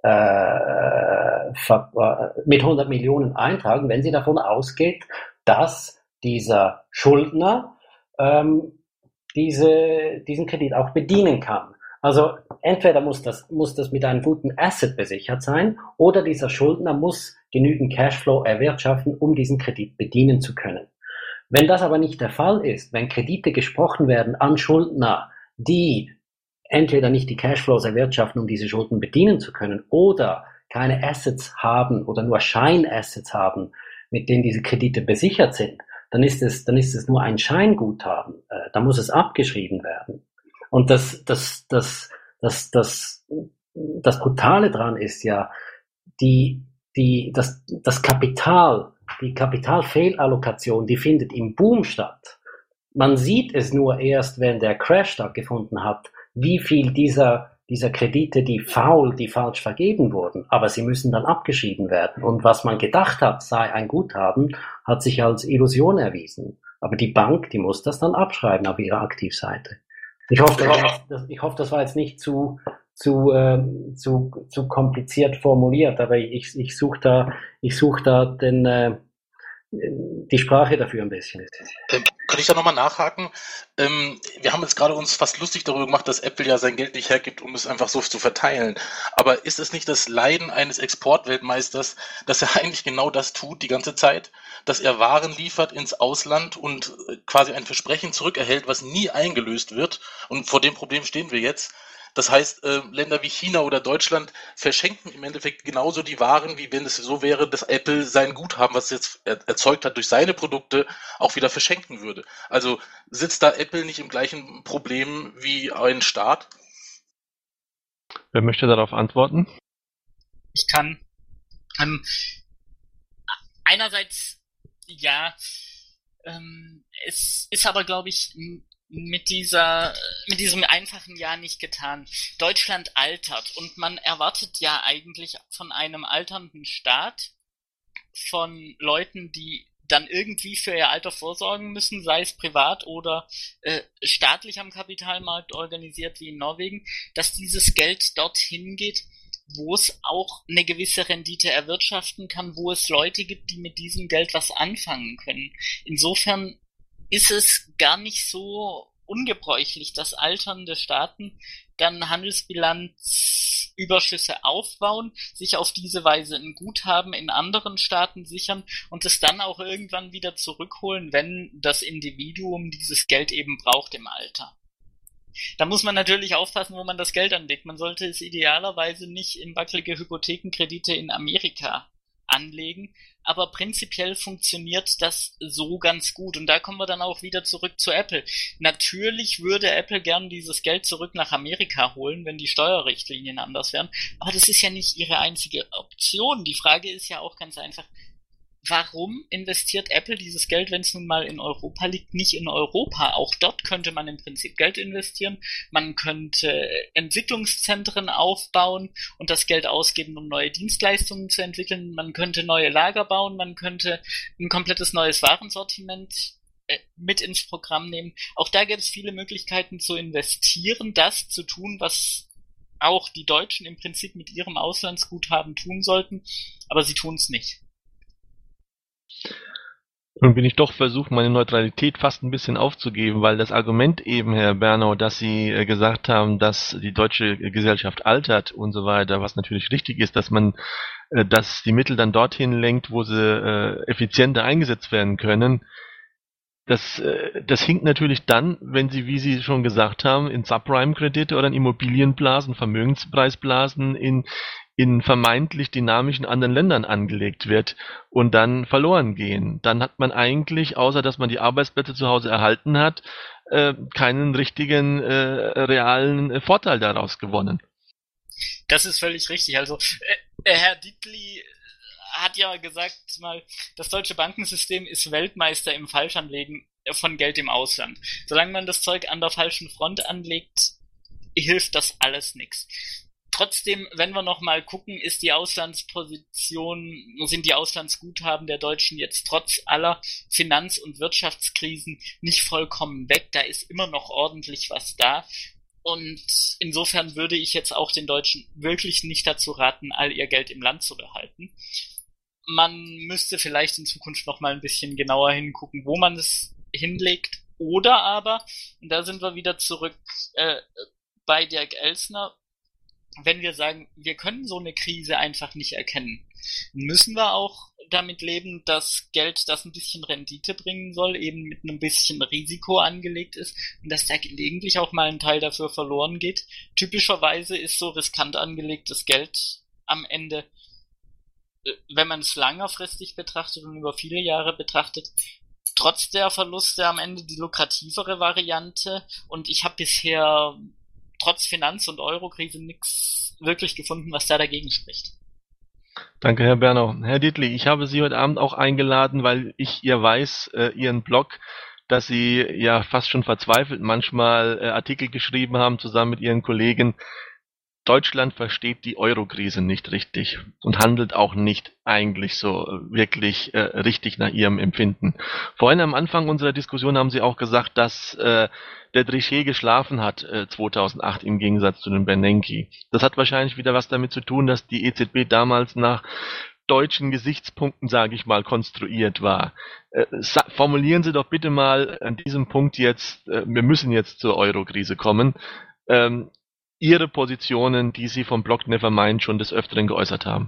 äh, mit hundert Millionen eintragen, wenn sie davon ausgeht, dass dieser Schuldner ähm, diese, diesen Kredit auch bedienen kann. Also entweder muss das, muss das mit einem guten Asset besichert sein, oder dieser Schuldner muss genügend Cashflow erwirtschaften, um diesen Kredit bedienen zu können. Wenn das aber nicht der Fall ist, wenn Kredite gesprochen werden an Schuldner, die entweder nicht die Cashflows erwirtschaften, um diese Schulden bedienen zu können, oder keine Assets haben oder nur Scheinassets haben, mit denen diese Kredite besichert sind, dann ist es, dann ist es nur ein Scheinguthaben. Äh, da muss es abgeschrieben werden. Und das, das, das, das, das, das Brutale dran ist ja, die, die, das, das Kapital, die Kapitalfehlallokation, die findet im Boom statt. Man sieht es nur erst, wenn der Crash stattgefunden hat, wie viel dieser, dieser Kredite, die faul, die falsch vergeben wurden, aber sie müssen dann abgeschrieben werden. Und was man gedacht hat, sei ein Guthaben, hat sich als Illusion erwiesen. Aber die Bank, die muss das dann abschreiben auf ihrer Aktivseite. Ich hoffe, das, ich hoffe, das war jetzt nicht zu, zu, äh, zu, zu kompliziert formuliert, aber ich, ich suche da, ich suche da den, äh, die Sprache dafür ein bisschen. Ähm, kann ich da nochmal nachhaken? Ähm, wir haben jetzt gerade uns fast lustig darüber gemacht, dass Apple ja sein Geld nicht hergibt, um es einfach so zu verteilen. Aber ist es nicht das Leiden eines Exportweltmeisters, dass er eigentlich genau das tut die ganze Zeit? Dass er Waren liefert ins Ausland und quasi ein Versprechen zurückerhält, was nie eingelöst wird. Und vor dem Problem stehen wir jetzt. Das heißt, äh, Länder wie China oder Deutschland verschenken im Endeffekt genauso die Waren, wie wenn es so wäre, dass Apple sein Guthaben, was es jetzt er- erzeugt hat durch seine Produkte, auch wieder verschenken würde. Also sitzt da Apple nicht im gleichen Problem wie ein Staat? Wer möchte darauf antworten? Ich kann. Ähm, einerseits, ja, ähm, es ist aber, glaube ich, m- mit dieser, mit diesem einfachen Ja nicht getan. Deutschland altert und man erwartet ja eigentlich von einem alternden Staat, von Leuten, die dann irgendwie für ihr Alter vorsorgen müssen, sei es privat oder äh, staatlich am Kapitalmarkt organisiert wie in Norwegen, dass dieses Geld dorthin geht, wo es auch eine gewisse Rendite erwirtschaften kann, wo es Leute gibt, die mit diesem Geld was anfangen können. Insofern ist es gar nicht so ungebräuchlich, dass alternde Staaten dann Handelsbilanzüberschüsse aufbauen, sich auf diese Weise ein Guthaben in anderen Staaten sichern und es dann auch irgendwann wieder zurückholen, wenn das Individuum dieses Geld eben braucht im Alter. Da muss man natürlich aufpassen, wo man das Geld anlegt. Man sollte es idealerweise nicht in wackelige Hypothekenkredite in Amerika anlegen. Aber prinzipiell funktioniert das so ganz gut. Und da kommen wir dann auch wieder zurück zu Apple. Natürlich würde Apple gern dieses Geld zurück nach Amerika holen, wenn die Steuerrichtlinien anders wären. Aber das ist ja nicht ihre einzige Option. Die Frage ist ja auch ganz einfach, warum investiert Apple dieses Geld, wenn es nun mal in Europa liegt, nicht in Europa? Auch dort könnte man im Prinzip Geld investieren. Man könnte Entwicklungszentren aufbauen und das Geld ausgeben, um neue Dienstleistungen zu entwickeln. Man könnte neue Lager bauen. Man könnte ein komplettes neues Warensortiment äh, mit ins Programm nehmen. Auch da gibt es viele Möglichkeiten zu investieren, das zu tun, was auch die Deutschen im Prinzip mit ihrem Auslandsguthaben tun sollten. Aber sie tun es nicht. Nun bin ich doch versucht, meine Neutralität fast ein bisschen aufzugeben, weil das Argument eben, Herr Bernau, dass Sie äh, gesagt haben, dass die deutsche Gesellschaft altert und so weiter, was natürlich richtig ist, dass man, äh, dass die Mittel dann dorthin lenkt, wo sie äh, effizienter eingesetzt werden können. Das, äh, das hinkt natürlich dann, wenn Sie, wie Sie schon gesagt haben, in Subprime-Kredite oder in Immobilienblasen, Vermögenspreisblasen, in in vermeintlich dynamischen anderen Ländern angelegt wird und dann verloren gehen. Dann hat man eigentlich, außer dass man die Arbeitsplätze zu Hause erhalten hat, äh, keinen richtigen äh, realen äh, Vorteil daraus gewonnen. Das ist völlig richtig. Also äh, Herr Dietli hat ja gesagt mal, das deutsche Bankensystem ist Weltmeister im Falschanlegen von Geld im Ausland. Solange man das Zeug an der falschen Front anlegt, hilft das alles nichts. Trotzdem, wenn wir nochmal gucken, ist die Auslandsposition, sind die Auslandsguthaben der Deutschen jetzt trotz aller Finanz- und Wirtschaftskrisen nicht vollkommen weg. Da ist immer noch ordentlich was da. Und insofern würde ich jetzt auch den Deutschen wirklich nicht dazu raten, all ihr Geld im Land zu behalten. Man müsste vielleicht in Zukunft nochmal ein bisschen genauer hingucken, wo man es hinlegt. Oder aber, und da sind wir wieder zurück äh, bei Dirk Elsner, wenn wir sagen, wir können so eine Krise einfach nicht erkennen, müssen wir auch damit leben, dass Geld, das ein bisschen Rendite bringen soll, eben mit einem bisschen Risiko angelegt ist und dass da gelegentlich auch mal ein Teil dafür verloren geht. Typischerweise ist so riskant angelegtes Geld am Ende, wenn man es längerfristig betrachtet und über viele Jahre betrachtet, trotz der Verluste am Ende die lukrativere Variante. Und ich habe bisher trotz Finanz- und Eurokrise nichts wirklich gefunden, was da dagegen spricht. Danke, Herr Bernau. Herr Dietli, ich habe Sie heute Abend auch eingeladen, weil ich ihr weiß, äh, Ihren Blog, dass Sie ja fast schon verzweifelt manchmal äh, Artikel geschrieben haben, zusammen mit Ihren Kollegen. Deutschland versteht die Eurokrise nicht richtig und handelt auch nicht eigentlich so wirklich äh, richtig nach ihrem Empfinden. Vorhin am Anfang unserer Diskussion haben Sie auch gesagt, dass äh, der Trichet geschlafen hat äh, zweitausendacht im Gegensatz zu dem Bernanke. Das hat wahrscheinlich wieder was damit zu tun, dass die E Z B damals nach deutschen Gesichtspunkten, sage ich mal, konstruiert war. Äh, formulieren Sie doch bitte mal an diesem Punkt jetzt, äh, wir müssen jetzt zur Eurokrise kommen, ähm, Ihre Positionen, die Sie vom Blog Nevermind schon des Öfteren geäußert haben.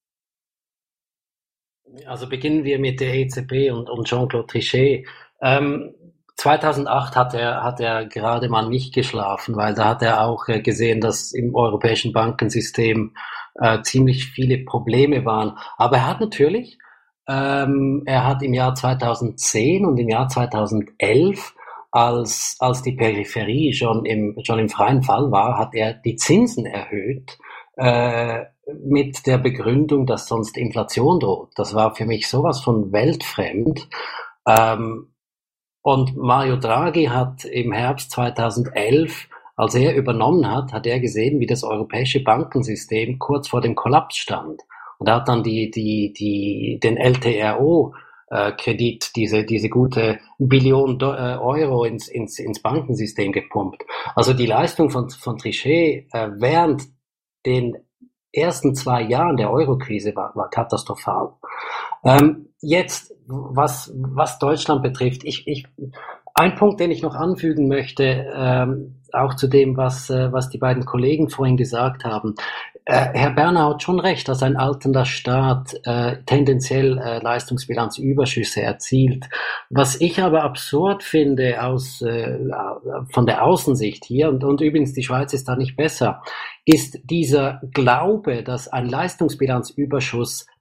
Also beginnen wir mit der E Z B und, und Jean-Claude Trichet. Ähm, zweitausendacht hat er, hat er gerade mal nicht geschlafen, weil da hat er auch äh, gesehen, dass im europäischen Bankensystem äh, ziemlich viele Probleme waren. Aber er hat natürlich, ähm, er hat im Jahr zweitausendzehn und im Jahr zweitausendelf Als, als die Peripherie schon im, schon im freien Fall war, hat er die Zinsen erhöht, äh, mit der Begründung, dass sonst Inflation droht. Das war für mich sowas von weltfremd. Ähm, und Mario Draghi hat im Herbst zweitausendelf, als er übernommen hat, hat er gesehen, wie das europäische Bankensystem kurz vor dem Kollaps stand. Und er hat dann die, die, die, den L T R O Kredit, diese, diese gute Billion Euro ins, ins, ins Bankensystem gepumpt. Also die Leistung von, von Trichet äh, während den ersten zwei Jahren der Eurokrise war, war katastrophal. Ähm, jetzt, was, was Deutschland betrifft, ich, ich, ein Punkt, den ich noch anfügen möchte, ähm, auch zu dem, was, äh, was die beiden Kollegen vorhin gesagt haben. Äh, Herr Bernau hat schon recht, dass ein alternder Staat äh, tendenziell äh, Leistungsbilanzüberschüsse erzielt. Was ich aber absurd finde aus äh, von der Außensicht hier, und, und übrigens die Schweiz ist da nicht besser, ist dieser Glaube, dass ein Leistungsbilanzüberschuss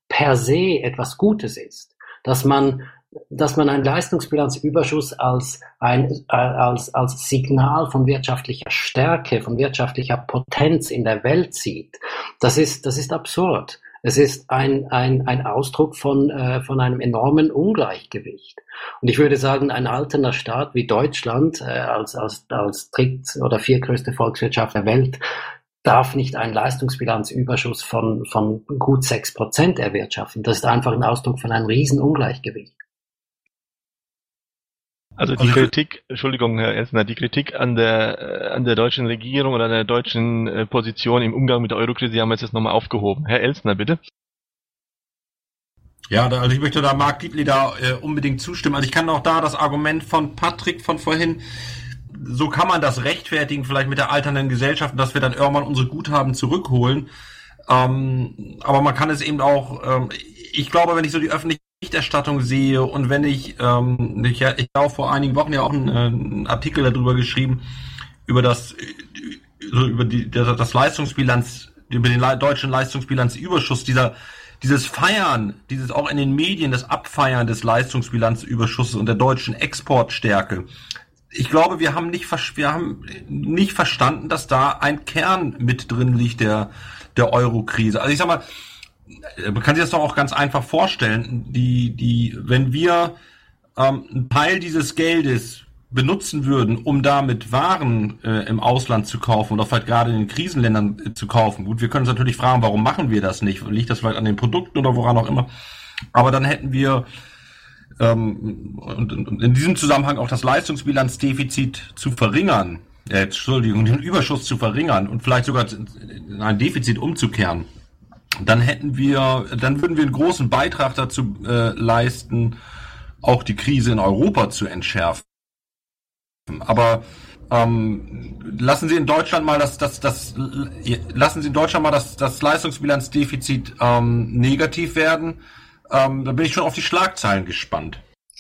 per se etwas Gutes ist, dass man dass man einen Leistungsbilanzüberschuss als ein als als Signal von wirtschaftlicher Stärke, von wirtschaftlicher Potenz in der Welt sieht, das ist das ist absurd. Es ist ein ein ein Ausdruck von äh, von einem enormen Ungleichgewicht. Und ich würde sagen, ein alterner Staat wie Deutschland äh, als als als dritt- oder viertgrößte Volkswirtschaft der Welt darf nicht einen Leistungsbilanzüberschuss von von gut sechs Prozent erwirtschaften. Das ist einfach ein Ausdruck von einem riesen Ungleichgewicht. Also die Kritik, Entschuldigung, Herr Elsner, die Kritik an der an der deutschen Regierung oder an der deutschen äh, Position im Umgang mit der Eurokrise haben wir jetzt nochmal aufgehoben. Herr Elsner, bitte. Ja, da, also ich möchte da Marc Dietli da äh, unbedingt zustimmen. Also ich kann auch da das Argument von Patrick von vorhin, so kann man das rechtfertigen, vielleicht mit der alternden Gesellschaft, dass wir dann irgendwann unsere Guthaben zurückholen. Ähm, aber man kann es eben auch, ähm, ich glaube, wenn ich so die öffentliche Berichterstattung sehe und wenn ich, ähm, ich, ich habe vor einigen Wochen ja auch einen, einen Artikel darüber geschrieben, über das, so über die, das Leistungsbilanz, über den deutschen Leistungsbilanzüberschuss, dieser, dieses Feiern, dieses auch in den Medien, das Abfeiern des Leistungsbilanzüberschusses und der deutschen Exportstärke. Ich glaube, wir haben nicht, wir haben nicht verstanden, dass da ein Kern mit drin liegt der, der Euro-Krise. Also ich sag mal, man kann sich das doch auch ganz einfach vorstellen, die, die, wenn wir ähm, einen Teil dieses Geldes benutzen würden, um damit Waren äh, im Ausland zu kaufen oder vielleicht gerade in den Krisenländern äh, zu kaufen. Gut, wir können uns natürlich fragen, warum machen wir das nicht? Liegt das vielleicht an den Produkten oder woran auch immer? Aber dann hätten wir ähm, und, und in diesem Zusammenhang auch das Leistungsbilanzdefizit zu verringern, äh, Entschuldigung, den Überschuss zu verringern und vielleicht sogar in ein Defizit umzukehren. Dann hätten wir, dann würden wir einen großen Beitrag dazu äh, leisten, auch die Krise in Europa zu entschärfen. Aber ähm, lassen Sie in Deutschland mal das, das, das, lassen Sie in Deutschland mal das, das Leistungsbilanzdefizit ähm, negativ werden. Ähm, da bin ich schon auf die Schlagzeilen gespannt.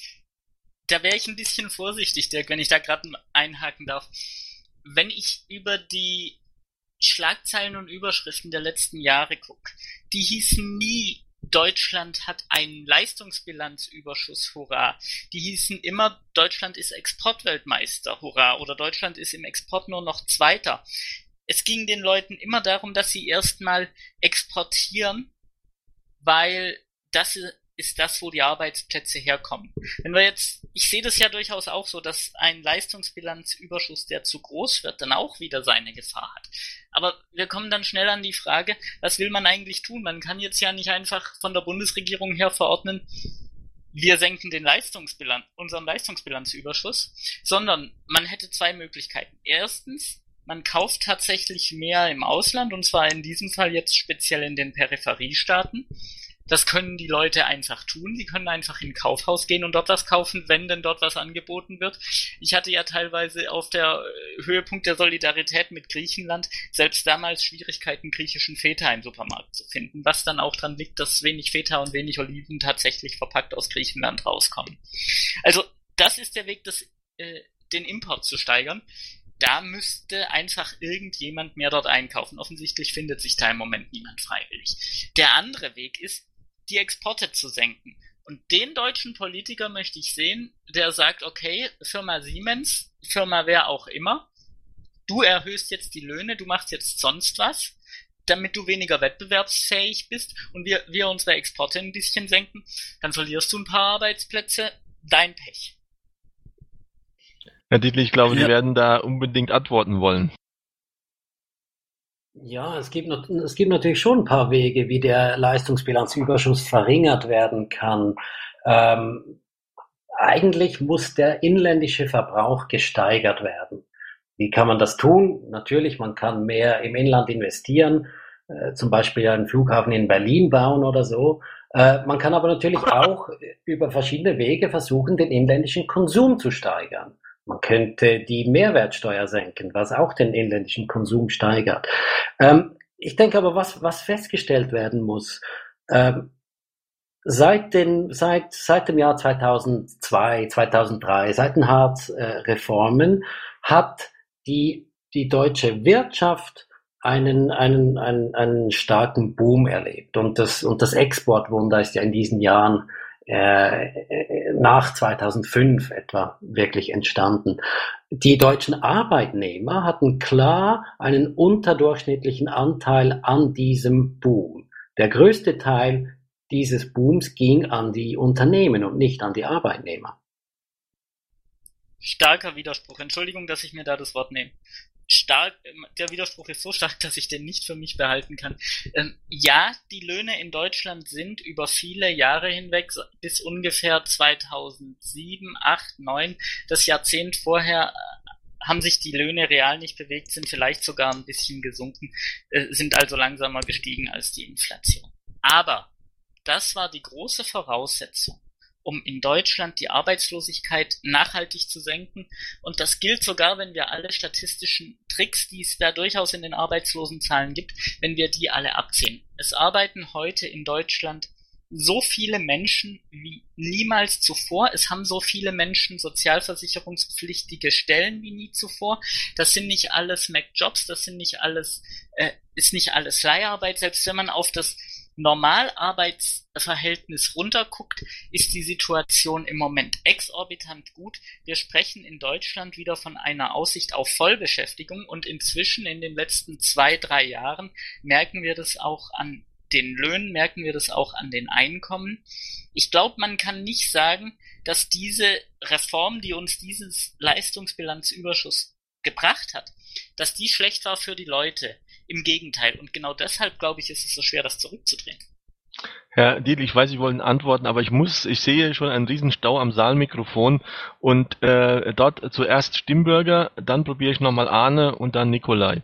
Da wäre ich ein bisschen vorsichtig, Dirk, wenn ich da gerade einhaken darf. Wenn ich über die Schlagzeilen und Überschriften der letzten Jahre gucke, die hießen nie, Deutschland hat einen Leistungsbilanzüberschuss, hurra. Die hießen immer, Deutschland ist Exportweltmeister, hurra. Oder Deutschland ist im Export nur noch Zweiter. Es ging den Leuten immer darum, dass sie erstmal exportieren, weil das ist das, wo die Arbeitsplätze herkommen. Wenn wir jetzt, ich sehe das ja durchaus auch so, dass ein Leistungsbilanzüberschuss, der zu groß wird, dann auch wieder seine Gefahr hat. Aber wir kommen dann schnell an die Frage, was will man eigentlich tun? Man kann jetzt ja nicht einfach von der Bundesregierung her verordnen, wir senken den Leistungsbilanz, unseren Leistungsbilanzüberschuss, sondern man hätte zwei Möglichkeiten. Erstens, man kauft tatsächlich mehr im Ausland, und zwar in diesem Fall jetzt speziell in den Peripheriestaaten. Das können die Leute einfach tun. Sie können einfach in ein Kaufhaus gehen und dort was kaufen, wenn denn dort was angeboten wird. Ich hatte ja teilweise auf der Höhepunkt der Solidarität mit Griechenland selbst damals Schwierigkeiten, griechischen Feta im Supermarkt zu finden, was dann auch dran liegt, dass wenig Feta und wenig Oliven tatsächlich verpackt aus Griechenland rauskommen. Also das ist der Weg, das, äh, den Import zu steigern. Da müsste einfach irgendjemand mehr dort einkaufen. Offensichtlich findet sich da im Moment niemand freiwillig. Der andere Weg ist, die Exporte zu senken. Und den deutschen Politiker möchte ich sehen, der sagt, okay, Firma Siemens, Firma wer auch immer, du erhöhst jetzt die Löhne, du machst jetzt sonst was, damit du weniger wettbewerbsfähig bist und wir, wir unsere Exporte ein bisschen senken, dann verlierst du ein paar Arbeitsplätze, dein Pech. Herr Dietl, ich glaube, Ja. die werden da unbedingt antworten wollen. Ja, es gibt, noch- es gibt natürlich schon ein paar Wege, wie der Leistungsbilanzüberschuss verringert werden kann. Ähm, eigentlich muss der inländische Verbrauch gesteigert werden. Wie kann man das tun? Natürlich, man kann mehr im Inland investieren, äh, zum Beispiel einen Flughafen in Berlin bauen oder so. Äh, man kann aber natürlich auch über verschiedene Wege versuchen, den inländischen Konsum zu steigern. Man könnte die Mehrwertsteuer senken, was auch den inländischen Konsum steigert. Ähm, ich denke aber, was, was festgestellt werden muss, ähm, seit, den, seit, seit dem Jahr zweitausendzwei, zweitausenddrei, seit den Hartz-Reformen, hat die, die deutsche Wirtschaft einen, einen, einen, einen starken Boom erlebt. Und das, und das Exportwunder ist ja in diesen Jahren äh, nach zweitausendfünf etwa wirklich entstanden. Die deutschen Arbeitnehmer hatten klar einen unterdurchschnittlichen Anteil an diesem Boom. Der größte Teil dieses Booms ging an die Unternehmen und nicht an die Arbeitnehmer. Starker Widerspruch. Entschuldigung, dass ich mir da das Wort nehme. Stark, der Widerspruch ist so stark, dass ich den nicht für mich behalten kann. Ähm, ja, die Löhne in Deutschland sind über viele Jahre hinweg, bis ungefähr zweitausendsieben, acht, neun, das Jahrzehnt vorher, haben sich die Löhne real nicht bewegt, sind vielleicht sogar ein bisschen gesunken, äh, sind also langsamer gestiegen als die Inflation. Aber das war die große Voraussetzung, um in Deutschland die Arbeitslosigkeit nachhaltig zu senken. Und das gilt sogar, wenn wir alle statistischen Tricks, die es da durchaus in den Arbeitslosenzahlen gibt, wenn wir die alle abziehen. Es arbeiten heute in Deutschland so viele Menschen wie niemals zuvor. Es haben so viele Menschen sozialversicherungspflichtige Stellen wie nie zuvor. Das sind nicht alles Mac-Jobs, das sind nicht alles, äh, ist nicht alles Leiharbeit. Selbst wenn man auf das Normalarbeitsverhältnis runterguckt, ist die Situation im Moment exorbitant gut. Wir sprechen in Deutschland wieder von einer Aussicht auf Vollbeschäftigung und inzwischen in den letzten zwei, drei Jahren merken wir das auch an den Löhnen, merken wir das auch an den Einkommen. Ich glaube, man kann nicht sagen, dass diese Reform, die uns dieses Leistungsbilanzüberschuss gebracht hat, dass die schlecht war für die Leute. Im Gegenteil. Und genau deshalb, glaube ich, ist es so schwer, das zurückzudrehen. Herr Dietl, ich weiß, Sie wollen antworten, aber ich muss, ich sehe schon einen riesen Stau am Saalmikrofon und äh, dort zuerst Stimmbürger, dann probiere ich nochmal Arne und dann Nikolai.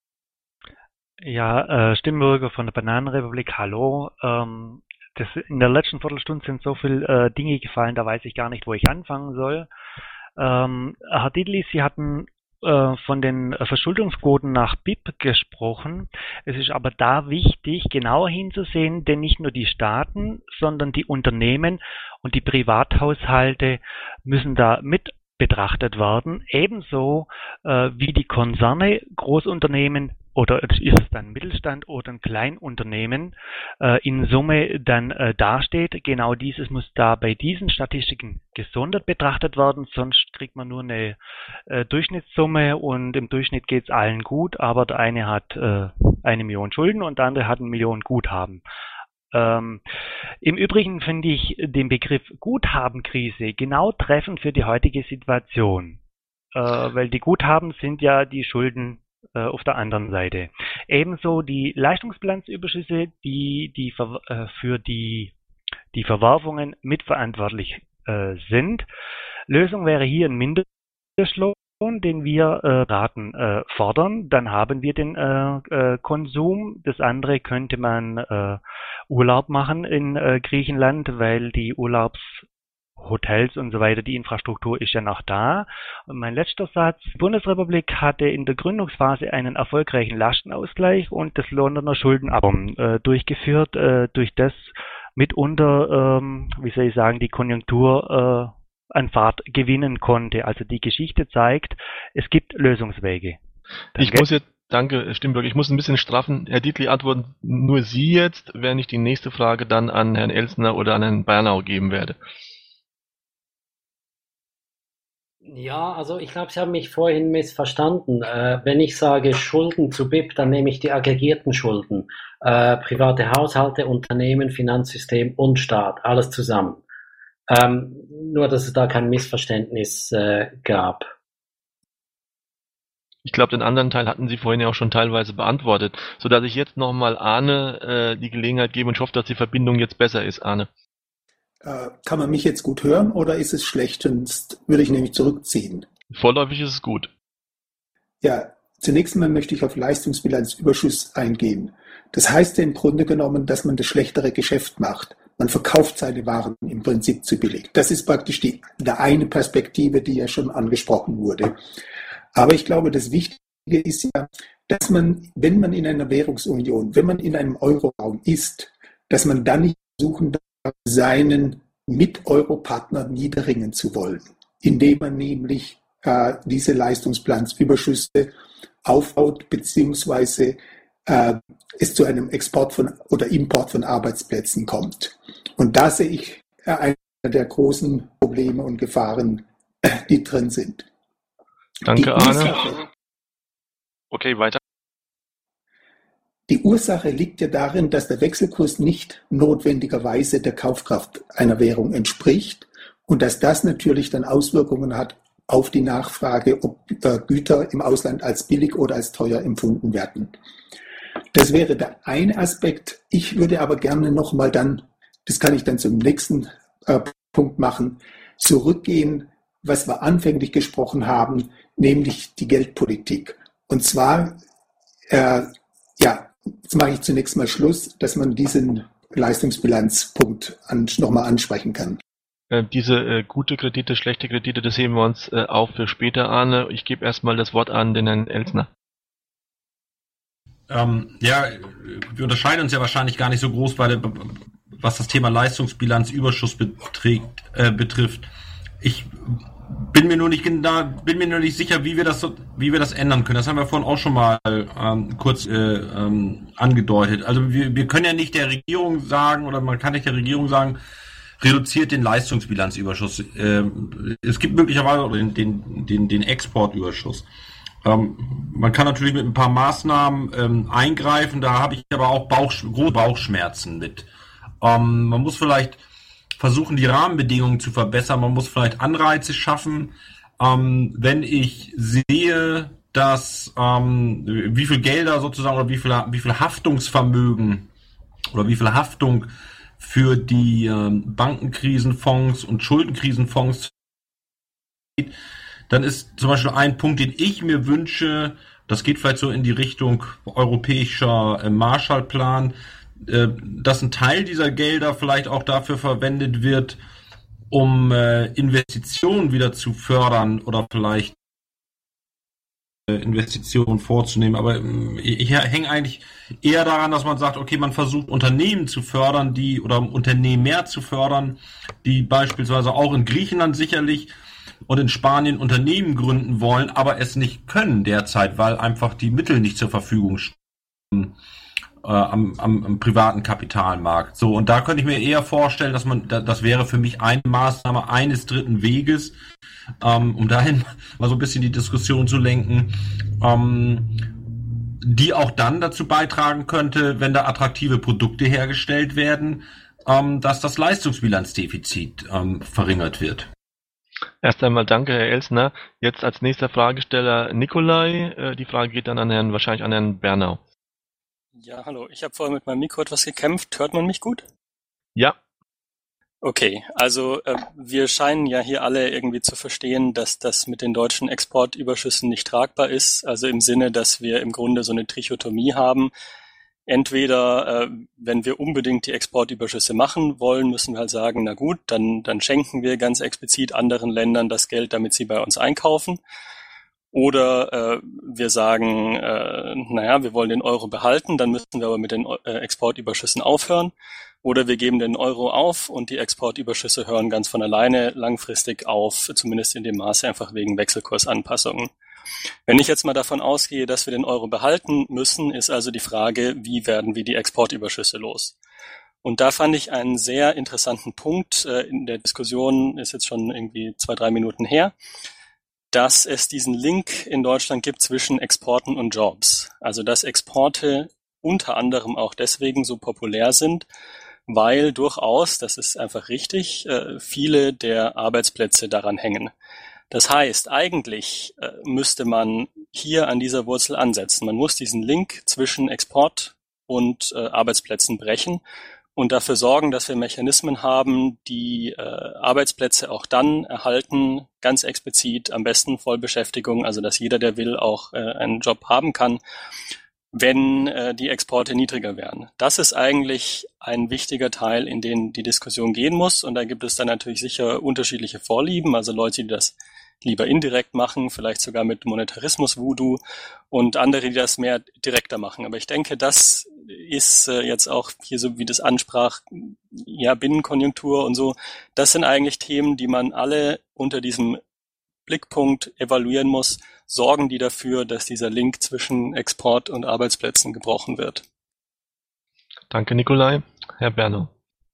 Ja, äh, Stimmbürger von der Bananenrepublik, hallo. Ähm, das, in der letzten Viertelstunde sind so viele äh, Dinge gefallen, da weiß ich gar nicht, wo ich anfangen soll. Ähm, Herr Dietl, Sie hatten von den Verschuldungsquoten nach B I P gesprochen. Es ist aber da wichtig, genauer hinzusehen, denn nicht nur die Staaten, sondern die Unternehmen und die Privathaushalte müssen da mit betrachtet werden, ebenso äh, wie die Konzerne, Großunternehmen oder ist es dann Mittelstand oder ein Kleinunternehmen äh, in Summe dann äh, dasteht. Genau dieses muss da bei diesen Statistiken gesondert betrachtet werden, sonst kriegt man nur eine äh, Durchschnittssumme und im Durchschnitt geht es allen gut, aber der eine hat äh, eine Million Schulden und der andere hat eine Million Guthaben. Ähm, Im Übrigen finde ich den Begriff Guthabenkrise genau treffend für die heutige Situation, äh, weil die Guthaben sind ja die Schulden äh, auf der anderen Seite. Ebenso die Leistungsbilanzüberschüsse, die, die ver äh, für die, die Verwerfungen mitverantwortlich äh, sind. Lösung wäre hier ein Mindestlohn, den wir äh, Raten äh, fordern, dann haben wir den äh, äh, Konsum. Das andere könnte man äh, Urlaub machen in äh, Griechenland, weil die Urlaubshotels und so weiter, die Infrastruktur ist ja noch da. Und mein letzter Satz, die Bundesrepublik hatte in der Gründungsphase einen erfolgreichen Lastenausgleich und das Londoner Schuldenabkommen äh, durchgeführt, äh, durch das mitunter, ähm, wie soll ich sagen, die Konjunktur äh, an Fahrt gewinnen konnte. Also die Geschichte zeigt, es gibt Lösungswege. Danke. Ich muss jetzt, danke Stimmbürger, ich muss ein bisschen straffen. Herr Dietl, antworten nur Sie jetzt, während ich die nächste Frage dann an Herrn Elsner oder an Herrn Bernau geben werde. Ja, also ich glaube, Sie haben mich vorhin missverstanden. Äh, wenn ich sage Schulden zu B I P, dann nehme ich die aggregierten Schulden. Äh, private Haushalte, Unternehmen, Finanzsystem und Staat, alles zusammen. Ähm, nur, dass es da kein Missverständnis äh, gab. Ich glaube, den anderen Teil hatten Sie vorhin ja auch schon teilweise beantwortet, sodass ich jetzt nochmal Arne äh, die Gelegenheit gebe und ich hoffe, dass die Verbindung jetzt besser ist, Arne. Äh, kann man mich jetzt gut hören oder ist es schlecht? Sonst würde ich nämlich zurückziehen. Vorläufig ist es gut. Ja, zunächst mal möchte ich auf Leistungsbilanzüberschuss eingehen. Das heißt im Grunde genommen, dass man das schlechtere Geschäft macht. Man verkauft seine Waren im Prinzip zu billig. Das ist praktisch die, die eine Perspektive, die ja schon angesprochen wurde. Aber ich glaube, das Wichtige ist ja, dass man, wenn man in einer Währungsunion, wenn man in einem Euroraum ist, dass man dann nicht versuchen darf, seinen Mit-Euro-Partner niederringen zu wollen, indem man nämlich äh, diese Leistungsbilanzüberschüsse aufbaut, beziehungsweise äh, es zu einem Export von oder Import von Arbeitsplätzen kommt. Und da sehe ich äh, eine der großen Probleme und Gefahren, äh, die drin sind. Danke, Die Arne. Ursache, Okay, weiter. die Ursache liegt ja darin, dass der Wechselkurs nicht notwendigerweise der Kaufkraft einer Währung entspricht und dass das natürlich dann Auswirkungen hat auf die Nachfrage, ob äh, Güter im Ausland als billig oder als teuer empfunden werden. Das wäre der eine Aspekt. Ich würde aber gerne nochmal dann, das kann ich dann zum nächsten äh, Punkt machen, zurückgehen, was wir anfänglich gesprochen haben, nämlich die Geldpolitik. Und zwar, äh, ja, jetzt mache ich zunächst mal Schluss, dass man diesen Leistungsbilanzpunkt an, nochmal ansprechen kann. Äh, diese äh, gute Kredite, schlechte Kredite, das heben wir uns äh, auf für später, Arne. Ich gebe erstmal das Wort an den Herrn Elsner. Ähm, ja, wir unterscheiden uns ja wahrscheinlich gar nicht so groß, bei der, was das Thema Leistungsbilanzüberschuss beträgt, äh, betrifft. Ich bin mir nur nicht da, bin mir nur nicht sicher, wie wir das, wie wir das ändern können. Das haben wir vorhin auch schon mal ähm, kurz äh, ähm, angedeutet. Also wir, wir können ja nicht der Regierung sagen, oder man kann nicht der Regierung sagen, reduziert den Leistungsbilanzüberschuss. Äh, es gibt möglicherweise den, den, den, den Exportüberschuss. Ähm, man kann natürlich mit ein paar Maßnahmen ähm, eingreifen, da habe ich aber auch Bauch, große Bauchschmerzen mit. Ähm, man muss vielleicht versuchen, die Rahmenbedingungen zu verbessern, man muss vielleicht Anreize schaffen. Ähm, wenn ich sehe, dass ähm, wie viel Gelder sozusagen oder wie viel, wie viel Haftungsvermögen oder wie viel Haftung für die ähm, Bankenkrisenfonds und Schuldenkrisenfonds geht, dann ist zum Beispiel ein Punkt, den ich mir wünsche, das geht vielleicht so in die Richtung europäischer äh, Marshallplan, äh, dass ein Teil dieser Gelder vielleicht auch dafür verwendet wird, um äh, Investitionen wieder zu fördern oder vielleicht äh, Investitionen vorzunehmen. Aber äh, ich hänge eigentlich eher daran, dass man sagt, okay, man versucht Unternehmen zu fördern, die oder Unternehmen mehr zu fördern, die beispielsweise auch in Griechenland sicherlich und in Spanien Unternehmen gründen wollen, aber es nicht können derzeit, weil einfach die Mittel nicht zur Verfügung stehen äh, am, am, am privaten Kapitalmarkt. So, und da könnte ich mir eher vorstellen, dass man, das wäre für mich eine Maßnahme eines dritten Weges, ähm, um dahin mal so ein bisschen die Diskussion zu lenken, ähm, die auch dann dazu beitragen könnte, wenn da attraktive Produkte hergestellt werden, ähm, dass das Leistungsbilanzdefizit ähm, verringert wird. Erst einmal danke, Herr Elsner. Jetzt als nächster Fragesteller Nikolai. Äh, die Frage geht dann an Herrn, wahrscheinlich an Herrn Bernau. Ja, hallo. Ich habe vorher mit meinem Mikro etwas gekämpft. Hört man mich gut? Ja. Okay, also äh, wir scheinen ja hier alle irgendwie zu verstehen, dass das mit den deutschen Exportüberschüssen nicht tragbar ist. Also im Sinne, dass wir im Grunde so eine Trichotomie haben. Entweder, äh, wenn wir unbedingt die Exportüberschüsse machen wollen, müssen wir halt sagen, na gut, dann, dann schenken wir ganz explizit anderen Ländern das Geld, damit sie bei uns einkaufen. Oder äh, wir sagen, äh, naja, wir wollen den Euro behalten, dann müssen wir aber mit den äh, Exportüberschüssen aufhören. Oder wir geben den Euro auf und die Exportüberschüsse hören ganz von alleine langfristig auf, zumindest in dem Maße einfach wegen Wechselkursanpassungen. Wenn ich jetzt mal davon ausgehe, dass wir den Euro behalten müssen, ist also die Frage, wie werden wir die Exportüberschüsse los? Und da fand ich einen sehr interessanten Punkt äh, in der Diskussion, ist jetzt schon irgendwie zwei, drei Minuten her, dass es diesen Link in Deutschland gibt zwischen Exporten und Jobs. Also dass Exporte unter anderem auch deswegen so populär sind, weil durchaus, das ist einfach richtig, äh, viele der Arbeitsplätze daran hängen. Das heißt, eigentlich äh, müsste man hier an dieser Wurzel ansetzen. Man muss diesen Link zwischen Export und äh, Arbeitsplätzen brechen und dafür sorgen, dass wir Mechanismen haben, die äh, Arbeitsplätze auch dann erhalten, ganz explizit, am besten Vollbeschäftigung, also dass jeder, der will, auch äh, einen Job haben kann, wenn äh, die Exporte niedriger wären. Das ist eigentlich ein wichtiger Teil, in den die Diskussion gehen muss. Und da gibt es dann natürlich sicher unterschiedliche Vorlieben, also Leute, die das lieber indirekt machen, vielleicht sogar mit Monetarismus-Voodoo und andere, die das mehr direkter machen. Aber ich denke, das ist äh, jetzt auch hier, so wie das ansprach, ja, Binnenkonjunktur und so, das sind eigentlich Themen, die man alle unter diesem Blickpunkt evaluieren muss, sorgen die dafür, dass dieser Link zwischen Export und Arbeitsplätzen gebrochen wird. Danke, Nikolai. Herr Berner.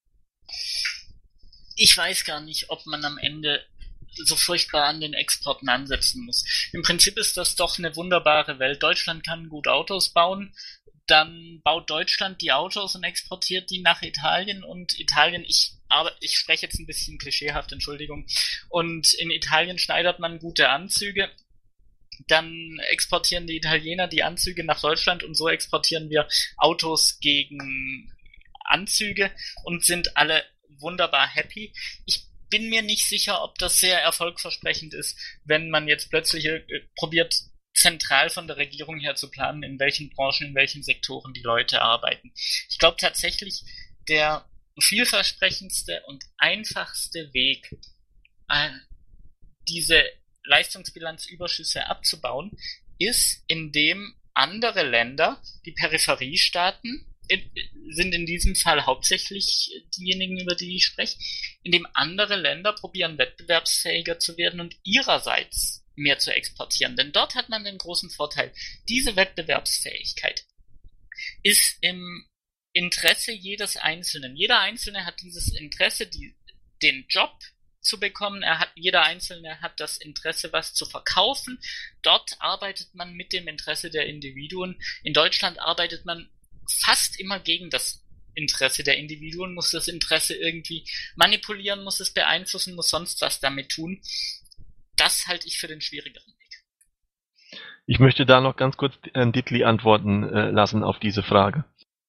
Ich weiß gar nicht, ob man am Ende so furchtbar an den Exporten ansetzen muss. Im Prinzip ist das doch eine wunderbare Welt. Deutschland kann gut Autos bauen, dann baut Deutschland die Autos und exportiert die nach Italien und Italien, ich aber ich spreche jetzt ein bisschen klischeehaft, Entschuldigung, und in Italien schneidert man gute Anzüge, dann exportieren die Italiener die Anzüge nach Deutschland und so exportieren wir Autos gegen Anzüge und sind alle wunderbar happy. Ich bin mir nicht sicher, ob das sehr erfolgversprechend ist, wenn man jetzt plötzlich äh, probiert, zentral von der Regierung her zu planen, in welchen Branchen, in welchen Sektoren die Leute arbeiten. Ich glaube tatsächlich, der vielversprechendste und einfachste Weg, äh, diese Leistungsbilanzüberschüsse abzubauen, ist, indem andere Länder, die Peripheriestaaten, in, sind in diesem Fall hauptsächlich diejenigen, über die ich spreche, indem andere Länder probieren, wettbewerbsfähiger zu werden und ihrerseits mehr zu exportieren. Denn dort hat man den großen Vorteil, diese Wettbewerbsfähigkeit ist im Interesse jedes Einzelnen. Jeder Einzelne hat dieses Interesse, die, den Job zu bekommen. Er hat, jeder Einzelne hat das Interesse, was zu verkaufen. Dort arbeitet man mit dem Interesse der Individuen. In Deutschland arbeitet man fast immer gegen das Interesse der Individuen, muss das Interesse irgendwie manipulieren, muss es beeinflussen, muss sonst was damit tun. Das halte ich für den schwierigeren Weg. Ich möchte da noch ganz kurz Herrn Dittli antworten äh, lassen auf diese Frage.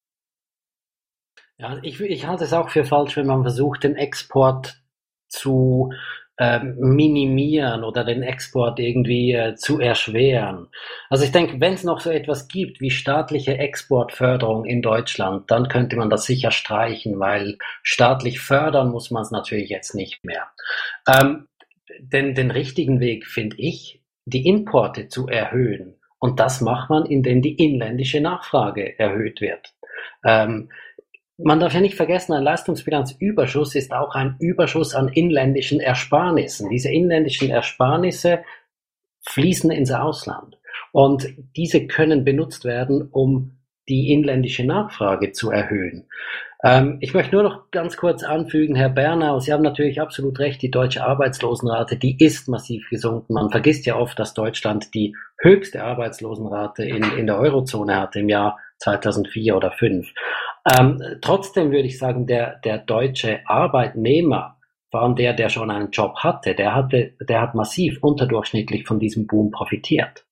Ja, ich, ich halte es auch für falsch, wenn man versucht, den Export zu ähm, minimieren oder den Export irgendwie äh, zu erschweren. Also ich denke, wenn es noch so etwas gibt wie staatliche Exportförderung in Deutschland, dann könnte man das sicher streichen, weil staatlich fördern muss man es natürlich jetzt nicht mehr. Ähm, den, den richtigen Weg finde ich, die Importe zu erhöhen. Und das macht man, indem die inländische Nachfrage erhöht wird. Ähm, Man darf ja nicht vergessen, ein Leistungsbilanzüberschuss ist auch ein Überschuss an inländischen Ersparnissen. Diese inländischen Ersparnisse fließen ins Ausland und diese können benutzt werden, um die inländische Nachfrage zu erhöhen. Ähm, ich möchte nur noch ganz kurz anfügen, Herr Bernau, Sie haben natürlich absolut recht, die deutsche Arbeitslosenrate, die ist massiv gesunken. Man vergisst ja oft, dass Deutschland die höchste Arbeitslosenrate in, in der Eurozone hatte im Jahr zweitausendvier oder zweitausendfünf. Ähm, trotzdem würde ich sagen, der, der deutsche Arbeitnehmer, vor allem der, der schon einen Job hatte, der hatte, der hat massiv unterdurchschnittlich von diesem Boom profitiert.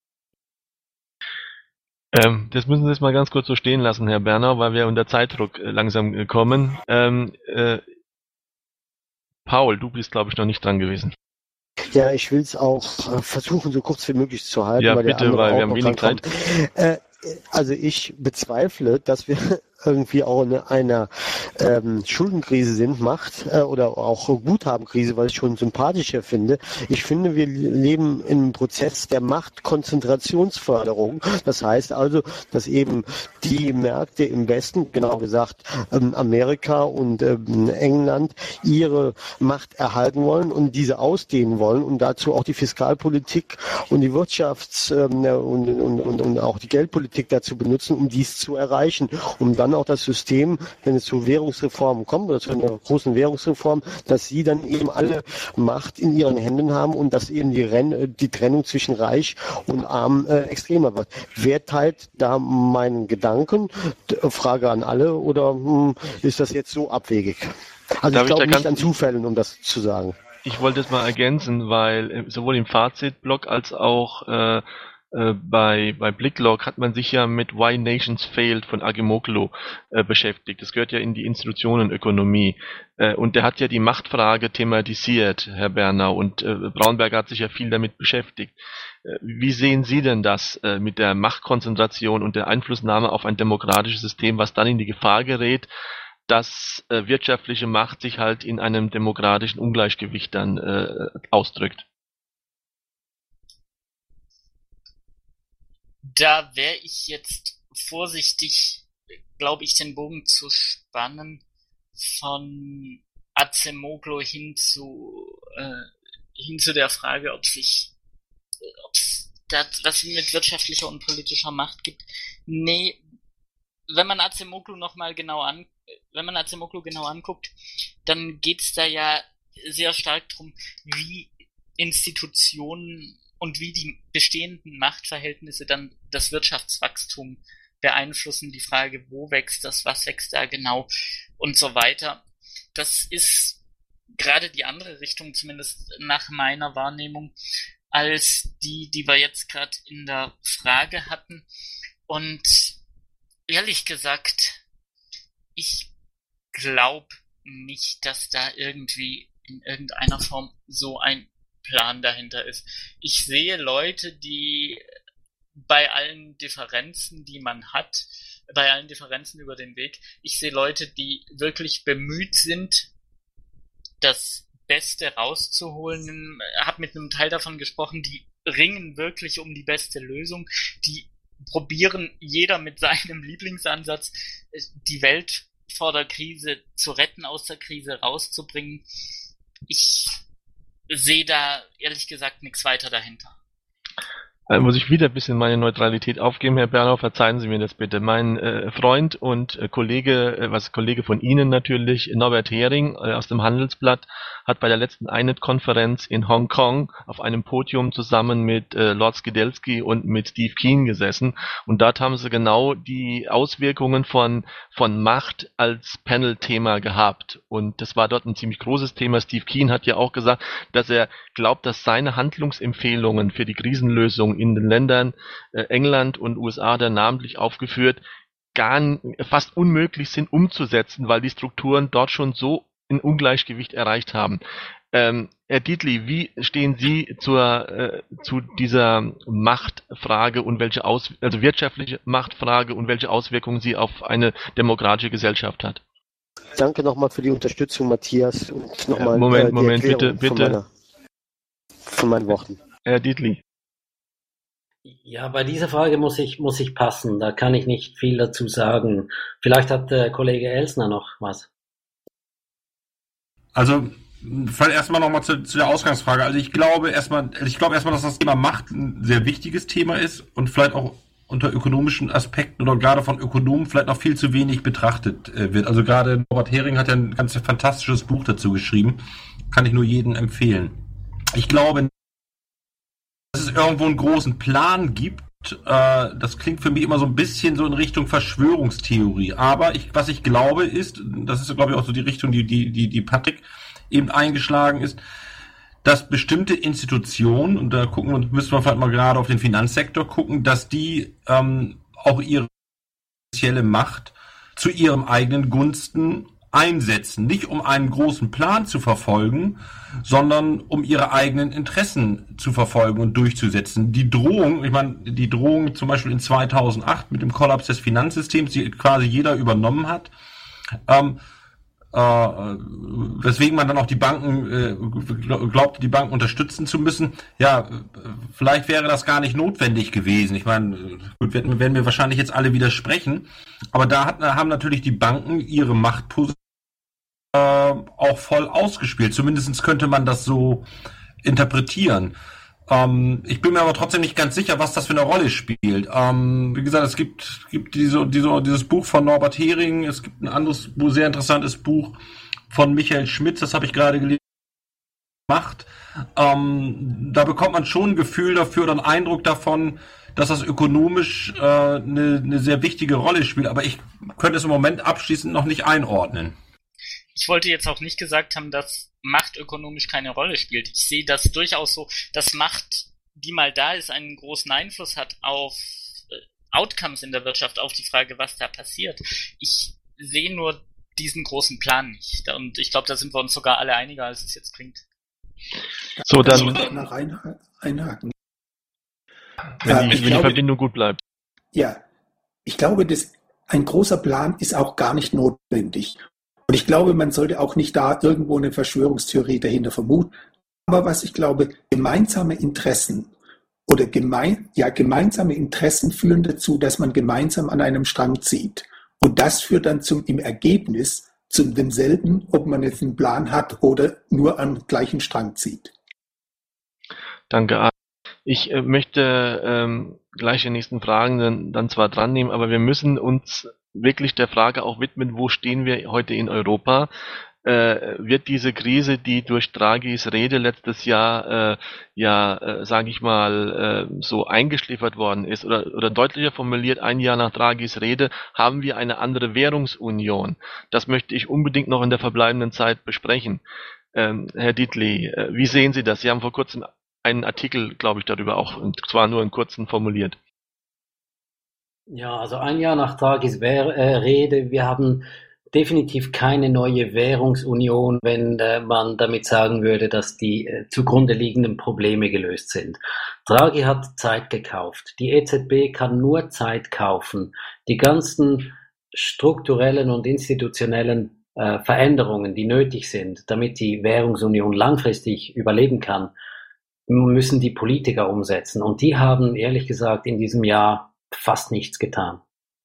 Ähm, das müssen Sie jetzt mal ganz kurz so stehen lassen, Herr Berner, weil wir unter Zeitdruck äh, langsam äh, kommen. Ähm, äh, Paul, du bist, glaube ich, noch nicht dran gewesen. Ja, ich will es auch äh, versuchen, so kurz wie möglich zu halten. Ja, weil bitte, der weil wir auch haben wenig Zeit. Äh, also ich bezweifle, dass wir irgendwie auch in einer ähm, Schuldenkrise sind, macht äh, oder auch Guthabenkrise, weil ich schon sympathischer finde. Ich finde, wir leben in einem Prozess der Machtkonzentrationsförderung. Das heißt also, dass eben die Märkte im Westen, genau gesagt ähm, Amerika und ähm, England, ihre Macht erhalten wollen und diese ausdehnen wollen und dazu auch die Fiskalpolitik und die Wirtschafts- ähm, und, und, und, und auch die Geldpolitik dazu benutzen, um dies zu erreichen, um dann auch das System, wenn es zu Währungsreformen kommt oder zu einer großen Währungsreform, dass sie dann eben alle Macht in ihren Händen haben und dass eben die, Ren- die Trennung zwischen Reich und Arm äh, extremer wird. Wer teilt da meinen Gedanken? Frage an alle, oder hm, ist das jetzt so abwegig? Also Darf ich glaube ich da nicht an Zufällen, um das zu sagen. Ich wollte es mal ergänzen, weil sowohl im Fazitblog als auch äh, äh, bei, bei Blicklog hat man sich ja mit Why Nations Failed von Acemoglu äh, beschäftigt. Das gehört ja in die Institutionenökonomie. Äh, und der hat ja die Machtfrage thematisiert, Herr Bernau, und äh, Braunberger hat sich ja viel damit beschäftigt. Äh, wie sehen Sie denn das äh, mit der Machtkonzentration und der Einflussnahme auf ein demokratisches System, was dann in die Gefahr gerät, dass äh, wirtschaftliche Macht sich halt in einem demokratischen Ungleichgewicht dann äh, ausdrückt? Da wäre ich jetzt vorsichtig, glaube ich, den Bogen zu spannen von Acemoglu hin zu äh, hin zu der Frage, ob sich, ob es das, was mit wirtschaftlicher und politischer Macht gibt. Nee, wenn man Acemoglu noch mal genau an, wenn man Acemoglu genau anguckt, dann geht's da ja sehr stark drum, wie Institutionen und wie die bestehenden Machtverhältnisse dann das Wirtschaftswachstum beeinflussen, die Frage, wo wächst das, was wächst da genau und so weiter. Das ist gerade die andere Richtung, zumindest nach meiner Wahrnehmung, als die, die wir jetzt gerade in der Frage hatten. Und ehrlich gesagt, ich glaube nicht, dass da irgendwie in irgendeiner Form so ein Plan dahinter ist. Ich sehe Leute, die bei allen Differenzen, die man hat, bei allen Differenzen über den Weg, ich sehe Leute, die wirklich bemüht sind, das Beste rauszuholen. Ich habe mit einem Teil davon gesprochen, die ringen wirklich um die beste Lösung, die probieren jeder mit seinem Lieblingsansatz, die Welt vor der Krise zu retten, aus der Krise rauszubringen. Ich sehe da ehrlich gesagt nichts weiter dahinter. Äh, muss ich wieder ein bisschen meine Neutralität aufgeben, Herr Bernau, verzeihen Sie mir das bitte. Mein äh, Freund und äh, Kollege, äh, was Kollege von Ihnen natürlich, Norbert Hering äh, aus dem Handelsblatt, hat bei der letzten I N E T-Konferenz in Hongkong auf einem Podium zusammen mit äh, Lord Skidelsky und mit Steve Keen gesessen, und dort haben sie genau die Auswirkungen von von Macht als Panel-Thema gehabt, und das war dort ein ziemlich großes Thema. Steve Keen hat ja auch gesagt, dass er glaubt, dass seine Handlungsempfehlungen für die Krisenlösung in den Ländern äh, England und U S A, da namentlich aufgeführt, gar fast unmöglich sind umzusetzen, weil die Strukturen dort schon so in Ungleichgewicht erreicht haben. Ähm, Herr Dietli, wie stehen Sie zur, äh, zu dieser Machtfrage und welche Aus also wirtschaftliche Machtfrage und welche Auswirkungen sie auf eine demokratische Gesellschaft hat? Danke nochmal für die Unterstützung, Matthias. Und noch mal, Moment, äh, Moment, bitte, bitte. Von, meiner, von meinen Worten. Herr Dietli. Ja, bei dieser Frage muss ich, muss ich passen. Da kann ich nicht viel dazu sagen. Vielleicht hat der Kollege Elsner noch was. Also, vielleicht erstmal nochmal zu, zu der Ausgangsfrage. Also ich glaube erstmal, ich glaube erstmal, dass das Thema Macht ein sehr wichtiges Thema ist und vielleicht auch unter ökonomischen Aspekten oder gerade von Ökonomen vielleicht noch viel zu wenig betrachtet äh, wird. Also gerade Norbert Hering hat ja ein ganz fantastisches Buch dazu geschrieben. Kann ich nur jedem empfehlen. Ich glaube, dass es irgendwo einen großen Plan gibt. Äh, das klingt für mich immer so ein bisschen so in Richtung Verschwörungstheorie. Aber ich, was ich glaube ist, das ist glaube ich auch so die Richtung, die, die, die, die Patrick eben eingeschlagen ist, dass bestimmte Institutionen, und da gucken wir, müssen wir vielleicht mal gerade auf den Finanzsektor gucken, dass die ähm, auch ihre finanzielle Macht zu ihrem eigenen Gunsten einsetzen. Nicht um einen großen Plan zu verfolgen, sondern um ihre eigenen Interessen zu verfolgen und durchzusetzen. Die Drohung, ich meine, die Drohung zum Beispiel in zweitausendacht mit dem Kollaps des Finanzsystems, die quasi jeder übernommen hat, ähm, äh, weswegen man dann auch die Banken, äh, glaubt, die Banken unterstützen zu müssen. Ja, vielleicht wäre das gar nicht notwendig gewesen. Ich meine, gut, werden, werden wir wahrscheinlich jetzt alle widersprechen, aber da hat, haben natürlich die Banken ihre Machtposition äh, auch voll ausgespielt. Zumindest könnte man das so interpretieren. Ähm, ich bin mir aber trotzdem nicht ganz sicher, was das für eine Rolle spielt. Ähm, wie gesagt, es gibt, gibt diese, diese, dieses Buch von Norbert Hering, es gibt ein anderes, sehr interessantes Buch von Michael Schmitz, das habe ich gerade gelesen, Macht. Ähm, da bekommt man schon ein Gefühl dafür oder einen Eindruck davon, dass das ökonomisch äh, eine, eine sehr wichtige Rolle spielt, aber ich könnte es im Moment abschließend noch nicht einordnen. Ich wollte jetzt auch nicht gesagt haben, dass Macht ökonomisch keine Rolle spielt. Ich sehe das durchaus so, dass Macht, die mal da ist, einen großen Einfluss hat auf äh, Outcomes in der Wirtschaft, auf die Frage, was da passiert. Ich sehe nur diesen großen Plan nicht. Und ich glaube, da sind wir uns sogar alle einiger, als es jetzt klingt. So, dann mal rein, einhaken. Wenn, Äh, die, ich wenn glaube, die Verbindung gut bleibt. Ja, ich glaube, dass ein großer Plan ist auch gar nicht notwendig. Und ich glaube, man sollte auch nicht da irgendwo eine Verschwörungstheorie dahinter vermuten. Aber was ich glaube, gemeinsame Interessen oder gemein, ja, gemeinsame Interessen führen dazu, dass man gemeinsam an einem Strang zieht. Und das führt dann zum, im Ergebnis zu demselben, ob man jetzt einen Plan hat oder nur am gleichen Strang zieht. Danke, Arne. Ich äh, möchte ähm, gleich die nächsten Fragen dann, dann zwar dran nehmen, aber wir müssen uns wirklich der Frage auch widmen, wo stehen wir heute in Europa? Äh, wird diese Krise, die durch Draghis Rede letztes Jahr, äh, ja, äh, sage ich mal, äh, so eingeschliffert worden ist, oder, oder deutlicher formuliert, ein Jahr nach Draghis Rede, haben wir eine andere Währungsunion. Das möchte ich unbedingt noch in der verbleibenden Zeit besprechen. Ähm, Herr Dietli, äh, wie sehen Sie das? Sie haben vor kurzem einen Artikel, glaube ich, darüber auch, und zwar nur in kurzen formuliert. Ja, also ein Jahr nach Draghis Wehr, äh, Rede, wir haben definitiv keine neue Währungsunion, wenn äh, man damit sagen würde, dass die äh, zugrunde liegenden Probleme gelöst sind. Draghi hat Zeit gekauft. Die E Z B kann nur Zeit kaufen. Die ganzen strukturellen und institutionellen äh, Veränderungen, die nötig sind, damit die Währungsunion langfristig überleben kann, müssen die Politiker umsetzen. Und die haben, ehrlich gesagt, in diesem Jahr fast nichts getan.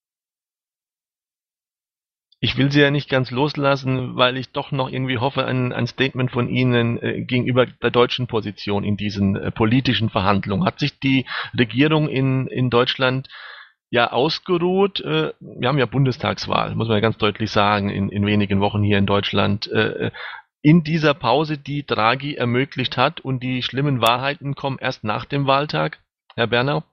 Ich will Sie ja nicht ganz loslassen, weil ich doch noch irgendwie hoffe, ein, ein Statement von Ihnen äh, gegenüber der deutschen Position in diesen äh, politischen Verhandlungen. Hat sich die Regierung in, in Deutschland ja ausgeruht? Äh, wir haben ja Bundestagswahl, muss man ja ganz deutlich sagen, in, in wenigen Wochen hier in Deutschland. Äh, in dieser Pause, die Draghi ermöglicht hat, und die schlimmen Wahrheiten kommen erst nach dem Wahltag? Herr Bernau?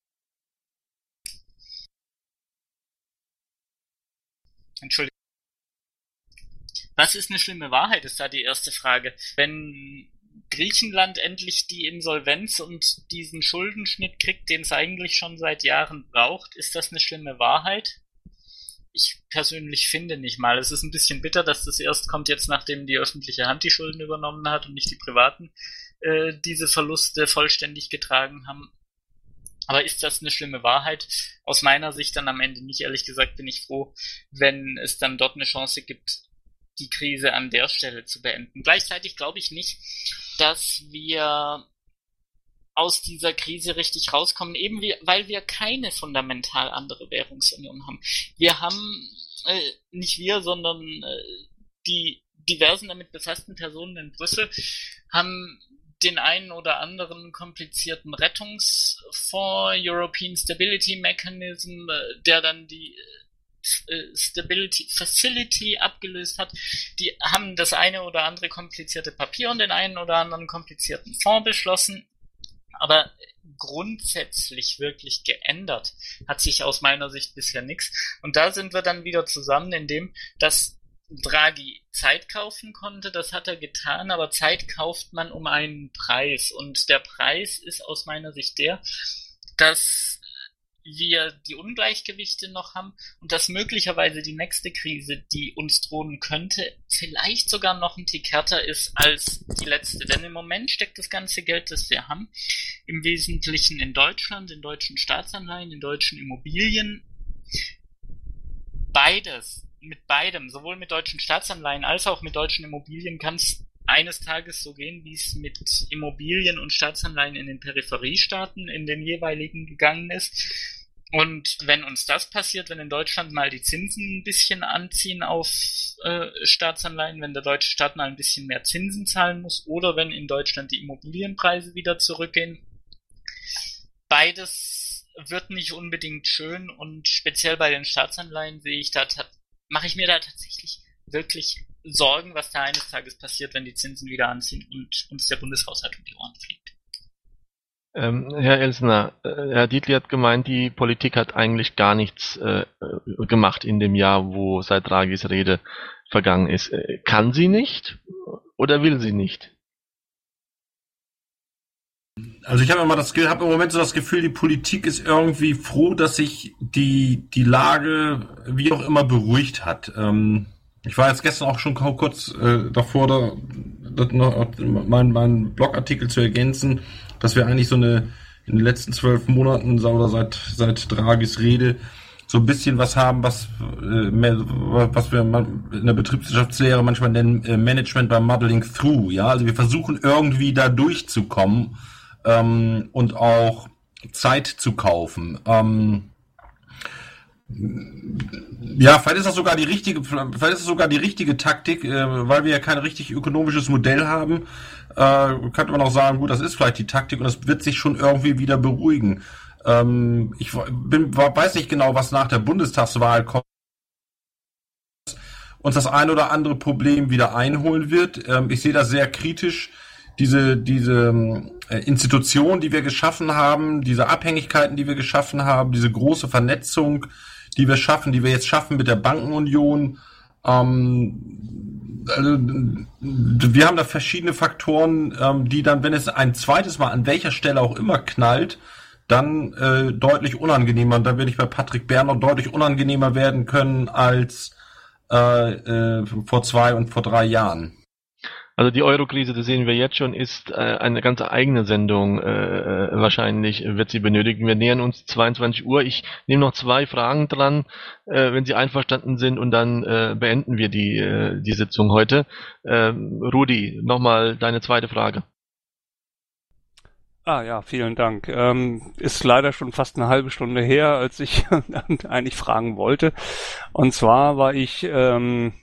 Entschuldigung. Was ist eine schlimme Wahrheit, ist da die erste Frage. Wenn Griechenland endlich die Insolvenz und diesen Schuldenschnitt kriegt, den es eigentlich schon seit Jahren braucht, ist das eine schlimme Wahrheit? Ich persönlich finde nicht mal. Es ist ein bisschen bitter, dass das erst kommt jetzt, nachdem die öffentliche Hand die Schulden übernommen hat und nicht die Privaten äh, diese Verluste vollständig getragen haben. Aber ist das eine schlimme Wahrheit? Aus meiner Sicht dann am Ende nicht. Ehrlich gesagt bin ich froh, wenn es dann dort eine Chance gibt, die Krise an der Stelle zu beenden. Gleichzeitig glaube ich nicht, dass wir aus dieser Krise richtig rauskommen, eben wie, weil wir keine fundamental andere Währungsunion haben. Wir haben, äh, nicht wir, sondern äh, die diversen damit befassten Personen in Brüssel haben den einen oder anderen komplizierten Rettungsfonds, European Stability Mechanism, der dann die Stability Facility abgelöst hat. Die haben das eine oder andere komplizierte Papier und den einen oder anderen komplizierten Fonds beschlossen. Aber grundsätzlich wirklich geändert hat sich aus meiner Sicht bisher nichts. Und da sind wir dann wieder zusammen, indem dass Draghi Zeit kaufen konnte, das hat er getan, aber Zeit kauft man um einen Preis. Und der Preis ist aus meiner Sicht der, dass wir die Ungleichgewichte noch haben und dass möglicherweise die nächste Krise, die uns drohen könnte, vielleicht sogar noch ein Tick härter ist als die letzte. Denn im Moment steckt das ganze Geld, das wir haben, im Wesentlichen in Deutschland, in deutschen Staatsanleihen, in deutschen Immobilien. Beides, mit beidem, sowohl mit deutschen Staatsanleihen als auch mit deutschen Immobilien, kann es eines Tages so gehen, wie es mit Immobilien und Staatsanleihen in den Peripheriestaaten in den jeweiligen gegangen ist. Und wenn uns das passiert, wenn in Deutschland mal die Zinsen ein bisschen anziehen auf äh, Staatsanleihen, wenn der deutsche Staat mal ein bisschen mehr Zinsen zahlen muss, oder wenn in Deutschland die Immobilienpreise wieder zurückgehen, beides wird nicht unbedingt schön, und speziell bei den Staatsanleihen sehe ich da, mache ich mir da tatsächlich wirklich Sorgen, was da eines Tages passiert, wenn die Zinsen wieder anziehen und uns der Bundeshaushalt um die Ohren fliegt. Ähm, Herr Elsner, äh, Herr Dietli hat gemeint, die Politik hat eigentlich gar nichts äh, gemacht in dem Jahr, wo seit Draghis Rede vergangen ist. Äh, kann sie nicht oder will sie nicht? Also ich habe immer das, habe im Moment so das Gefühl, die Politik ist irgendwie froh, dass sich die die Lage wie auch immer beruhigt hat. Ähm, ich war jetzt gestern auch schon kurz äh, davor, da, da noch meinen mein Blogartikel zu ergänzen, dass wir eigentlich so eine in den letzten zwölf Monaten oder seit seit Draghis Rede so ein bisschen was haben, was äh, was wir in der Betriebswirtschaftslehre manchmal nennen äh, Management by Muddling Through. Ja, also wir versuchen irgendwie da durchzukommen ähm, und auch Zeit zu kaufen. Ähm, Ja, vielleicht ist das sogar die richtige, vielleicht ist das sogar die richtige Taktik, äh, weil wir ja kein richtig ökonomisches Modell haben. äh, könnte man auch sagen, gut, das ist vielleicht die Taktik und es wird sich schon irgendwie wieder beruhigen. Ähm, ich bin, weiß nicht genau, was nach der Bundestagswahl kommt, uns das ein oder andere Problem wieder einholen wird. Ähm, ich sehe das sehr kritisch. Diese, diese äh, Institutionen, die wir geschaffen haben, diese Abhängigkeiten, die wir geschaffen haben, diese große Vernetzung, die wir schaffen, die wir jetzt schaffen mit der Bankenunion. Ähm, also, wir haben da verschiedene Faktoren, ähm, die dann, wenn es ein zweites Mal an welcher Stelle auch immer knallt, dann äh, deutlich unangenehmer, und da werde ich bei Patrick Berner deutlich unangenehmer werden können als äh, äh, vor zwei und vor drei Jahren. Also die Euro-Krise, das sehen wir jetzt schon, ist äh, eine ganz eigene Sendung, äh, wahrscheinlich wird sie benötigen. Wir nähern uns zweiundzwanzig Uhr. Ich nehme noch zwei Fragen dran, äh, wenn Sie einverstanden sind, und dann äh, beenden wir die, äh, die Sitzung heute. Äh, Rudi, nochmal deine zweite Frage. Ah ja, vielen Dank. Ähm, ist leider schon fast eine halbe Stunde her, als ich eigentlich fragen wollte. Und zwar war ich ähm,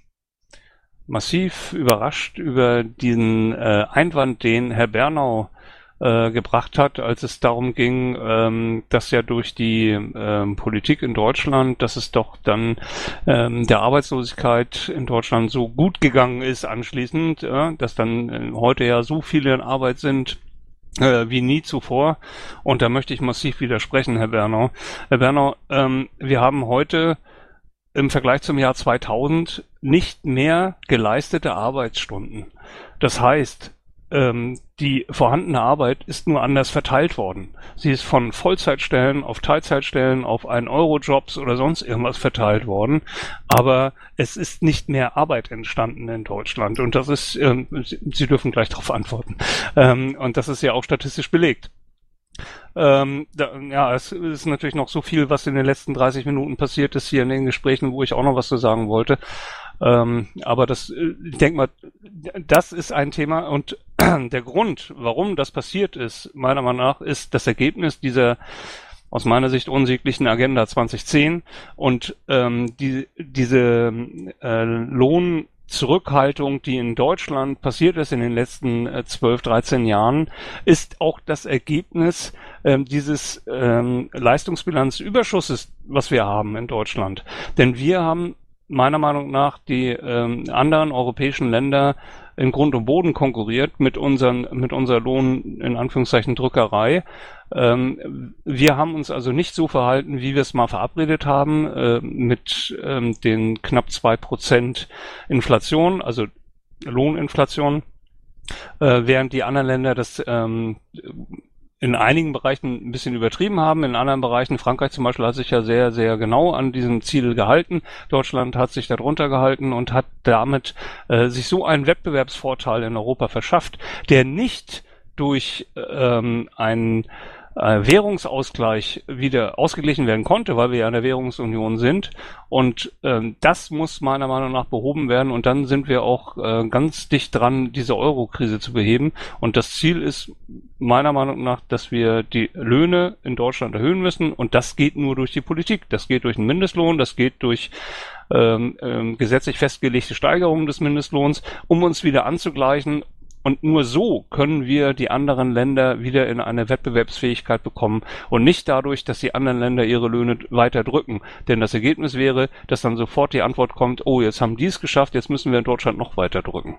massiv überrascht über diesen äh, Einwand, den Herr Bernau äh, gebracht hat, als es darum ging, ähm, dass ja durch die ähm, Politik in Deutschland, dass es doch dann ähm, der Arbeitslosigkeit in Deutschland so gut gegangen ist anschließend, äh, dass dann äh, heute ja so viele in Arbeit sind äh, wie nie zuvor. Und da möchte ich massiv widersprechen, Herr Bernau. Herr Bernau, ähm, wir haben heute im Vergleich zum Jahr zweitausend nicht mehr geleistete Arbeitsstunden. Das heißt, ähm, die vorhandene Arbeit ist nur anders verteilt worden. Sie ist von Vollzeitstellen auf Teilzeitstellen, auf ein-Euro-Jobs oder sonst irgendwas verteilt worden. Aber es ist nicht mehr Arbeit entstanden in Deutschland. Und das ist, ähm, Sie, Sie dürfen gleich darauf antworten. Ähm, und das ist ja auch statistisch belegt. Ähm, da, ja, es ist natürlich noch so viel, was in den letzten dreißig Minuten passiert ist hier in den Gesprächen, wo ich auch noch was zu sagen wollte. Ähm, aber das, ich denke mal, das ist ein Thema, und der Grund, warum das passiert ist, meiner Meinung nach, ist das Ergebnis dieser aus meiner Sicht unsäglichen Agenda zwanzig zehn und ähm, die, diese äh, Lohn Zurückhaltung, die in Deutschland passiert ist in den letzten äh, zwölf, dreizehn Jahren, ist auch das Ergebnis ähm, dieses ähm, Leistungsbilanzüberschusses, was wir haben in Deutschland. Denn wir haben meiner Meinung nach die ähm, anderen europäischen Länder in Grund und Boden konkurriert mit unseren, mit unserer Lohn, in Anführungszeichen, Drückerei. Ähm, wir haben uns also nicht so verhalten, wie wir es mal verabredet haben, äh, mit ähm, den knapp zwei Prozent Inflation, also Lohninflation, äh, während die anderen Länder das ähm, in einigen Bereichen ein bisschen übertrieben haben, in anderen Bereichen, Frankreich zum Beispiel, hat sich ja sehr, sehr genau an diesem Ziel gehalten. Deutschland hat sich darunter gehalten und hat damit äh, sich so einen Wettbewerbsvorteil in Europa verschafft, der nicht durch ähm, einen äh, Währungsausgleich wieder ausgeglichen werden konnte, weil wir ja in der Währungsunion sind. Und ähm, das muss meiner Meinung nach behoben werden. Und dann sind wir auch äh, ganz dicht dran, diese Euro-Krise zu beheben. Und das Ziel ist meiner Meinung nach, dass wir die Löhne in Deutschland erhöhen müssen. Und das geht nur durch die Politik. Das geht durch einen Mindestlohn, das geht durch ähm, ähm, gesetzlich festgelegte Steigerungen des Mindestlohns, um uns wieder anzugleichen. Und nur so können wir die anderen Länder wieder in eine Wettbewerbsfähigkeit bekommen und nicht dadurch, dass die anderen Länder ihre Löhne weiter drücken. Denn das Ergebnis wäre, dass dann sofort die Antwort kommt, oh, jetzt haben die es geschafft, jetzt müssen wir in Deutschland noch weiter drücken.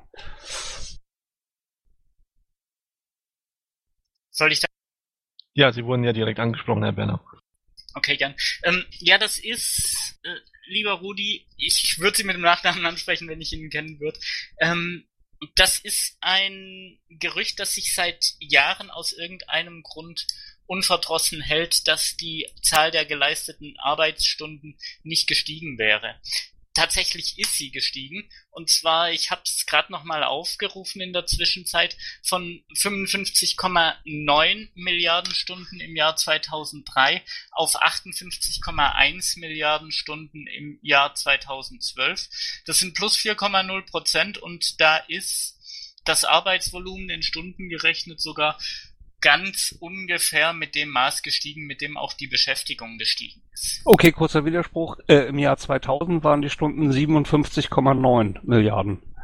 Soll ich da? Ja, Sie wurden ja direkt angesprochen, Herr Berner. Okay, gern. Ähm, ja, das ist, äh, lieber Rudi, ich würde Sie mit dem Nachnamen ansprechen, wenn ich ihn kennen würde. Ähm, Das ist ein Gerücht, das sich seit Jahren aus irgendeinem Grund unverdrossen hält, dass die Zahl der geleisteten Arbeitsstunden nicht gestiegen wäre. Tatsächlich ist sie gestiegen, und zwar, ich habe es gerade nochmal aufgerufen in der Zwischenzeit, von fünfundfünfzig Komma neun Milliarden Stunden im Jahr zweitausenddrei auf achtundfünfzig Komma eins Milliarden Stunden im Jahr zweitausendzwölf. Das sind plus vier Komma null Prozent, und da ist das Arbeitsvolumen in Stunden gerechnet sogar ganz ungefähr mit dem Maß gestiegen, mit dem auch die Beschäftigung gestiegen ist. Okay, kurzer Widerspruch. Äh, im Jahr zweitausend waren die Stunden siebenundfünfzig Komma neun Milliarden.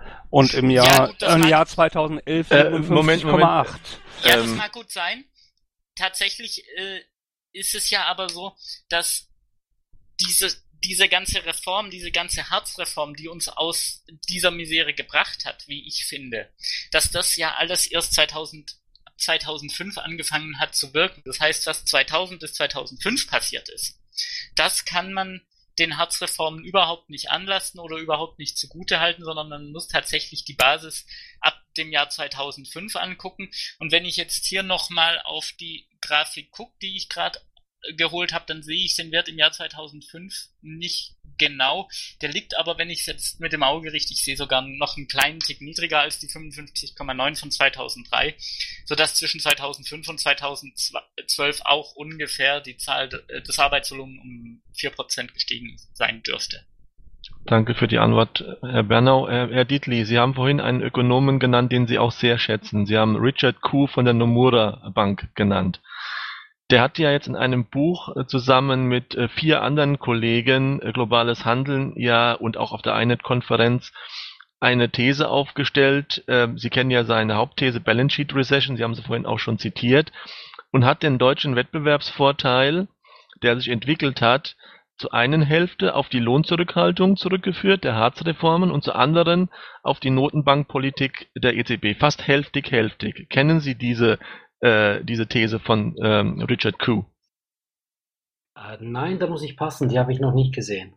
Und im Jahr, Ja, gut, das im mag- Jahr zweitausendelf Äh, fünfundfünfzig Komma acht. Ja, das Ähm, mag gut sein. Tatsächlich äh, ist es ja aber so, dass diese, diese ganze Reform, diese ganze Harzreform, die uns aus dieser Misere gebracht hat, wie ich finde, dass das ja alles erst zweitausend, zweitausendfünf angefangen hat zu wirken. Das heißt, was zweitausend bis zweitausendfünf passiert ist, das kann man den Harzreformen überhaupt nicht anlasten oder überhaupt nicht zugutehalten, sondern man muss tatsächlich die Basis ab dem Jahr zweitausendfünf angucken. Und wenn ich jetzt hier nochmal auf die Grafik gucke, die ich gerade geholt habe, dann sehe ich den Wert im Jahr zweitausendfünf nicht genau. Der liegt aber, wenn ich es jetzt mit dem Auge richtig sehe, sogar noch einen kleinen Tick niedriger als die fünfundfünfzig Komma neun von zweitausenddrei, sodass zwischen zweitausendfünf und zweitausendzwölf auch ungefähr die Zahl des Arbeitsvolumens um vier Prozent gestiegen sein dürfte. Danke für die Antwort, Herr Bernau. Herr, Herr Dietli, Sie haben vorhin einen Ökonomen genannt, den Sie auch sehr schätzen. Sie haben Richard Koo von der Nomura Bank genannt. Der hat ja jetzt in einem Buch äh, zusammen mit äh, vier anderen Kollegen äh, Globales Handeln ja und auch auf der I N E T-Konferenz eine These aufgestellt. Äh, Sie kennen ja seine Hauptthese Balance Sheet Recession, Sie haben sie vorhin auch schon zitiert, und hat den deutschen Wettbewerbsvorteil, der sich entwickelt hat, zur einen Hälfte auf die Lohnzurückhaltung zurückgeführt, der Harzreformen, und zur anderen auf die Notenbankpolitik der E Z B. Fast hälftig, hälftig. Kennen Sie diese Äh, diese These von ähm, Richard Koo? Äh, nein, da muss ich passen, die habe ich noch nicht gesehen.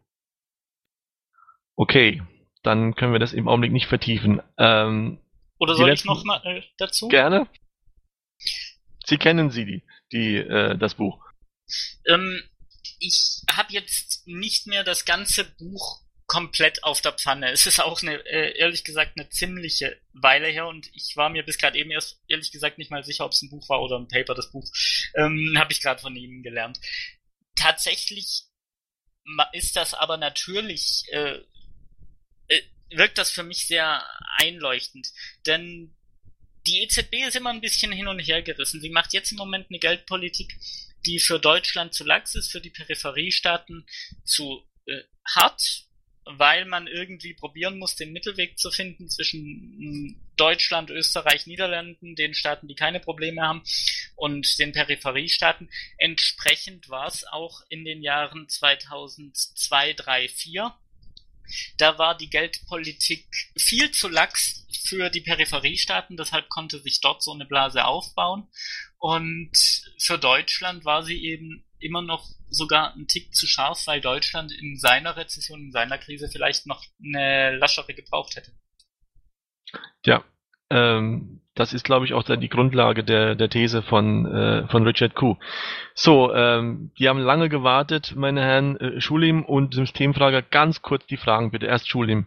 Okay, dann können wir das im Augenblick nicht vertiefen. Ähm, Oder soll ich noch mal äh, dazu? Gerne. Sie kennen sie, die, die äh, das Buch. Ähm, ich habe jetzt nicht mehr das ganze Buch komplett auf der Pfanne. Es ist auch eine, äh, ehrlich gesagt, eine ziemliche Weile her, und ich war mir bis gerade eben erst, ehrlich gesagt, nicht mal sicher, ob es ein Buch war oder ein Paper. Das Buch ähm, habe ich gerade von Ihnen gelernt. Tatsächlich ist das aber natürlich, äh, äh, wirkt das für mich sehr einleuchtend, denn die E Z B ist immer ein bisschen hin und her gerissen. Sie macht jetzt im Moment eine Geldpolitik, die für Deutschland zu lax ist, für die Peripheriestaaten zu äh, hart, weil man irgendwie probieren muss, den Mittelweg zu finden zwischen Deutschland, Österreich, Niederlanden, den Staaten, die keine Probleme haben, und den Peripheriestaaten. Entsprechend war es auch in den Jahren zweitausendzwei, drei, vier. Da war die Geldpolitik viel zu lax für die Peripheriestaaten, deshalb konnte sich dort so eine Blase aufbauen. Und für Deutschland war sie eben immer noch sogar ein Tick zu scharf, weil Deutschland in seiner Rezession, in seiner Krise vielleicht noch eine laschere gebraucht hätte. Ja, ähm, das ist, glaube ich, auch die Grundlage der, der These von, äh, von Richard Koo. So, ähm, die haben lange gewartet, meine Herren. äh, Schulim und Systemfrager, ganz kurz die Fragen bitte. Erst Schulim.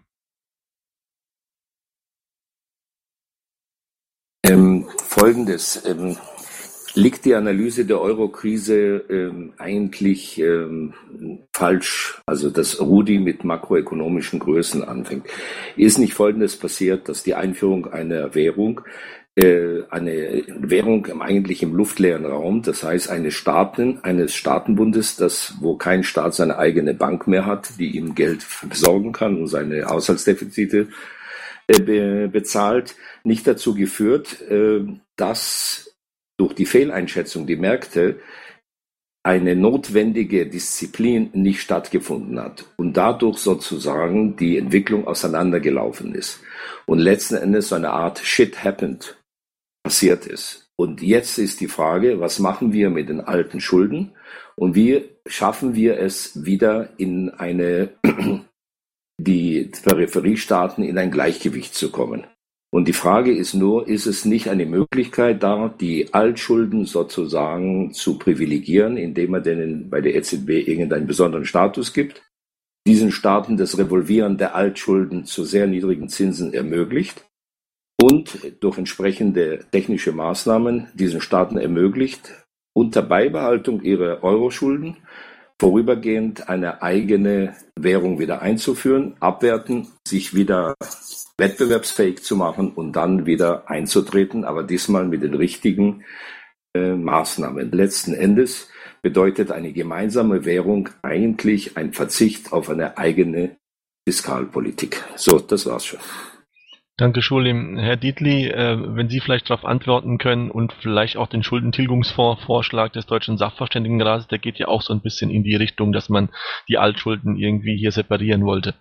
Ähm, Folgendes. Ähm, liegt die Analyse der Euro-Krise ähm, eigentlich ähm, falsch? Also, dass Rudi mit makroökonomischen Größen anfängt. Ist nicht Folgendes passiert, dass die Einführung einer Währung, äh, eine Währung eigentlich im luftleeren Raum, das heißt eine Staaten, eines Staatenbundes, das, wo kein Staat seine eigene Bank mehr hat, die ihm Geld besorgen kann und seine Haushaltsdefizite äh, bezahlt, nicht dazu geführt, äh, dass durch die Fehleinschätzung der Märkte eine notwendige Disziplin nicht stattgefunden hat und dadurch sozusagen die Entwicklung auseinandergelaufen ist und letzten Endes so eine Art Shit happened passiert ist. Und jetzt ist die Frage, was machen wir mit den alten Schulden und wie schaffen wir es wieder in eine, die Peripheriestaaten in ein Gleichgewicht zu kommen. Und die Frage ist nur, ist es nicht eine Möglichkeit da, die Altschulden sozusagen zu privilegieren, indem man denen bei der E Z B irgendeinen besonderen Status gibt, diesen Staaten das Revolvieren der Altschulden zu sehr niedrigen Zinsen ermöglicht und durch entsprechende technische Maßnahmen diesen Staaten ermöglicht, unter Beibehaltung ihrer Euroschulden vorübergehend eine eigene Währung wieder einzuführen, abwerten, sich wieder wettbewerbsfähig zu machen und dann wieder einzutreten, aber diesmal mit den richtigen äh, Maßnahmen. Letzten Endes bedeutet eine gemeinsame Währung eigentlich ein Verzicht auf eine eigene Fiskalpolitik. So, das war's schon. Danke, Schulim. Herr Dietli, äh, wenn Sie vielleicht darauf antworten können und vielleicht auch den Schuldentilgungsfonds-Vorschlag des Deutschen Sachverständigenrates, der geht ja auch so ein bisschen in die Richtung, dass man die Altschulden irgendwie hier separieren wollte.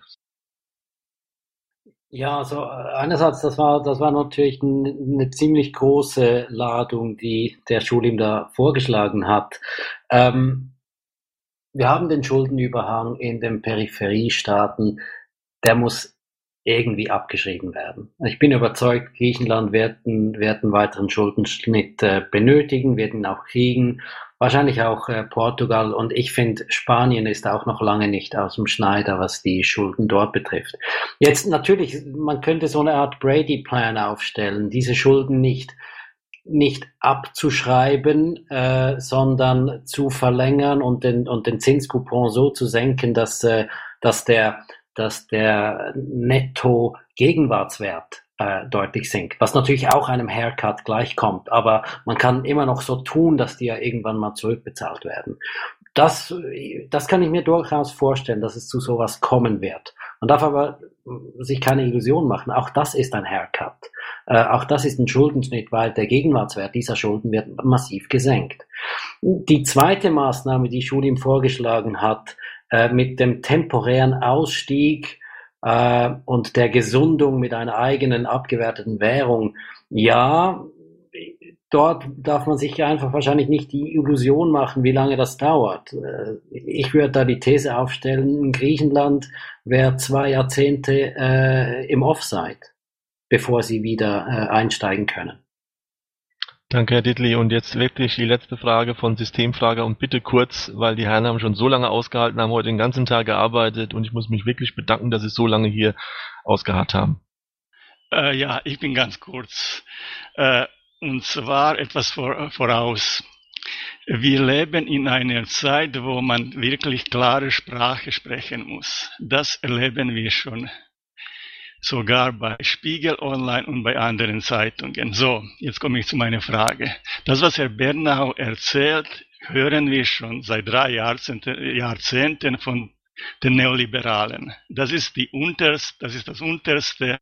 Ja, also einerseits, das war, das war natürlich n- eine ziemlich große Ladung, die der Schulim da vorgeschlagen hat. Ähm, wir haben den Schuldenüberhang in den Peripheriestaaten, der muss irgendwie abgeschrieben werden. Ich bin überzeugt, Griechenland wird einen, wird einen weiteren Schuldenschnitt äh, benötigen, wird ihn auch kriegen, wahrscheinlich auch äh, Portugal, und ich finde, Spanien ist auch noch lange nicht aus dem Schneider, was die Schulden dort betrifft. Jetzt natürlich, man könnte so eine Art Brady-Plan aufstellen, diese Schulden nicht nicht abzuschreiben, äh, sondern zu verlängern und den und den Zinskupon so zu senken, dass äh, dass der dass der Netto-Gegenwartswert äh, deutlich sinkt, was natürlich auch einem Haircut gleichkommt, aber man kann immer noch so tun, dass die ja irgendwann mal zurückbezahlt werden. Das, das kann ich mir durchaus vorstellen, dass es zu sowas kommen wird. Man darf aber sich keine Illusion machen, auch das ist ein Haircut. Äh, auch das ist ein Schuldenschnitt, weil der Gegenwartswert dieser Schulden wird massiv gesenkt. Die zweite Maßnahme, die Schulim vorgeschlagen hat, mit dem temporären Ausstieg äh, und der Gesundung mit einer eigenen abgewerteten Währung, ja, dort darf man sich einfach wahrscheinlich nicht die Illusion machen, wie lange das dauert. Äh, ich würde da die These aufstellen, Griechenland wäre zwei Jahrzehnte äh, im Offside, bevor sie wieder äh, einsteigen können. Danke, Herr Dietli. Und jetzt wirklich die letzte Frage von Systemfrage und bitte kurz, weil die Herren haben schon so lange ausgehalten, haben heute den ganzen Tag gearbeitet und ich muss mich wirklich bedanken, dass Sie so lange hier ausgeharrt haben. Äh, ja, ich bin ganz kurz. Äh, und zwar etwas vor, voraus. Wir leben in einer Zeit, wo man wirklich klare Sprache sprechen muss. Das erleben wir schon. Sogar bei Spiegel Online und bei anderen Zeitungen. So, jetzt komme ich zu meiner Frage. Das, was Herr Bernau erzählt, hören wir schon seit drei Jahrzehnten, Jahrzehnten von den Neoliberalen. Das ist die unterste, das ist das unterste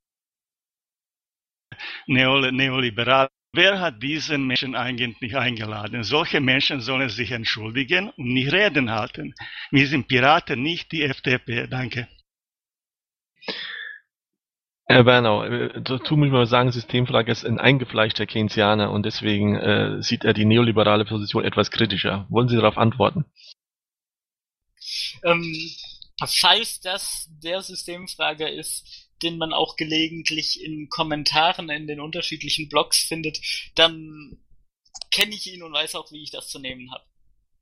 Neo, Neoliberal. Wer hat diese Menschen eigentlich eingeladen? Solche Menschen sollen sich entschuldigen und nicht Reden halten. Wir sind Piraten, nicht die F D P. Danke. Herr Bernau, dazu muss man sagen, Systemfrage ist ein eingefleischter Keynesianer und deswegen äh, sieht er die neoliberale Position etwas kritischer. Wollen Sie darauf antworten? Ähm, falls das der Systemfrage ist, den man auch gelegentlich in Kommentaren in den unterschiedlichen Blogs findet, dann kenne ich ihn und weiß auch, wie ich das zu nehmen habe.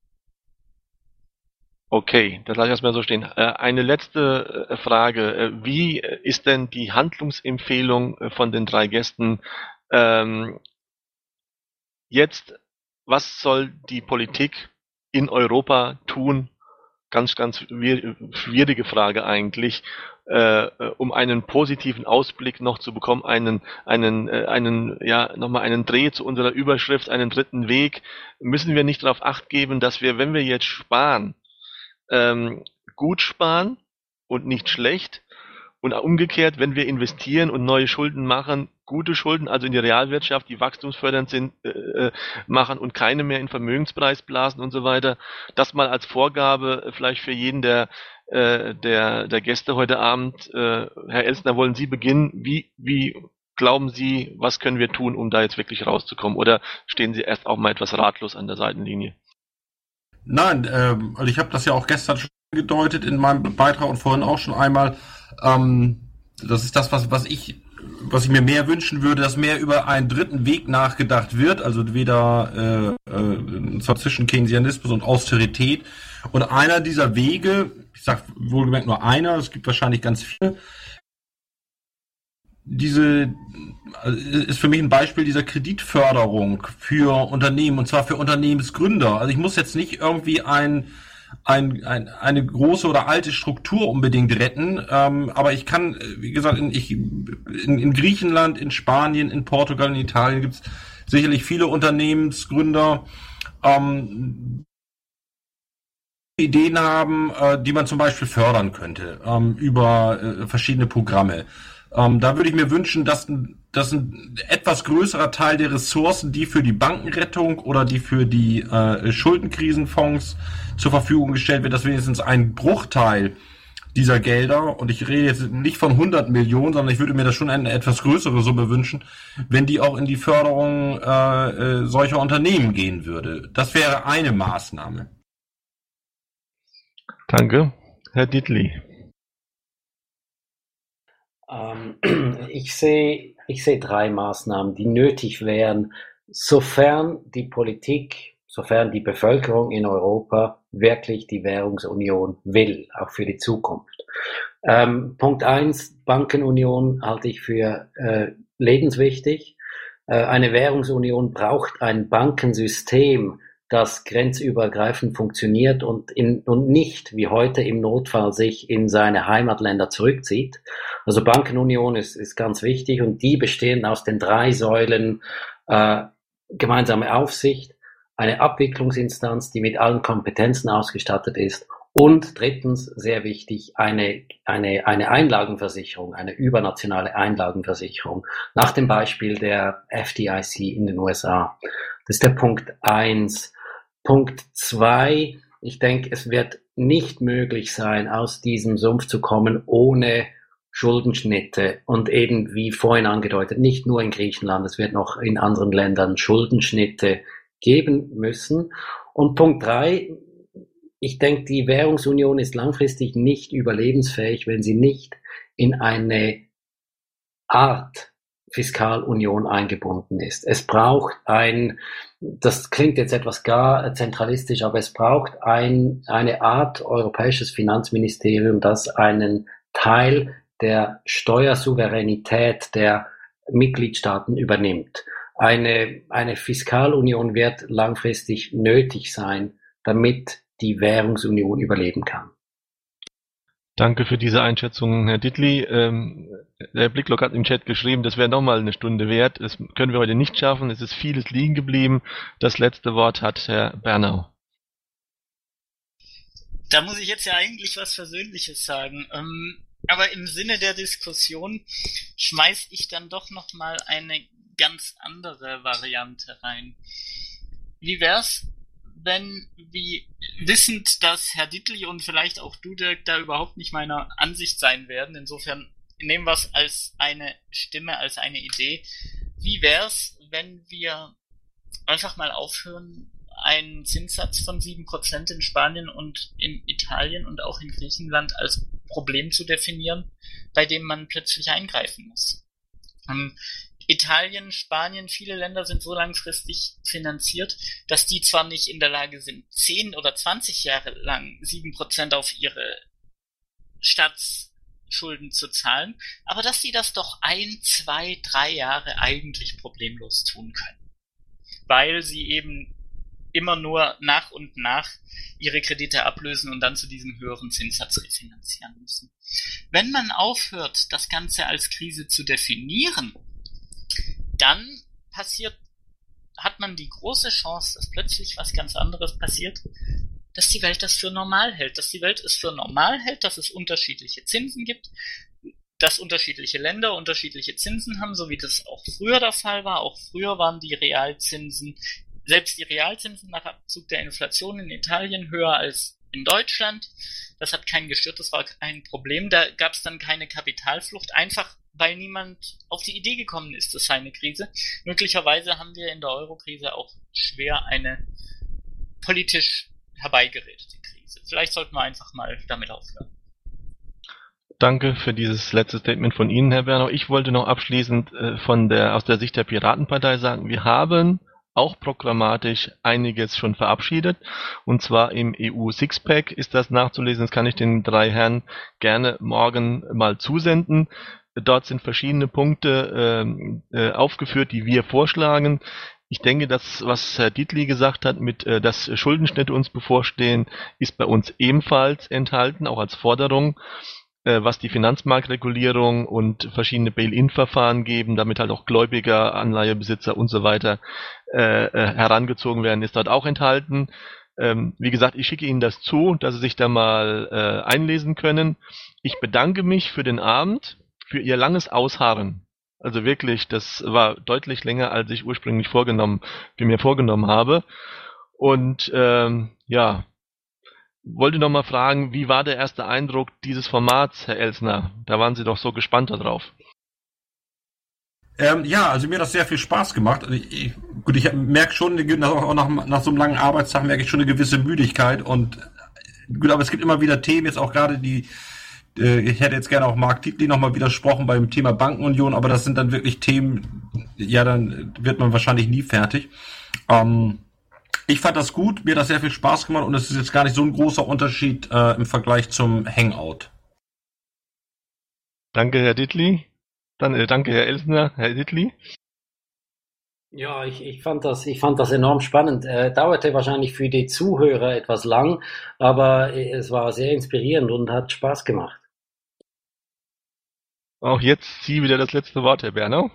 Okay, das lasse ich erstmal so stehen. Eine letzte Frage. Wie ist denn die Handlungsempfehlung von den drei Gästen ähm, jetzt? Was soll die Politik in Europa tun? Ganz, ganz schwierige Frage eigentlich, äh, um einen positiven Ausblick noch zu bekommen, einen, einen, äh, einen, ja, nochmal einen Dreh zu unserer Überschrift, einen dritten Weg. Müssen wir nicht darauf Acht geben, dass wir, wenn wir jetzt sparen, ähm, gut sparen und nicht schlecht, und umgekehrt, wenn wir investieren und neue Schulden machen, gute Schulden, also in die Realwirtschaft, die wachstumsfördernd sind, äh, machen und keine mehr in Vermögenspreisblasen und so weiter. Das mal als Vorgabe vielleicht für jeden der, äh, der, der Gäste heute Abend. Äh, Herr Elsner, wollen Sie beginnen? Wie, wie glauben Sie, was können wir tun, um da jetzt wirklich rauszukommen? Oder stehen Sie erst auch mal etwas ratlos an der Seitenlinie? Nein, ähm, also ich habe das ja auch gestern schon gedeutet in meinem Beitrag und vorhin auch schon einmal. Ähm, das ist das, was, was ich, was ich mir mehr wünschen würde, dass mehr über einen dritten Weg nachgedacht wird, also weder äh, äh, zwischen Keynesianismus und Austerität. Und einer dieser Wege, ich sage wohlgemerkt nur einer, es gibt wahrscheinlich ganz viele, diese ist für mich ein Beispiel dieser Kreditförderung für Unternehmen, und zwar für Unternehmensgründer. Also ich muss jetzt nicht irgendwie ein Ein, ein, eine große oder alte Struktur unbedingt retten, ähm, aber ich kann, wie gesagt, in, ich, in, in Griechenland, in Spanien, in Portugal, in Italien gibt es sicherlich viele Unternehmensgründer, ähm, Ideen haben, äh, die man zum Beispiel fördern könnte, ähm, über äh, verschiedene Programme. Ähm, da würde ich mir wünschen, dass, dass ein etwas größerer Teil der Ressourcen, die für die Bankenrettung oder die für die äh, Schuldenkrisenfonds zur Verfügung gestellt wird, dass wenigstens ein Bruchteil dieser Gelder, und ich rede jetzt nicht von hundert Millionen, sondern ich würde mir das schon eine etwas größere Summe wünschen, wenn die auch in die Förderung äh, äh, solcher Unternehmen gehen würde. Das wäre eine Maßnahme. Danke. Herr Dietli. Ähm, ich sehe, ich sehe drei Maßnahmen, die nötig wären, sofern die Politik, sofern die Bevölkerung in Europa wirklich die Währungsunion will, auch für die Zukunft. Ähm, Punkt eins, Bankenunion halte ich für äh, lebenswichtig. Äh, eine Währungsunion braucht ein Bankensystem, das grenzübergreifend funktioniert und, in, und nicht wie heute im Notfall sich in seine Heimatländer zurückzieht. Also Bankenunion ist, ist ganz wichtig, und die bestehen aus den drei Säulen äh, gemeinsame Aufsicht, eine Abwicklungsinstanz, die mit allen Kompetenzen ausgestattet ist, und drittens, sehr wichtig, eine, eine, eine Einlagenversicherung, eine übernationale Einlagenversicherung, nach dem Beispiel der F D I C in den U S A. Das ist der Punkt eins. Punkt zwei, ich denke, es wird nicht möglich sein, aus diesem Sumpf zu kommen, ohne Schuldenschnitte, und eben wie vorhin angedeutet, nicht nur in Griechenland, es wird noch in anderen Ländern Schuldenschnitte geben müssen. Und Punkt drei, ich denke, die Währungsunion ist langfristig nicht überlebensfähig, wenn sie nicht in eine Art Fiskalunion eingebunden ist. Es braucht ein, das klingt jetzt etwas gar zentralistisch, aber es braucht ein, eine Art europäisches Finanzministerium, das einen Teil der Steuersouveränität der Mitgliedstaaten übernimmt. Eine, eine Fiskalunion wird langfristig nötig sein, damit die Währungsunion überleben kann. Danke für diese Einschätzung, Herr Dietli. Ähm, der Blicklock hat im Chat geschrieben, das wäre nochmal eine Stunde wert. Das können wir heute nicht schaffen. Es ist vieles liegen geblieben. Das letzte Wort hat Herr Bernau. Da muss ich jetzt ja eigentlich was Versöhnliches sagen. Ähm, aber im Sinne der Diskussion schmeiß ich dann doch nochmal eine ganz andere Variante rein. Wie wär's, wenn, wie wissend, dass Herr Dietli und vielleicht auch du, Dirk, da überhaupt nicht meiner Ansicht sein werden, insofern nehmen wir es als eine Stimme, als eine Idee. Wie wär's, wenn wir einfach mal aufhören, einen Zinssatz von sieben Prozent in Spanien und in Italien und auch in Griechenland als Problem zu definieren, bei dem man plötzlich eingreifen muss? Um, Italien, Spanien, viele Länder sind so langfristig finanziert, dass die zwar nicht in der Lage sind, zehn oder zwanzig Jahre lang sieben Prozent auf ihre Staatsschulden zu zahlen, aber dass sie das doch ein, zwei, drei Jahre eigentlich problemlos tun können. Weil sie eben immer nur nach und nach ihre Kredite ablösen und dann zu diesem höheren Zinssatz refinanzieren müssen. Wenn man aufhört, das Ganze als Krise zu definieren, dann passiert, hat man die große Chance, dass plötzlich was ganz anderes passiert, dass die Welt das für normal hält, dass die Welt es für normal hält, dass es unterschiedliche Zinsen gibt, dass unterschiedliche Länder unterschiedliche Zinsen haben, so wie das auch früher der Fall war. Auch früher waren die Realzinsen, selbst die Realzinsen nach Abzug der Inflation in Italien höher als in Deutschland. Das hat keinen gestört, das war kein Problem. Da gab es dann keine Kapitalflucht, einfach weil niemand auf die Idee gekommen ist, das sei eine Krise. Möglicherweise haben wir in der Euro-Krise auch schwer eine politisch herbeigeredete Krise. Vielleicht sollten wir einfach mal damit aufhören. Danke für dieses letzte Statement von Ihnen, Herr Bernau. Ich wollte noch abschließend äh, von der, aus der Sicht der Piratenpartei sagen, wir haben auch programmatisch einiges schon verabschiedet, und zwar im E U-Sixpack ist das nachzulesen, das kann ich den drei Herren gerne morgen mal zusenden. Dort sind verschiedene Punkte äh, aufgeführt, die wir vorschlagen. Ich denke, das, was Herr Dietli gesagt hat, mit äh, dass Schuldenschnitte uns bevorstehen, ist bei uns ebenfalls enthalten, auch als Forderung, äh, was die Finanzmarktregulierung und verschiedene Bail-in-Verfahren geben, damit halt auch Gläubiger, Anleihebesitzer und so weiter äh, äh, herangezogen werden, ist dort auch enthalten. Ähm, wie gesagt, ich schicke Ihnen das zu, dass Sie sich da mal äh, einlesen können. Ich bedanke mich für den Abend. für Ihr langes Ausharren. Also wirklich, das war deutlich länger, als ich ursprünglich vorgenommen, für mir vorgenommen habe. Und ähm, ja, wollte noch mal fragen, wie war der erste Eindruck dieses Formats, Herr Elsner? Da waren Sie doch so gespannt darauf. Ähm, ja, also mir hat das sehr viel Spaß gemacht. Also ich, ich, gut, ich merke schon, auch nach, nach so einem langen Arbeitstag merke ich schon eine gewisse Müdigkeit. Und gut, aber es gibt immer wieder Themen, jetzt auch gerade die, äh, ich hätte jetzt gerne auch Marc Dietli nochmal widersprochen beim Thema Bankenunion, aber das sind dann wirklich Themen, ja, dann wird man wahrscheinlich nie fertig. Ähm, ich fand das gut, mir hat das sehr viel Spaß gemacht und es ist jetzt gar nicht so ein großer Unterschied äh, im Vergleich zum Hangout. Danke, Herr Dietli. Dann äh, danke, Herr Elsner. Herr Dietli? Ja, ich, ich fand das, ich fand das enorm spannend. Äh, dauerte wahrscheinlich für die Zuhörer etwas lang, aber es war sehr inspirierend und hat Spaß gemacht. Auch jetzt Sie wieder das letzte Wort, Herr Bernau.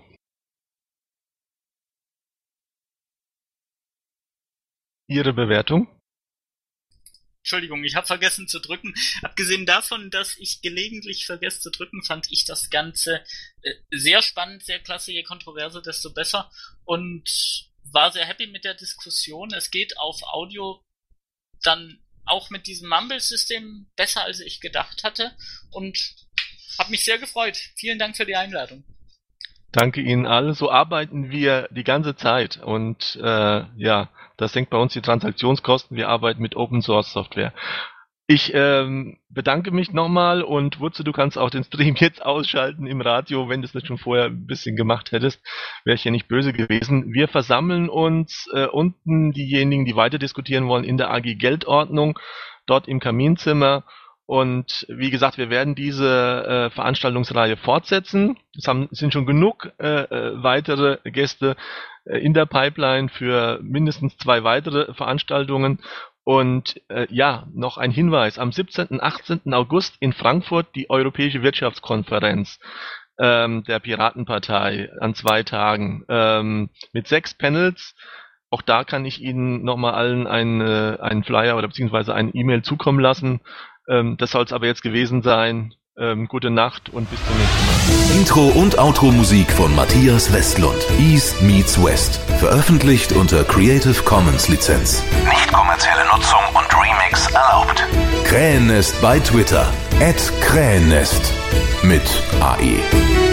Ihre Bewertung? Entschuldigung, ich habe vergessen zu drücken. Abgesehen davon, dass ich gelegentlich vergesse zu drücken, fand ich das Ganze äh, sehr spannend, sehr klasse. Je kontroverser, desto besser. Und war sehr happy mit der Diskussion. Es geht auf Audio dann auch mit diesem Mumble-System besser, als ich gedacht hatte. Und habe mich sehr gefreut. Vielen Dank für die Einladung. Danke Ihnen alle. So arbeiten wir die ganze Zeit. Und äh, ja, das senkt bei uns die Transaktionskosten. Wir arbeiten mit Open-Source-Software. Ich ähm, bedanke mich nochmal und Wutze, du kannst auch den Stream jetzt ausschalten im Radio, wenn du es nicht schon vorher ein bisschen gemacht hättest, wäre ich ja nicht böse gewesen. Wir versammeln uns äh, unten, diejenigen, die weiter diskutieren wollen, in der A G Geldordnung, dort im Kaminzimmer. Und wie gesagt, wir werden diese äh, Veranstaltungsreihe fortsetzen. Es haben, sind schon genug äh, weitere Gäste äh, in der Pipeline für mindestens zwei weitere Veranstaltungen. Und äh, ja, noch ein Hinweis. Am siebzehnten und achtzehnten August in Frankfurt die Europäische Wirtschaftskonferenz ähm, der Piratenpartei an zwei Tagen ähm, mit sechs Panels. Auch da kann ich Ihnen nochmal allen einen, äh, einen Flyer oder beziehungsweise eine E-Mail zukommen lassen. Ähm, das soll es aber jetzt gewesen sein. Ähm, gute Nacht und bis zum nächsten Mal. Intro- und Outro-Musik von Matthias Westlund. East meets West. Veröffentlicht unter Creative Commons Lizenz. Nicht kommerzielle Nutzung und Remix erlaubt. Krähennest bei Twitter. at Krähennest. Mit A E.